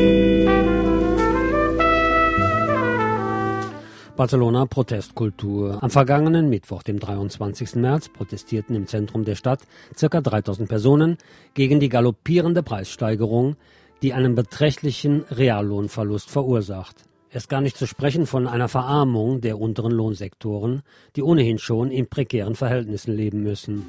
B: Barcelona Protestkultur. Am vergangenen Mittwoch, dem 23. März, protestierten im Zentrum der Stadt ca. 3000 Personen gegen die galoppierende Preissteigerung, die einen beträchtlichen Reallohnverlust verursacht. Erst gar nicht zu sprechen von einer Verarmung der unteren Lohnsektoren, die ohnehin schon in prekären Verhältnissen leben müssen.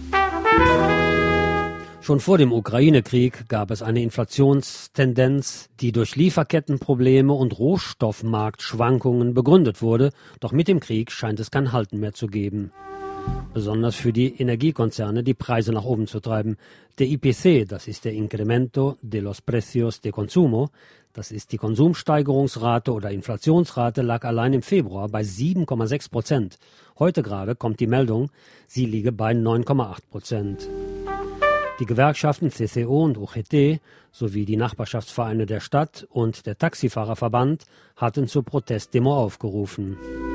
B: Schon vor dem Ukraine-Krieg gab es eine Inflationstendenz, die durch Lieferkettenprobleme und Rohstoffmarktschwankungen begründet wurde, doch mit dem Krieg scheint es kein Halten mehr zu geben. Besonders für die Energiekonzerne die Preise nach oben zu treiben. Der IPC, das ist der Incremento de los Precios de Consumo, das ist die Konsumsteigerungsrate oder Inflationsrate, lag allein im Februar bei 7,6%. Heute gerade kommt die Meldung, sie liege bei 9,8%. Die Gewerkschaften CCO und UGT sowie die Nachbarschaftsvereine der Stadt und der Taxifahrerverband hatten zur Protestdemo aufgerufen.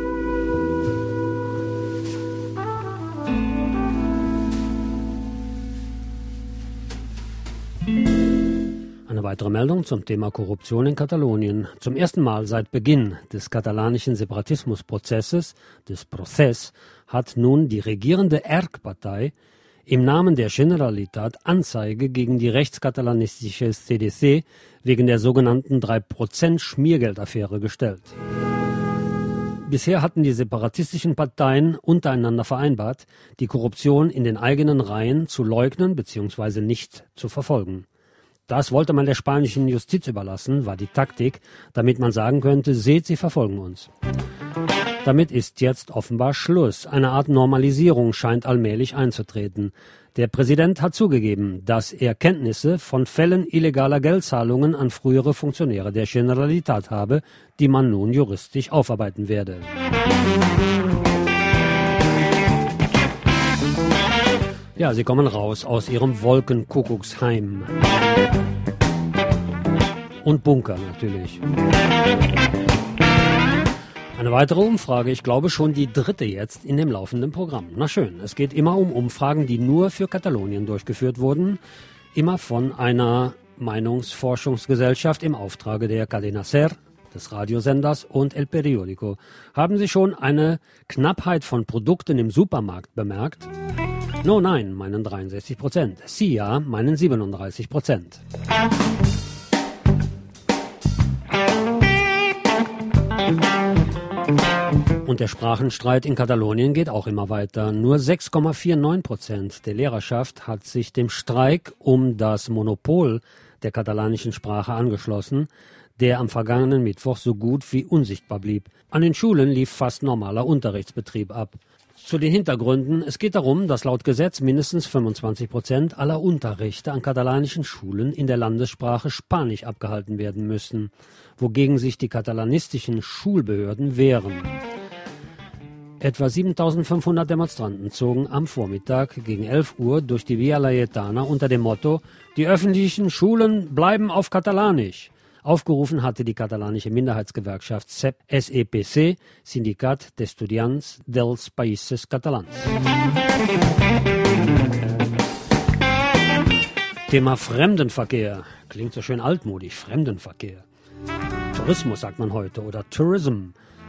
B: Eine weitere Meldung zum Thema Korruption in Katalonien. Zum ersten Mal seit Beginn des katalanischen Separatismusprozesses, des Prozess, hat nun die regierende ERC-Partei im Namen der Generalitat Anzeige gegen die rechtskatalanistische CDC wegen der sogenannten 3% Schmiergeldaffäre gestellt. Bisher hatten die separatistischen Parteien untereinander vereinbart, die Korruption in den eigenen Reihen zu leugnen bzw. nicht zu verfolgen. Das wollte man der spanischen Justiz überlassen, war die Taktik, damit man sagen könnte, seht, sie verfolgen uns. Damit ist jetzt offenbar Schluss. Eine Art Normalisierung scheint allmählich einzutreten. Der Präsident hat zugegeben, dass er Kenntnisse von Fällen illegaler Geldzahlungen an frühere Funktionäre der Generalitat habe, die man nun juristisch aufarbeiten werde. Ja, sie kommen raus aus ihrem Wolkenkuckucksheim. Und Bunker natürlich. Eine weitere Umfrage, ich glaube schon die dritte jetzt in dem laufenden Programm. Na schön, es geht immer um Umfragen, die nur für Katalonien durchgeführt wurden. Immer von einer Meinungsforschungsgesellschaft im Auftrage der Cadena SER, des Radiosenders, und El Periódico. Haben Sie schon eine Knappheit von Produkten im Supermarkt bemerkt? No, nein, meinen 63%. Sie ja, meinen 37%. Und der Sprachenstreit in Katalonien geht auch immer weiter. Nur 6,49% der Lehrerschaft hat sich dem Streik um das Monopol der katalanischen Sprache angeschlossen, der am vergangenen Mittwoch so gut wie unsichtbar blieb. An den Schulen lief fast normaler Unterrichtsbetrieb ab. Zu den Hintergründen. Es geht darum, dass laut Gesetz mindestens 25% aller Unterrichte an katalanischen Schulen in der Landessprache Spanisch abgehalten werden müssen, wogegen sich die katalanistischen Schulbehörden wehren. Etwa 7.500 Demonstranten zogen am Vormittag gegen 11 Uhr durch die Via Laietana unter dem Motto: Die öffentlichen Schulen bleiben auf Katalanisch. Aufgerufen hatte die katalanische Minderheitsgewerkschaft SEPC, Sindicat d'Estudiants dels Països Catalans. Thema Fremdenverkehr. Klingt so schön altmodisch, Fremdenverkehr. Tourismus sagt man heute oder Tourism.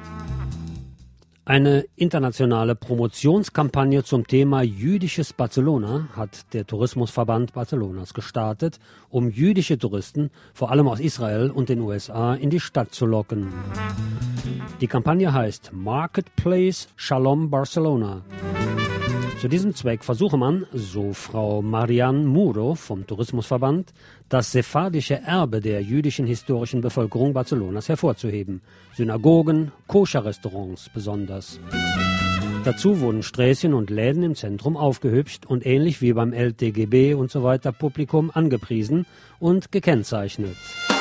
B: Eine internationale Promotionskampagne zum Thema jüdisches Barcelona hat der Tourismusverband Barcelonas gestartet, um jüdische Touristen, vor allem aus Israel und den USA, in die Stadt zu locken. Die Kampagne heißt Marketplace Shalom Barcelona. Zu diesem Zweck versuche man, so Frau Marianne Muro vom Tourismusverband, das sephardische Erbe der jüdischen historischen Bevölkerung Barcelonas hervorzuheben. Synagogen, Koscher-Restaurants besonders. Dazu wurden Sträßchen und Läden im Zentrum aufgehübscht und ähnlich wie beim LTGB und so weiter Publikum angepriesen und gekennzeichnet.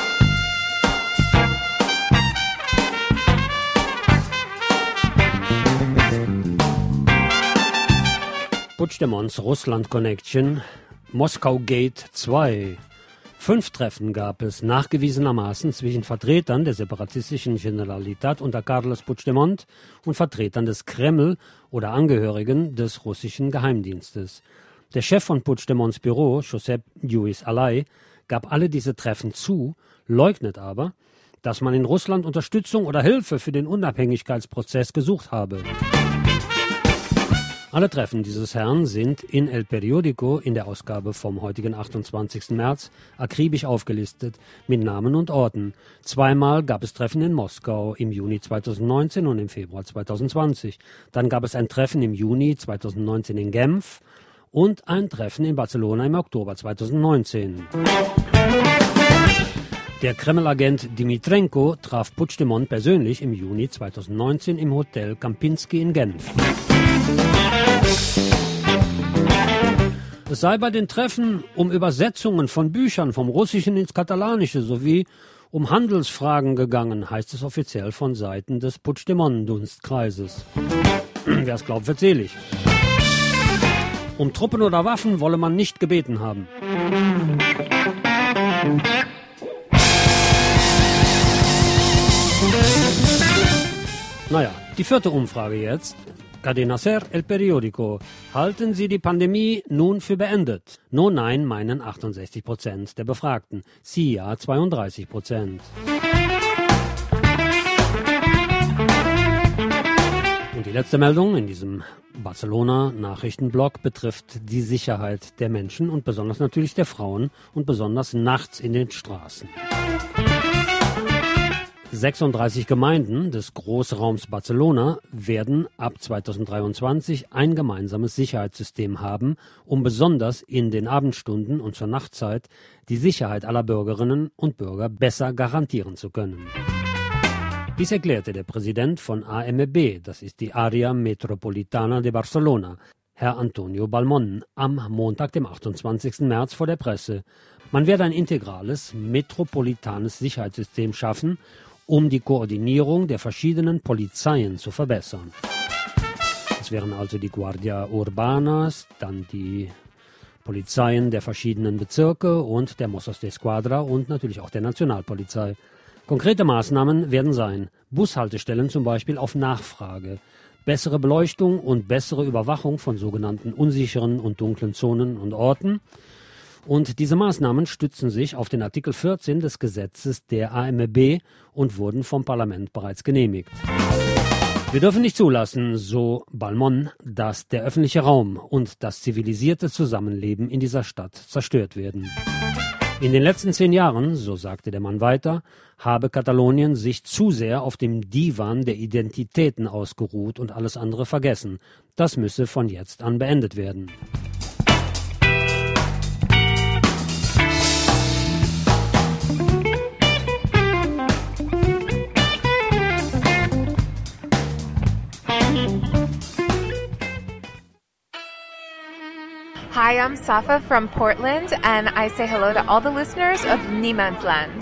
B: Puigdemonts Russland-Connection, Moskau Gate 2. 5 Treffen gab es nachgewiesenermaßen zwischen Vertretern der separatistischen Generalitat unter Carles Puigdemont und Vertretern des Kreml oder Angehörigen des russischen Geheimdienstes. Der Chef von Puigdemonts Büro, Josep Lluís Alay, gab alle diese Treffen zu, leugnet aber, dass man in Russland Unterstützung oder Hilfe für den Unabhängigkeitsprozess gesucht habe. Alle Treffen dieses Herrn sind in El Periódico in der Ausgabe vom heutigen 28. März akribisch aufgelistet mit Namen und Orten. 2-mal gab es Treffen in Moskau im Juni 2019 und im Februar 2020. Dann gab es ein Treffen im Juni 2019 in Genf und ein Treffen in Barcelona im Oktober 2019. Der Kreml-Agent Dimitrenko traf Puigdemont persönlich im Juni 2019 im Hotel Kempinski in Genf. Es sei bei den Treffen um Übersetzungen von Büchern vom Russischen ins Katalanische sowie um Handelsfragen gegangen, heißt es offiziell von Seiten des Puigdemont-Dunstkreises. Wer es glaubt, wird selig. Um Truppen oder Waffen wolle man nicht gebeten haben. Naja, die 4. Umfrage jetzt. Cadena Ser, El Periódico. Halten Sie die Pandemie nun für beendet? No, nein, meinen 68% der Befragten. Sie ja 32%. Und die letzte Meldung in diesem Barcelona-Nachrichtenblock betrifft die Sicherheit der Menschen und besonders natürlich der Frauen und besonders nachts in den Straßen. 36 Gemeinden des Großraums Barcelona werden ab 2023 ein gemeinsames Sicherheitssystem haben, um besonders in den Abendstunden und zur Nachtzeit die Sicherheit aller Bürgerinnen und Bürger besser garantieren zu können. Dies erklärte der Präsident von AMB, das ist die Àrea Metropolitana de Barcelona, Herr Antonio Balmón, am Montag, dem 28. März vor der Presse. Man werde ein integrales, metropolitanes Sicherheitssystem schaffen, um die Koordinierung der verschiedenen Polizeien zu verbessern. Es wären also die Guardia Urbanas, dann die Polizeien der verschiedenen Bezirke und der Mossos d'Esquadra und natürlich auch der Nationalpolizei. Konkrete Maßnahmen werden sein: Bushaltestellen zum Beispiel auf Nachfrage, bessere Beleuchtung und bessere Überwachung von sogenannten unsicheren und dunklen Zonen und Orten. Und diese Maßnahmen stützen sich auf den Artikel 14 des Gesetzes der AMB und wurden vom Parlament bereits genehmigt. Wir dürfen nicht zulassen, so Balmón, dass der öffentliche Raum und das zivilisierte Zusammenleben in dieser Stadt zerstört werden. In den letzten 10 Jahren, so sagte der Mann weiter, habe Katalonien sich zu sehr auf dem Divan der Identitäten ausgeruht und alles andere vergessen. Das müsse von jetzt an beendet werden.
A: Hi, I'm Safa from Portland, and I say hello to all the listeners of Nieman's Land.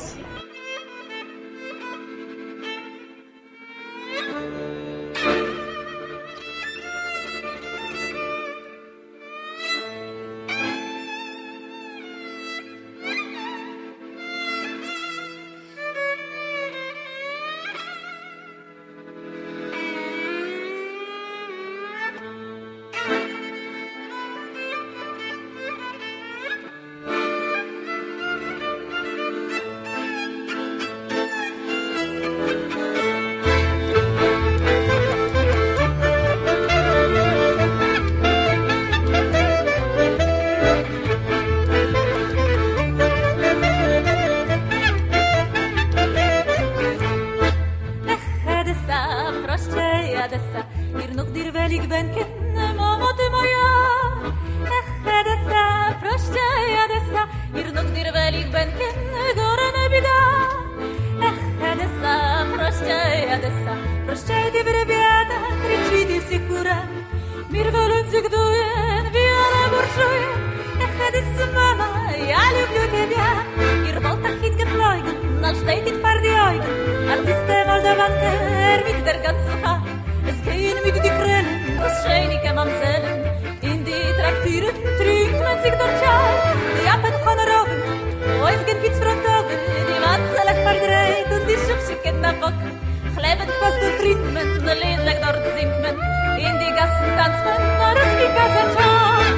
C: велик бенкен, мамо ты моя. Эх, Одесса, прощай, Одесса, ирнук дир велик бенкен, горе не беда. Эх, Одесса, прощай, Одесса, прощайте, ребята, кричите всех ура. Мир волен дует, виола буржует. Эх, Одесса, мама, я люблю тебя. Ihr wollt doch hingeflogen, dann steht in vor die Augen. Artiste Moldavanker mit der ganzen Hand. Es gehen mit die Kränen, was scheinige Mamsellen. In die Traktieren trinkt man sich dort Schau. Die Appen von Robben, Häusgen Pitz von Tobel. Die Wanzelech verdreht und die Schubschicken nach Bock. Klebend was du trinkt man, Liedlich dort singt man. In die Gassen tanzt man, Ruski Kasachan.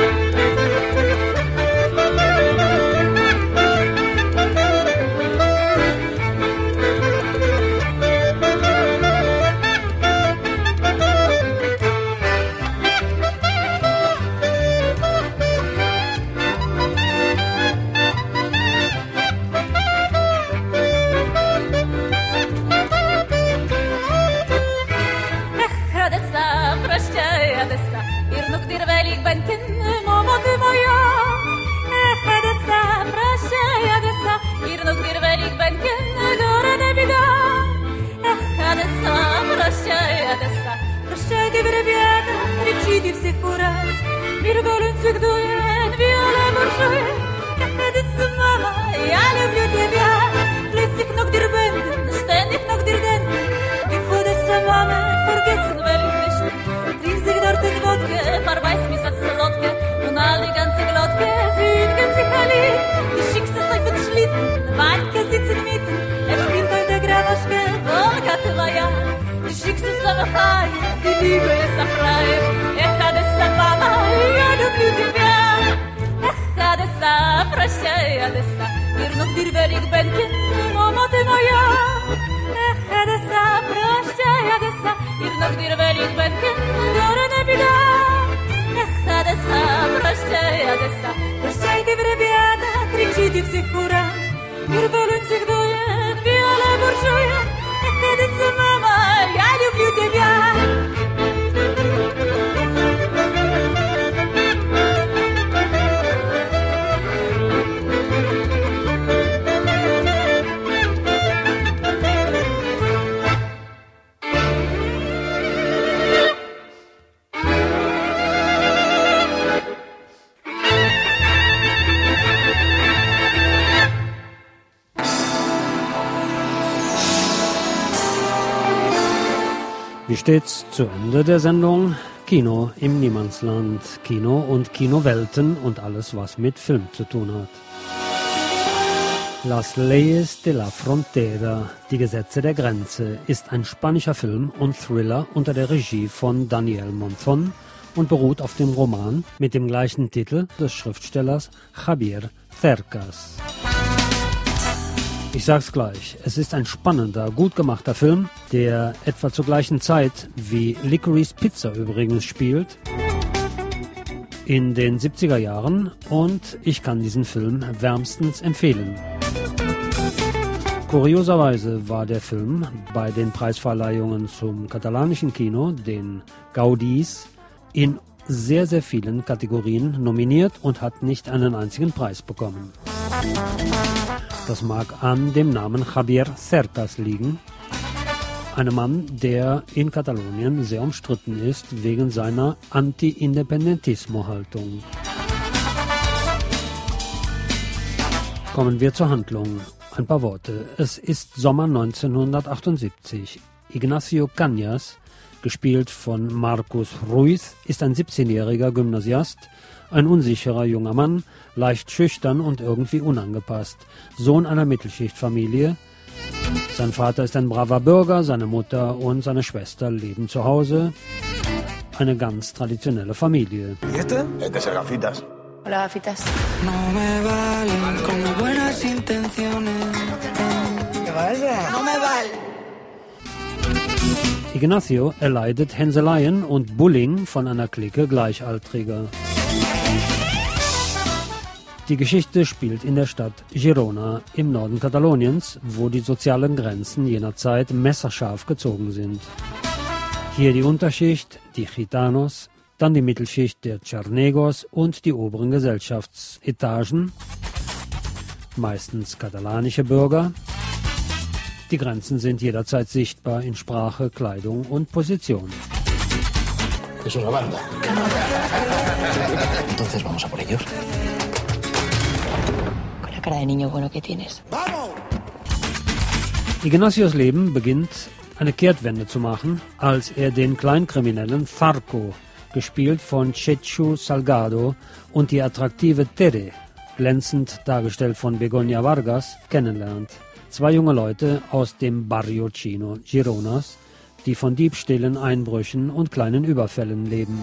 C: Прощайте, ребята, кричите всех ура. Мир волен всех дует, виола буржует. Эх, Одесса, мама, я люблю тебя. Flüssig noch dir Bänden, ständig noch dir Denken. Die Odessa, Mama, vergessen will ich nicht. Trink sich dort in Wodka, verweis mich als Lotke. Und all die ganze Glotke singt sich ein Lied. Die schickste Seifen Schlitten, Weinke sitzen mitten. Spielt heute Granaschke, Volga твоя. Die schickste Sommerfeier, die Liebe ist auf Reihe. Ech, Одесса, Mama, я люблю тебя. Ech, Одесса, прощай, Одесса, вернув дир велик бенкен, мама ты моя. Ech, Одесса, прощай, Одесса, вернув дир велик бенкен, горе не беда. Ech, Одесса, прощай, Одесса, прощайте, ребята, кричите всех ура. Мир волен всех дует, виола буржует. Ech, Одесса, мама, я люблю тебя.
B: Wie stets zu Ende der Sendung Kino im Niemandsland, Kino und Kinowelten und alles, was mit Film zu tun hat. Las Leyes de la Frontera, die Gesetze der Grenze, ist ein spanischer Film und Thriller unter der Regie von Daniel Monzón und beruht auf dem Roman mit dem gleichen Titel des Schriftstellers Javier Cercas. Ich sag's gleich, es ist ein spannender, gut gemachter Film, der etwa zur gleichen Zeit wie Licorice Pizza übrigens spielt, in den 70er Jahren, und ich kann diesen Film wärmstens empfehlen. Kurioserweise war der Film bei den Preisverleihungen zum katalanischen Kino, den Gaudís, in sehr, sehr vielen Kategorien nominiert und hat nicht einen einzigen Preis bekommen. Das mag an dem Namen Javier Cercas liegen, einem Mann, der in Katalonien sehr umstritten ist wegen seiner Anti-Independentismo-Haltung. Kommen wir zur Handlung. Ein paar Worte. Es ist Sommer 1978. Ignacio Cañas, gespielt von Marcus Ruiz, ist ein 17-jähriger Gymnasiast, ein unsicherer junger Mann, leicht schüchtern und irgendwie unangepasst, Sohn einer Mittelschichtfamilie. Sein Vater ist ein braver Bürger, seine Mutter und seine Schwester leben zu Hause. Eine ganz traditionelle Familie.
E: Este es el Gafitas.
V: Hola, Gafitas.
M: No me valen con buenas intenciones.
E: ¿Qué pasa?
V: No me vale.
B: Ignacio erleidet Hänseleien und Bullying von einer Clique Gleichaltriger. Die Geschichte spielt in der Stadt Girona im Norden Kataloniens, wo die sozialen Grenzen jener Zeit messerscharf gezogen sind. Hier die Unterschicht, die Gitanos, dann die Mittelschicht der Charnegos und die oberen Gesellschaftsetagen, meistens katalanische Bürger. Die Grenzen sind jederzeit sichtbar in Sprache, Kleidung und Position.
E: Es una banda. Entonces vamos a por ellos.
G: Con la cara de niño bueno que tienes.
B: Ignatios Leben beginnt eine Kehrtwende zu machen, als er den Kleinkriminellen Zarco, gespielt von Chechu Salgado, und die attraktive Tere, glänzend dargestellt von Begoña Vargas, kennenlernt. 2 junge Leute aus dem Barrio Chino Gironas, die von Diebstählen, Einbrüchen und kleinen Überfällen leben.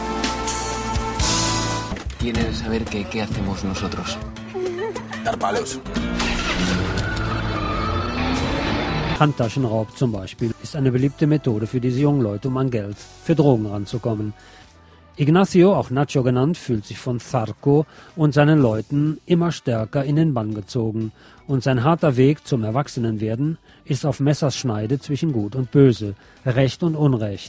K: ¿Quieres saber qué hacemos nosotros?
E: Dar palos.
B: Handtaschenraub zum Beispiel ist eine beliebte Methode für diese jungen Leute, um an Geld für Drogen ranzukommen. Ignacio, auch Nacho genannt, fühlt sich von Zarco und seinen Leuten immer stärker in den Bann gezogen. Und sein harter Weg zum Erwachsenenwerden ist auf Messerschneide zwischen Gut und Böse, Recht und Unrecht.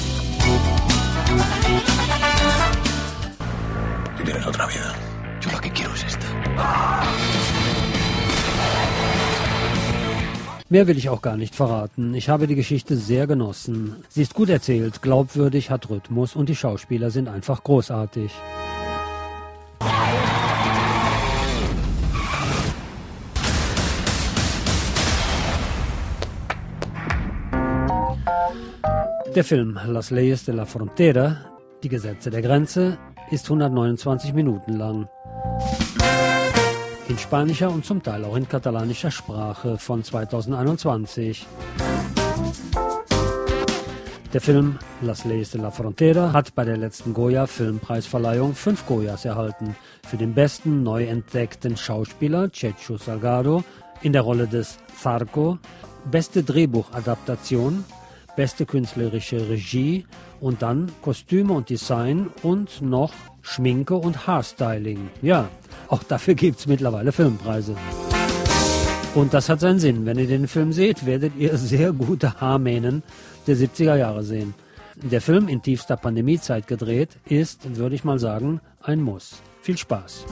E: Tú tienes otra vida. Yo lo que quiero es esta.
B: Mehr will ich auch gar nicht verraten. Ich habe die Geschichte sehr genossen. Sie ist gut erzählt, glaubwürdig, hat Rhythmus und die Schauspieler sind einfach großartig. Der Film Las Leyes de la Frontera, die Gesetze der Grenze, ist 129 Minuten lang. In spanischer und zum Teil auch in katalanischer Sprache von 2021. Der Film Las Leyes de la Frontera hat bei der letzten Goya-Filmpreisverleihung 5 Goyas erhalten. Für den besten neu entdeckten Schauspieler Chechu Salgado in der Rolle des Zarco, beste Drehbuchadaptation, beste künstlerische Regie und dann Kostüme und Design und noch Schminke und Haarstyling. Ja, auch dafür gibt es mittlerweile Filmpreise. Und das hat seinen Sinn. Wenn ihr den Film seht, werdet ihr sehr gute Haarmähnen der 70er Jahre sehen. Der Film, in tiefster Pandemiezeit gedreht, ist, würde ich mal sagen, ein Muss. Viel Spaß.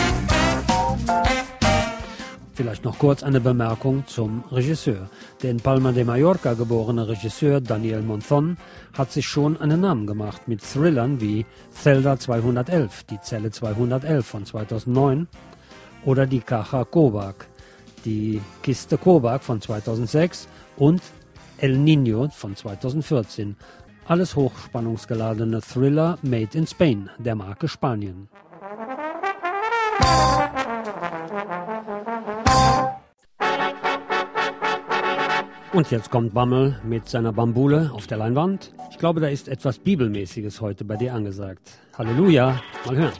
B: Vielleicht noch kurz eine Bemerkung zum Regisseur. Der in Palma de Mallorca geborene Regisseur Daniel Monzón hat sich schon einen Namen gemacht mit Thrillern wie Celda 211, die Zelle 211 von 2009 oder die Caja Kobak, die Kiste Kobak von 2006 und El Niño von 2014. Alles hochspannungsgeladene Thriller made in Spain, der Marke Spanien. Und jetzt kommt Bammel mit seiner Bambule auf der Leinwand. Ich glaube, da ist etwas Bibelmäßiges heute bei dir angesagt. Halleluja, mal hören.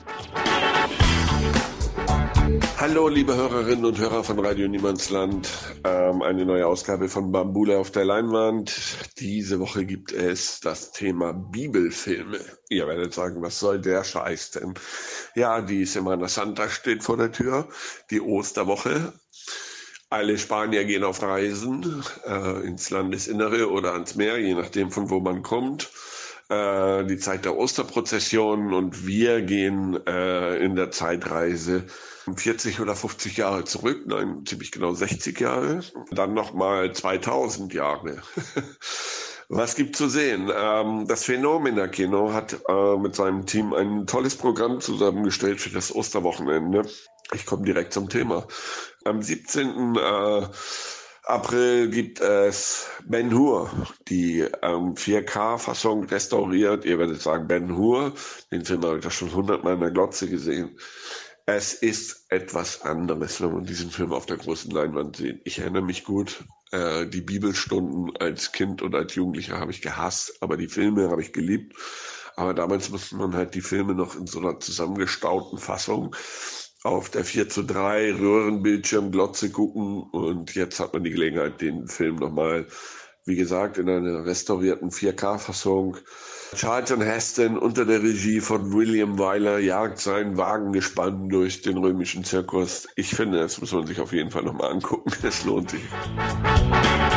V: Hallo, liebe Hörerinnen und Hörer von Radio Niemandsland. Eine neue Ausgabe von Bambule auf der Leinwand. Diese Woche gibt es das Thema Bibelfilme. Ihr werdet sagen, was soll der Scheiß denn? Ja, die Semana Santa steht vor der Tür, die Osterwoche. Alle Spanier gehen auf Reisen ins Landesinnere oder ans Meer, je nachdem von wo man kommt. Die Zeit der Osterprozession und wir gehen in der Zeitreise 40 oder 50 Jahre zurück, nein, ziemlich genau 60 Jahre, dann nochmal 2000 Jahre. Was gibt zu sehen? Das Phenomena Kino hat mit seinem Team ein tolles Programm zusammengestellt für das Osterwochenende. Ich komme direkt zum Thema. Am 17. April gibt es Ben-Hur, die 4K-Fassung restauriert. Ihr werdet sagen, Ben-Hur, den Film habe ich doch schon 100-mal in der Glotze gesehen. Es ist etwas anderes, wenn man diesen Film auf der großen Leinwand sieht. Ich erinnere mich gut, die Bibelstunden als Kind und als Jugendlicher habe ich gehasst, aber die Filme habe ich geliebt. Aber damals musste man halt die Filme noch in so einer zusammengestauten Fassung auf der 4:3 Röhrenbildschirm Glotze gucken und jetzt hat man die Gelegenheit, den Film nochmal, wie gesagt, in einer restaurierten 4K-Fassung. Charlton Heston unter der Regie von William Wyler jagt sein Wagengespann durch den römischen Zirkus. Ich finde, das muss man sich auf jeden Fall nochmal angucken. Es lohnt sich.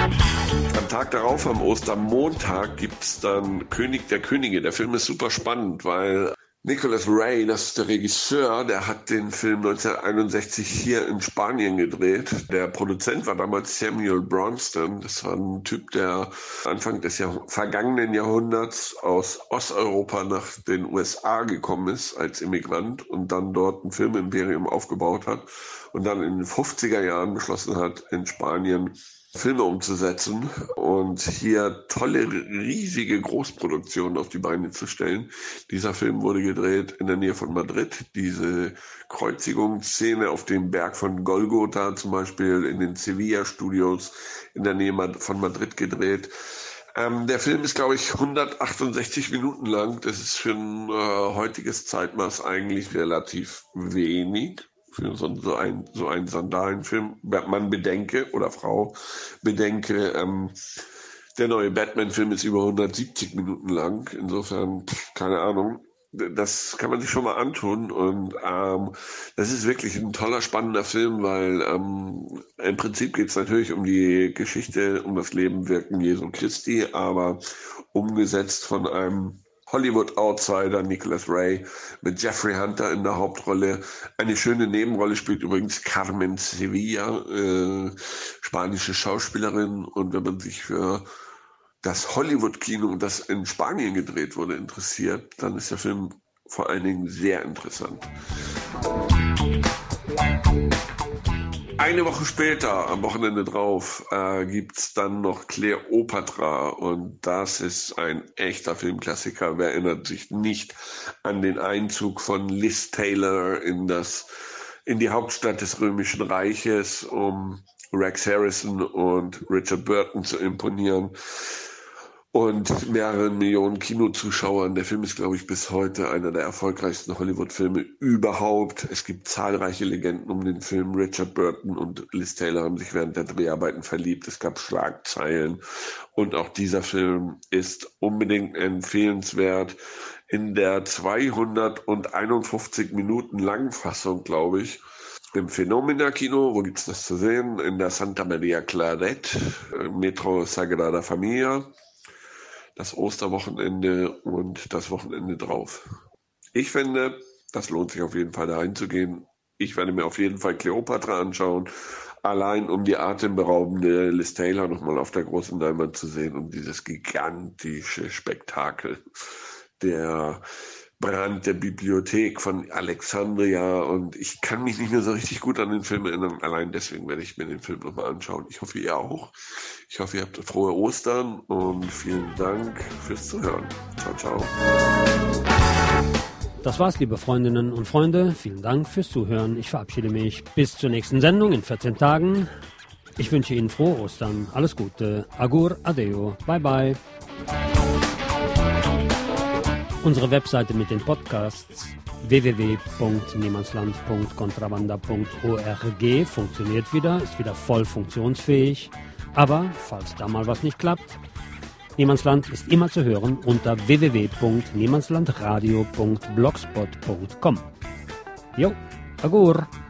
V: Am Tag darauf, am Ostermontag, gibt's dann König der Könige. Der Film ist super spannend, weil Nicholas Ray, das ist der Regisseur, der hat den Film 1961 hier in Spanien gedreht. Der Produzent war damals Samuel Bronston. Das war ein Typ, der Anfang des vergangenen Jahrhunderts aus Osteuropa nach den USA gekommen ist als Immigrant und dann dort ein Filmimperium aufgebaut hat und dann in den 50er Jahren beschlossen hat, in Spanien Filme umzusetzen und hier tolle, riesige Großproduktionen auf die Beine zu stellen. Dieser Film wurde gedreht in der Nähe von Madrid. Diese Kreuzigungsszene auf dem Berg von Golgotha zum Beispiel in den Sevilla-Studios in der Nähe von Madrid gedreht. Der Film ist, glaube ich, 168 Minuten lang. Das ist für ein heutiges Zeitmaß eigentlich relativ wenig. Für so einen Sandalenfilm, Mann bedenke, oder Frau bedenke, der neue Batman-Film ist über 170 Minuten lang, insofern, keine Ahnung, das kann man sich schon mal antun und das ist wirklich ein toller, spannender Film, weil im Prinzip geht es natürlich um die Geschichte, um das Leben, Wirken Jesu Christi, aber umgesetzt von einem Hollywood-Outsider Nicholas Ray mit Jeffrey Hunter in der Hauptrolle. Eine schöne Nebenrolle spielt übrigens Carmen Sevilla, spanische Schauspielerin. Und wenn man sich für das Hollywood-Kino, das in Spanien gedreht wurde, interessiert, dann ist der Film vor allen Dingen sehr interessant. Eine Woche später, am Wochenende drauf, gibt's dann noch Kleopatra und das ist ein echter Filmklassiker. Wer erinnert sich nicht an den Einzug von Liz Taylor in die Hauptstadt des Römischen Reiches, um Rex Harrison und Richard Burton zu imponieren und mehreren Millionen Kinozuschauern. Der Film ist, glaube ich, bis heute einer der erfolgreichsten Hollywood-Filme überhaupt. Es gibt zahlreiche Legenden um den Film. Richard Burton und Liz Taylor haben sich während der Dreharbeiten verliebt. Es gab Schlagzeilen. Und auch dieser Film ist unbedingt empfehlenswert. In der 251 Minuten Langfassung, glaube ich, im Phenomena-Kino, wo gibt's das zu sehen? In der Santa Maria Claret, Metro Sagrada Familia. Das Osterwochenende und das Wochenende drauf. Ich finde, das lohnt sich auf jeden Fall da reinzugehen. Ich werde mir auf jeden Fall Kleopatra anschauen, allein um die atemberaubende Liz Taylor nochmal auf der großen Leinwand zu sehen und dieses gigantische Spektakel. Der Brand der Bibliothek von Alexandria und ich kann mich nicht mehr so richtig gut an den Film erinnern. Allein deswegen werde ich mir den Film nochmal anschauen. Ich hoffe, ihr auch. Ich hoffe, ihr habt frohe Ostern und vielen Dank fürs Zuhören. Ciao, ciao.
B: Das war's, liebe Freundinnen und Freunde. Vielen Dank fürs Zuhören. Ich verabschiede mich bis zur nächsten Sendung in 14 Tagen. Ich wünsche Ihnen frohe Ostern. Alles Gute. Agur, adeo. Bye, bye. Unsere Webseite mit den Podcasts www.niemandsland.contrabanda.org funktioniert wieder, ist wieder voll funktionsfähig. Aber falls da mal was nicht klappt, Niemandsland ist immer zu hören unter www.niemandslandradio.blogspot.com. Jo, agur!